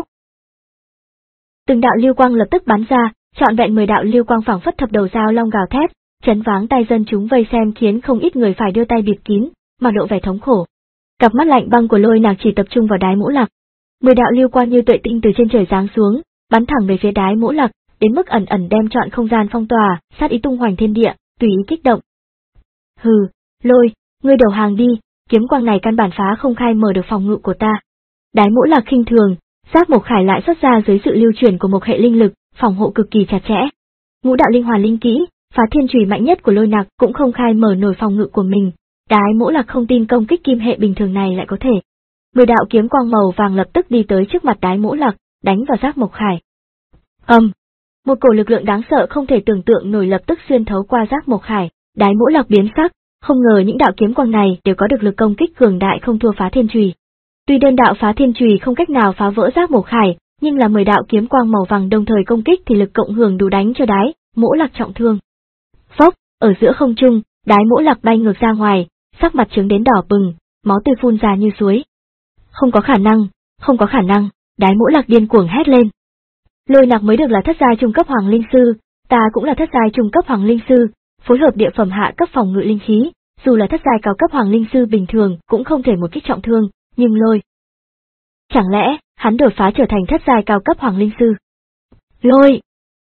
Từng đạo lưu quang lập tức bắn ra, trọn vẹn mười đạo lưu quang phảng phất thập đầu dao long gào thét, chấn váng tai dân chúng vây xem khiến không ít người phải đưa tay bịt kín, mà lộ vẻ thống khổ. Cặp mắt lạnh băng của Lôi Nặc chỉ tập trung vào Đái Mỗ Lạc. Mười đạo lưu quang như tuệ tinh từ trên trời giáng xuống, bắn thẳng về phía Đái Mỗ Lạc, đến mức ẩn ẩn đem trọn không gian phong tỏa, sát ý tung hoành thiên địa, tùy ý kích động. Hừ, Lôi, ngươi đầu hàng đi, kiếm quang này căn bản phá không khai mở được phòng ngự của ta. Đái Mỗ Lạc khinh thường, giác mộc khải lại xuất ra dưới sự lưu chuyển của một hệ linh lực, phòng hộ cực kỳ chặt chẽ. Ngũ đạo linh hoàn linh kỹ, Phá Thiên Chùy mạnh nhất của Lôi Nặc cũng không khai mở nổi phòng ngự của mình. Đái Mỗ Lạc không tin công kích kim hệ bình thường này lại có thể. Mười đạo kiếm quang màu vàng lập tức đi tới trước mặt Đái Mỗ Lạc, đánh vào giác mộc khải. Ầm, um, một cổ lực lượng đáng sợ không thể tưởng tượng nổi lập tức xuyên thấu qua giác mộc khải. Đái Mỗ Lạc biến sắc, không ngờ những đạo kiếm quang này đều có được lực công kích cường đại không thua Phá Thiên Chùy. Tuy đơn đạo Phá Thiên Chùy không cách nào phá vỡ giác mộc khải, nhưng là mười đạo kiếm quang màu vàng đồng thời công kích thì lực cộng hưởng đủ đánh cho Đái Mỗ Lạc trọng thương. Phốc, ở giữa không trung, Đái Mỗ Lạc bay ngược ra ngoài, sắc mặt trướng đến đỏ bừng, máu tươi phun ra như suối. Không có khả năng, không có khả năng, Đái Mỗ Lạc điên cuồng hét lên. Lôi Nặc mới được là thất giai trung cấp hoàng linh sư, ta cũng là thất giai trung cấp hoàng linh sư, phối hợp địa phẩm hạ cấp phòng ngự linh khí, dù là thất giai cao cấp hoàng linh sư bình thường cũng không thể một kích trọng thương, nhưng Lôi. Chẳng lẽ, hắn đột phá trở thành thất giai cao cấp hoàng linh sư? Lôi!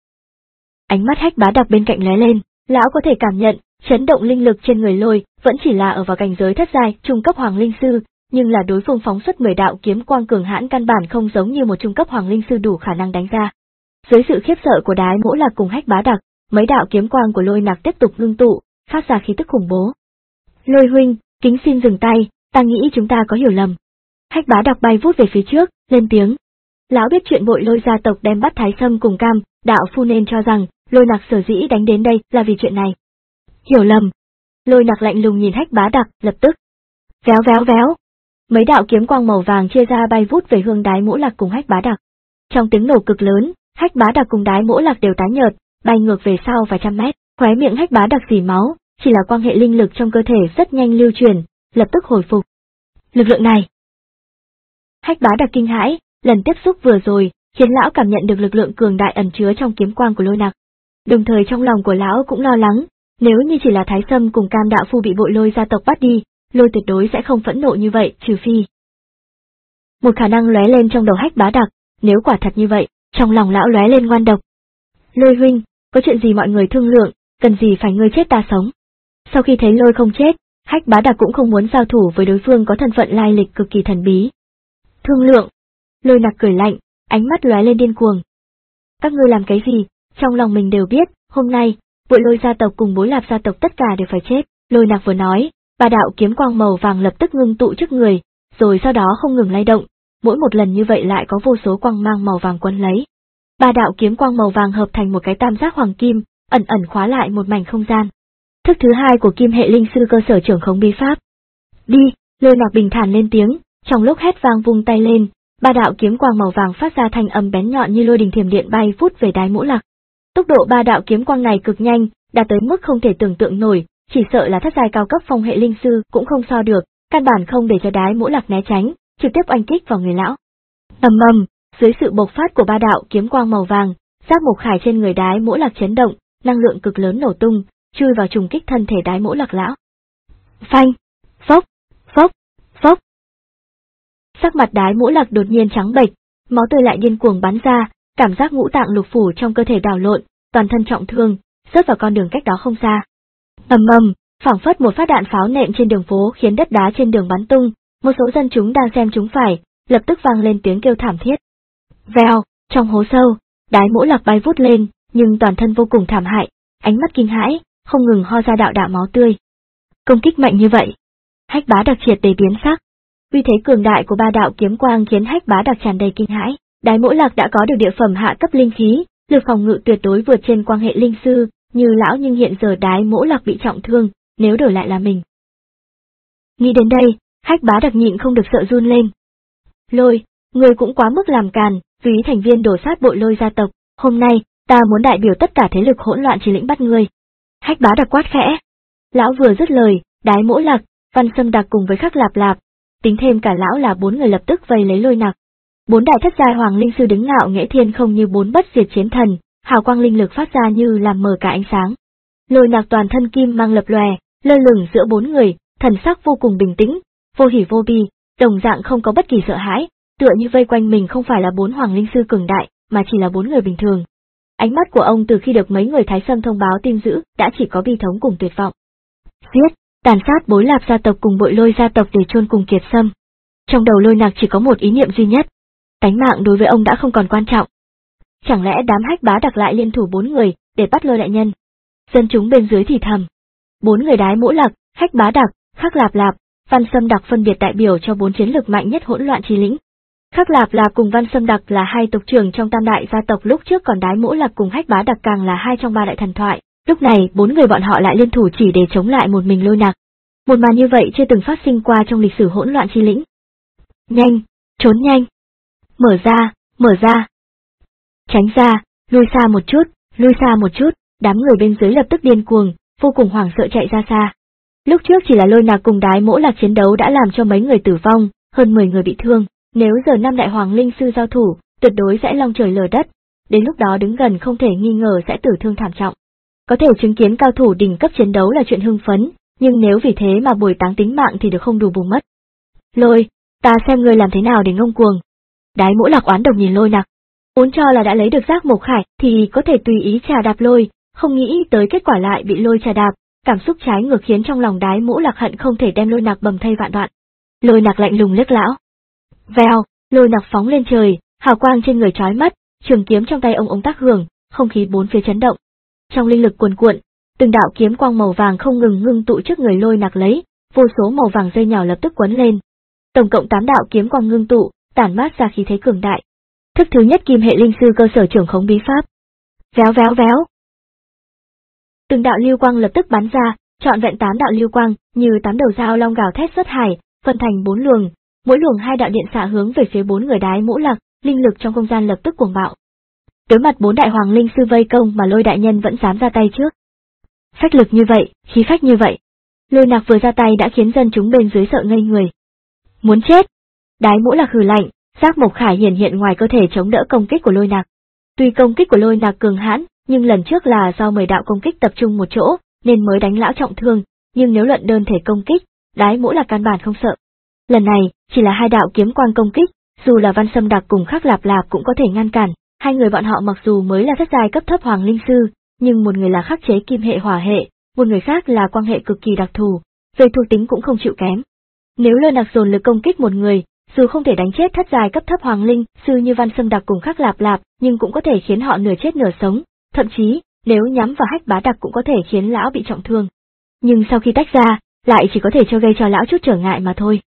Ánh mắt Hách Bá Đặc bên cạnh lóe lên, lão có thể cảm nhận, chấn động linh lực trên người Lôi vẫn chỉ là ở vào cảnh giới thất giai trung cấp hoàng linh sư, nhưng là đối phương phóng xuất mười đạo kiếm quang cường hãn căn bản không giống như một trung cấp hoàng linh sư đủ khả năng đánh ra. Dưới sự khiếp sợ của Đái Mỗ Lạc cùng Hách Bá Đặc, mấy đạo kiếm quang của Lôi Nặc tiếp tục ngưng tụ, phát ra khí tức khủng bố. Lôi huynh, kính xin dừng tay, ta nghĩ chúng ta có hiểu lầm. Hách Bá Đặc bay vút về phía trước, lên tiếng. Lão biết chuyện Bội Lôi gia tộc đem bắt Thái Sâm cùng Cam, đạo phu nên cho rằng, Lôi Nặc sở dĩ đánh đến đây là vì chuyện này. Hiểu lầm. Lôi Nặc lạnh lùng nhìn Hách Bá Đặc, lập tức. Véo véo véo. Mấy đạo kiếm quang màu vàng chia ra bay vút về hướng Đái Mỗ Lạc cùng Hách Bá Đặc. Trong tiếng nổ cực lớn, Hách Bá Đặc cùng Đái Mỗ Lạc đều tái nhợt, bay ngược về sau vài trăm mét, khóe miệng Hách Bá Đặc rỉ máu, chỉ là quan hệ linh lực trong cơ thể rất nhanh lưu truyền, lập tức hồi phục. Lực lượng này. Hách Bá Đặc kinh hãi, lần tiếp xúc vừa rồi, khiến lão cảm nhận được lực lượng cường đại ẩn chứa trong kiếm quang của Lôi Nặc. Đồng thời trong lòng của lão cũng lo lắng, nếu như chỉ là Thái Sâm cùng Cam đạo phu bị Bội Lôi gia tộc bắt đi, Lôi tuyệt đối sẽ không phẫn nộ như vậy, trừ phi. Một khả năng lóe lên trong đầu Hách Bá Đặc, nếu quả thật như vậy, trong lòng lão lóe lên ngoan độc. Lôi huynh, có chuyện gì mọi người thương lượng, cần gì phải ngươi chết ta sống. Sau khi thấy Lôi không chết, Hách Bá Đặc cũng không muốn giao thủ với đối phương có thân phận lai lịch cực kỳ thần bí. Thương lượng. Lôi Nặc cười lạnh, ánh mắt lóe lên điên cuồng. Các ngươi làm cái gì, trong lòng mình đều biết, hôm nay, Bội Lôi gia tộc cùng Bối Lạp gia tộc tất cả đều phải chết. Lôi Nặc vừa nói, ba đạo kiếm quang màu vàng lập tức ngưng tụ trước người, rồi sau đó không ngừng lay động, mỗi một lần như vậy lại có vô số quang mang màu vàng quấn lấy. Ba đạo kiếm quang màu vàng hợp thành một cái tam giác hoàng kim, ẩn ẩn khóa lại một mảnh không gian. Thức thứ hai của Kim hệ linh sư cơ sở trưởng khống bí pháp. Đi, Lôi Nặc bình thản lên tiếng, trong lúc hét vang vung tay lên, ba đạo kiếm quang màu vàng phát ra thanh âm bén nhọn như lôi đình thiểm điện bay vút về Đái Mỗ Lạc. Tốc độ ba đạo kiếm quang này cực nhanh, đạt tới mức không thể tưởng tượng nổi, chỉ sợ là thất giai cao cấp phong hệ linh sư cũng không so được, căn bản không để cho Đái Mỗ Lạc né tránh, trực tiếp oanh kích vào người lão. Ầm ầm, dưới sự bộc phát của ba đạo kiếm quang màu vàng, giáp mộc khải trên người Đái Mỗ Lạc chấn động, năng lượng cực lớn nổ tung, chui vào trùng kích thân thể Đái Mỗ Lạc lão. Phanh, phốc, phốc, phốc. Sắc mặt Đái Mỗ Lạc đột nhiên trắng bệch, máu tươi lại điên cuồng bắn ra, cảm giác ngũ tạng lục phủ trong cơ thể đảo lộn, toàn thân trọng thương, rớt vào con đường cách đó không xa. Ầm ầm, phảng phất một phát đạn pháo nện trên đường phố khiến đất đá trên đường bắn tung, một số dân chúng đang xem chúng phải, lập tức vang lên tiếng kêu thảm thiết. Vèo, trong hố sâu, Đái Mỗ Lạc bay vút lên, nhưng toàn thân vô cùng thảm hại, ánh mắt kinh hãi, không ngừng ho ra đạo đạo máu tươi. Công kích mạnh như vậy, Hách Bá Đặc triệt để biến sắc. Uy thế cường đại của ba đạo kiếm quang khiến Hách Bá Đặc tràn đầy kinh hãi. Đái Mỗ Lạc đã có được địa phẩm hạ cấp linh khí, lực phòng ngự tuyệt đối vượt trên quan hệ linh sư, như lão, nhưng hiện giờ Đái Mỗ Lạc bị trọng thương, nếu đổi lại là mình. Nghĩ đến đây, Hách Bá Đặc nhịn không được sợ run lên. Lôi, người cũng quá mức làm càn, vì thành viên đổ sát Bội Lôi gia tộc, hôm nay, ta muốn đại biểu tất cả thế lực hỗn loạn chỉ lĩnh bắt ngươi. Hách Bá Đặc quát khẽ. Lão vừa dứt lời, Đái Mỗ Lạc, Văn Sâm Đặc cùng với Khắc Lạp Lạp, tính thêm cả lão là bốn người lập tức vây lấy Lôi Nặc. Bốn đại thất giai hoàng linh sư đứng ngạo nghễ thiên không như bốn bất diệt chiến thần, hào quang linh lực phát ra như làm mờ cả ánh sáng. Lôi Nặc toàn thân kim mang lập lòe, lơ lửng giữa bốn người, thần sắc vô cùng bình tĩnh, vô hỉ vô bi, đồng dạng không có bất kỳ sợ hãi, tựa như vây quanh mình không phải là bốn hoàng linh sư cường đại, mà chỉ là bốn người bình thường. Ánh mắt của ông từ khi được mấy người Thái Sâm thông báo tin dữ đã chỉ có bi thống cùng tuyệt vọng. Giết, tàn sát Bối Lạp gia tộc cùng Bội Lôi gia tộc để chôn cùng Kiệt Sâm. Trong đầu Lôi Nặc chỉ có một ý niệm duy nhất, tánh mạng đối với ông đã không còn quan trọng. Chẳng lẽ đám Hách Bá Đặc lại liên thủ bốn người để bắt Lôi đại nhân? Dân chúng bên dưới thì thầm. Bốn người Đái Mỗ Lạc, Hách Bá Đặc, Khắc Lạp Lạp, Văn Sâm Đặc phân biệt đại biểu cho bốn chiến lực mạnh nhất hỗn loạn chi lĩnh. Khắc Lạp Lạp cùng Văn Sâm Đặc là hai tộc trưởng trong tam đại gia tộc lúc trước, còn Đái Mỗ Lạc cùng Hách Bá Đặc càng là hai trong ba đại thần thoại. Lúc này bốn người bọn họ lại liên thủ chỉ để chống lại một mình Lôi Nặc. Một màn như vậy chưa từng phát sinh qua trong lịch sử hỗn loạn chi lĩnh. Nhanh, trốn nhanh. Mở ra, mở ra. Tránh ra, lui xa một chút, lui xa một chút, đám người bên dưới lập tức điên cuồng, vô cùng hoảng sợ chạy ra xa. Lúc trước chỉ là Lôi Nặc cùng Đái Mỗ Lạc chiến đấu đã làm cho mấy người tử vong, hơn mười người bị thương, nếu giờ năm đại hoàng linh sư giao thủ, tuyệt đối sẽ long trời lở đất, đến lúc đó đứng gần không thể nghi ngờ sẽ tử thương thảm trọng. Có thể chứng kiến cao thủ đỉnh cấp chiến đấu là chuyện hưng phấn, nhưng nếu vì thế mà bồi táng tính mạng thì được không đủ bù mất. Lôi, ta xem ngươi làm thế nào để ngông cuồng. Đái Mỗ Lạc oán độc nhìn Lôi Nặc. Vốn cho là đã lấy được Giác Mộc Khải thì có thể tùy ý trà đạp Lôi, không nghĩ tới kết quả lại bị Lôi trà đạp, cảm xúc trái ngược khiến trong lòng Đái Mỗ Lạc hận không thể đem Lôi Nặc bầm thây vạn đoạn. Lôi Nặc lạnh lùng liếc lão. Vèo, Lôi Nặc phóng lên trời, hào quang trên người chói mắt, trường kiếm trong tay ông ông tác hưởng, không khí bốn phía chấn động. Trong linh lực cuồn cuộn, từng đạo kiếm quang màu vàng không ngừng ngưng tụ trước người Lôi Nặc lấy, vô số màu vàng dây nhỏ lập tức quấn lên. Tổng cộng tám đạo kiếm quang ngưng tụ, tản mát ra khí thế cường đại. Thức thứ nhất Kim hệ linh sư cơ sở trưởng khống bí pháp. Véo véo véo. Từng đạo lưu quang lập tức bắn ra, trọn vẹn tám đạo lưu quang, như tám đầu dao long gào thét xuất hải, phân thành bốn luồng, mỗi luồng hai đạo điện xạ hướng về phía bốn người Đái Mỗ Lạc, linh lực trong không gian lập tức cuồng bạo. Đối mặt bốn đại hoàng linh sư vây công mà Lôi đại nhân vẫn dám ra tay trước. Phách lực như vậy, khí phách như vậy. Lôi Nặc vừa ra tay đã khiến dân chúng bên dưới sợ ngây người. Muốn chết. Đái Mỗ Lạc hừ lạnh, Giác Mộc Khải hiển hiện ngoài cơ thể chống đỡ công kích của Lôi Nặc. Tuy công kích của Lôi Nặc cường hãn, nhưng lần trước là do mười đạo công kích tập trung một chỗ, nên mới đánh lão trọng thương, nhưng nếu luận đơn thể công kích, Đái Mỗ Lạc căn bản không sợ. Lần này, chỉ là hai đạo kiếm quang công kích, dù là Văn Sâm Đặc cùng Khắc Lạp Lạp cũng có thể ngăn cản, hai người bọn họ mặc dù mới là thất giai cấp thấp hoàng linh sư, nhưng một người là khắc chế kim hệ hỏa hệ, một người khác là quang hệ cực kỳ đặc thù, về thuộc tính cũng không chịu kém. Nếu Lôi Nặc dồn lực công kích một người, dù không thể đánh chết thất giai cấp thấp hoàng linh sư như Văn Sâm Đặc cùng Khắc Lạp Lạp, nhưng cũng có thể khiến họ nửa chết nửa sống, thậm chí, nếu nhắm vào Hách Bá Đặc cũng có thể khiến lão bị trọng thương. Nhưng sau khi tách ra, lại chỉ có thể cho gây cho lão chút trở ngại mà thôi.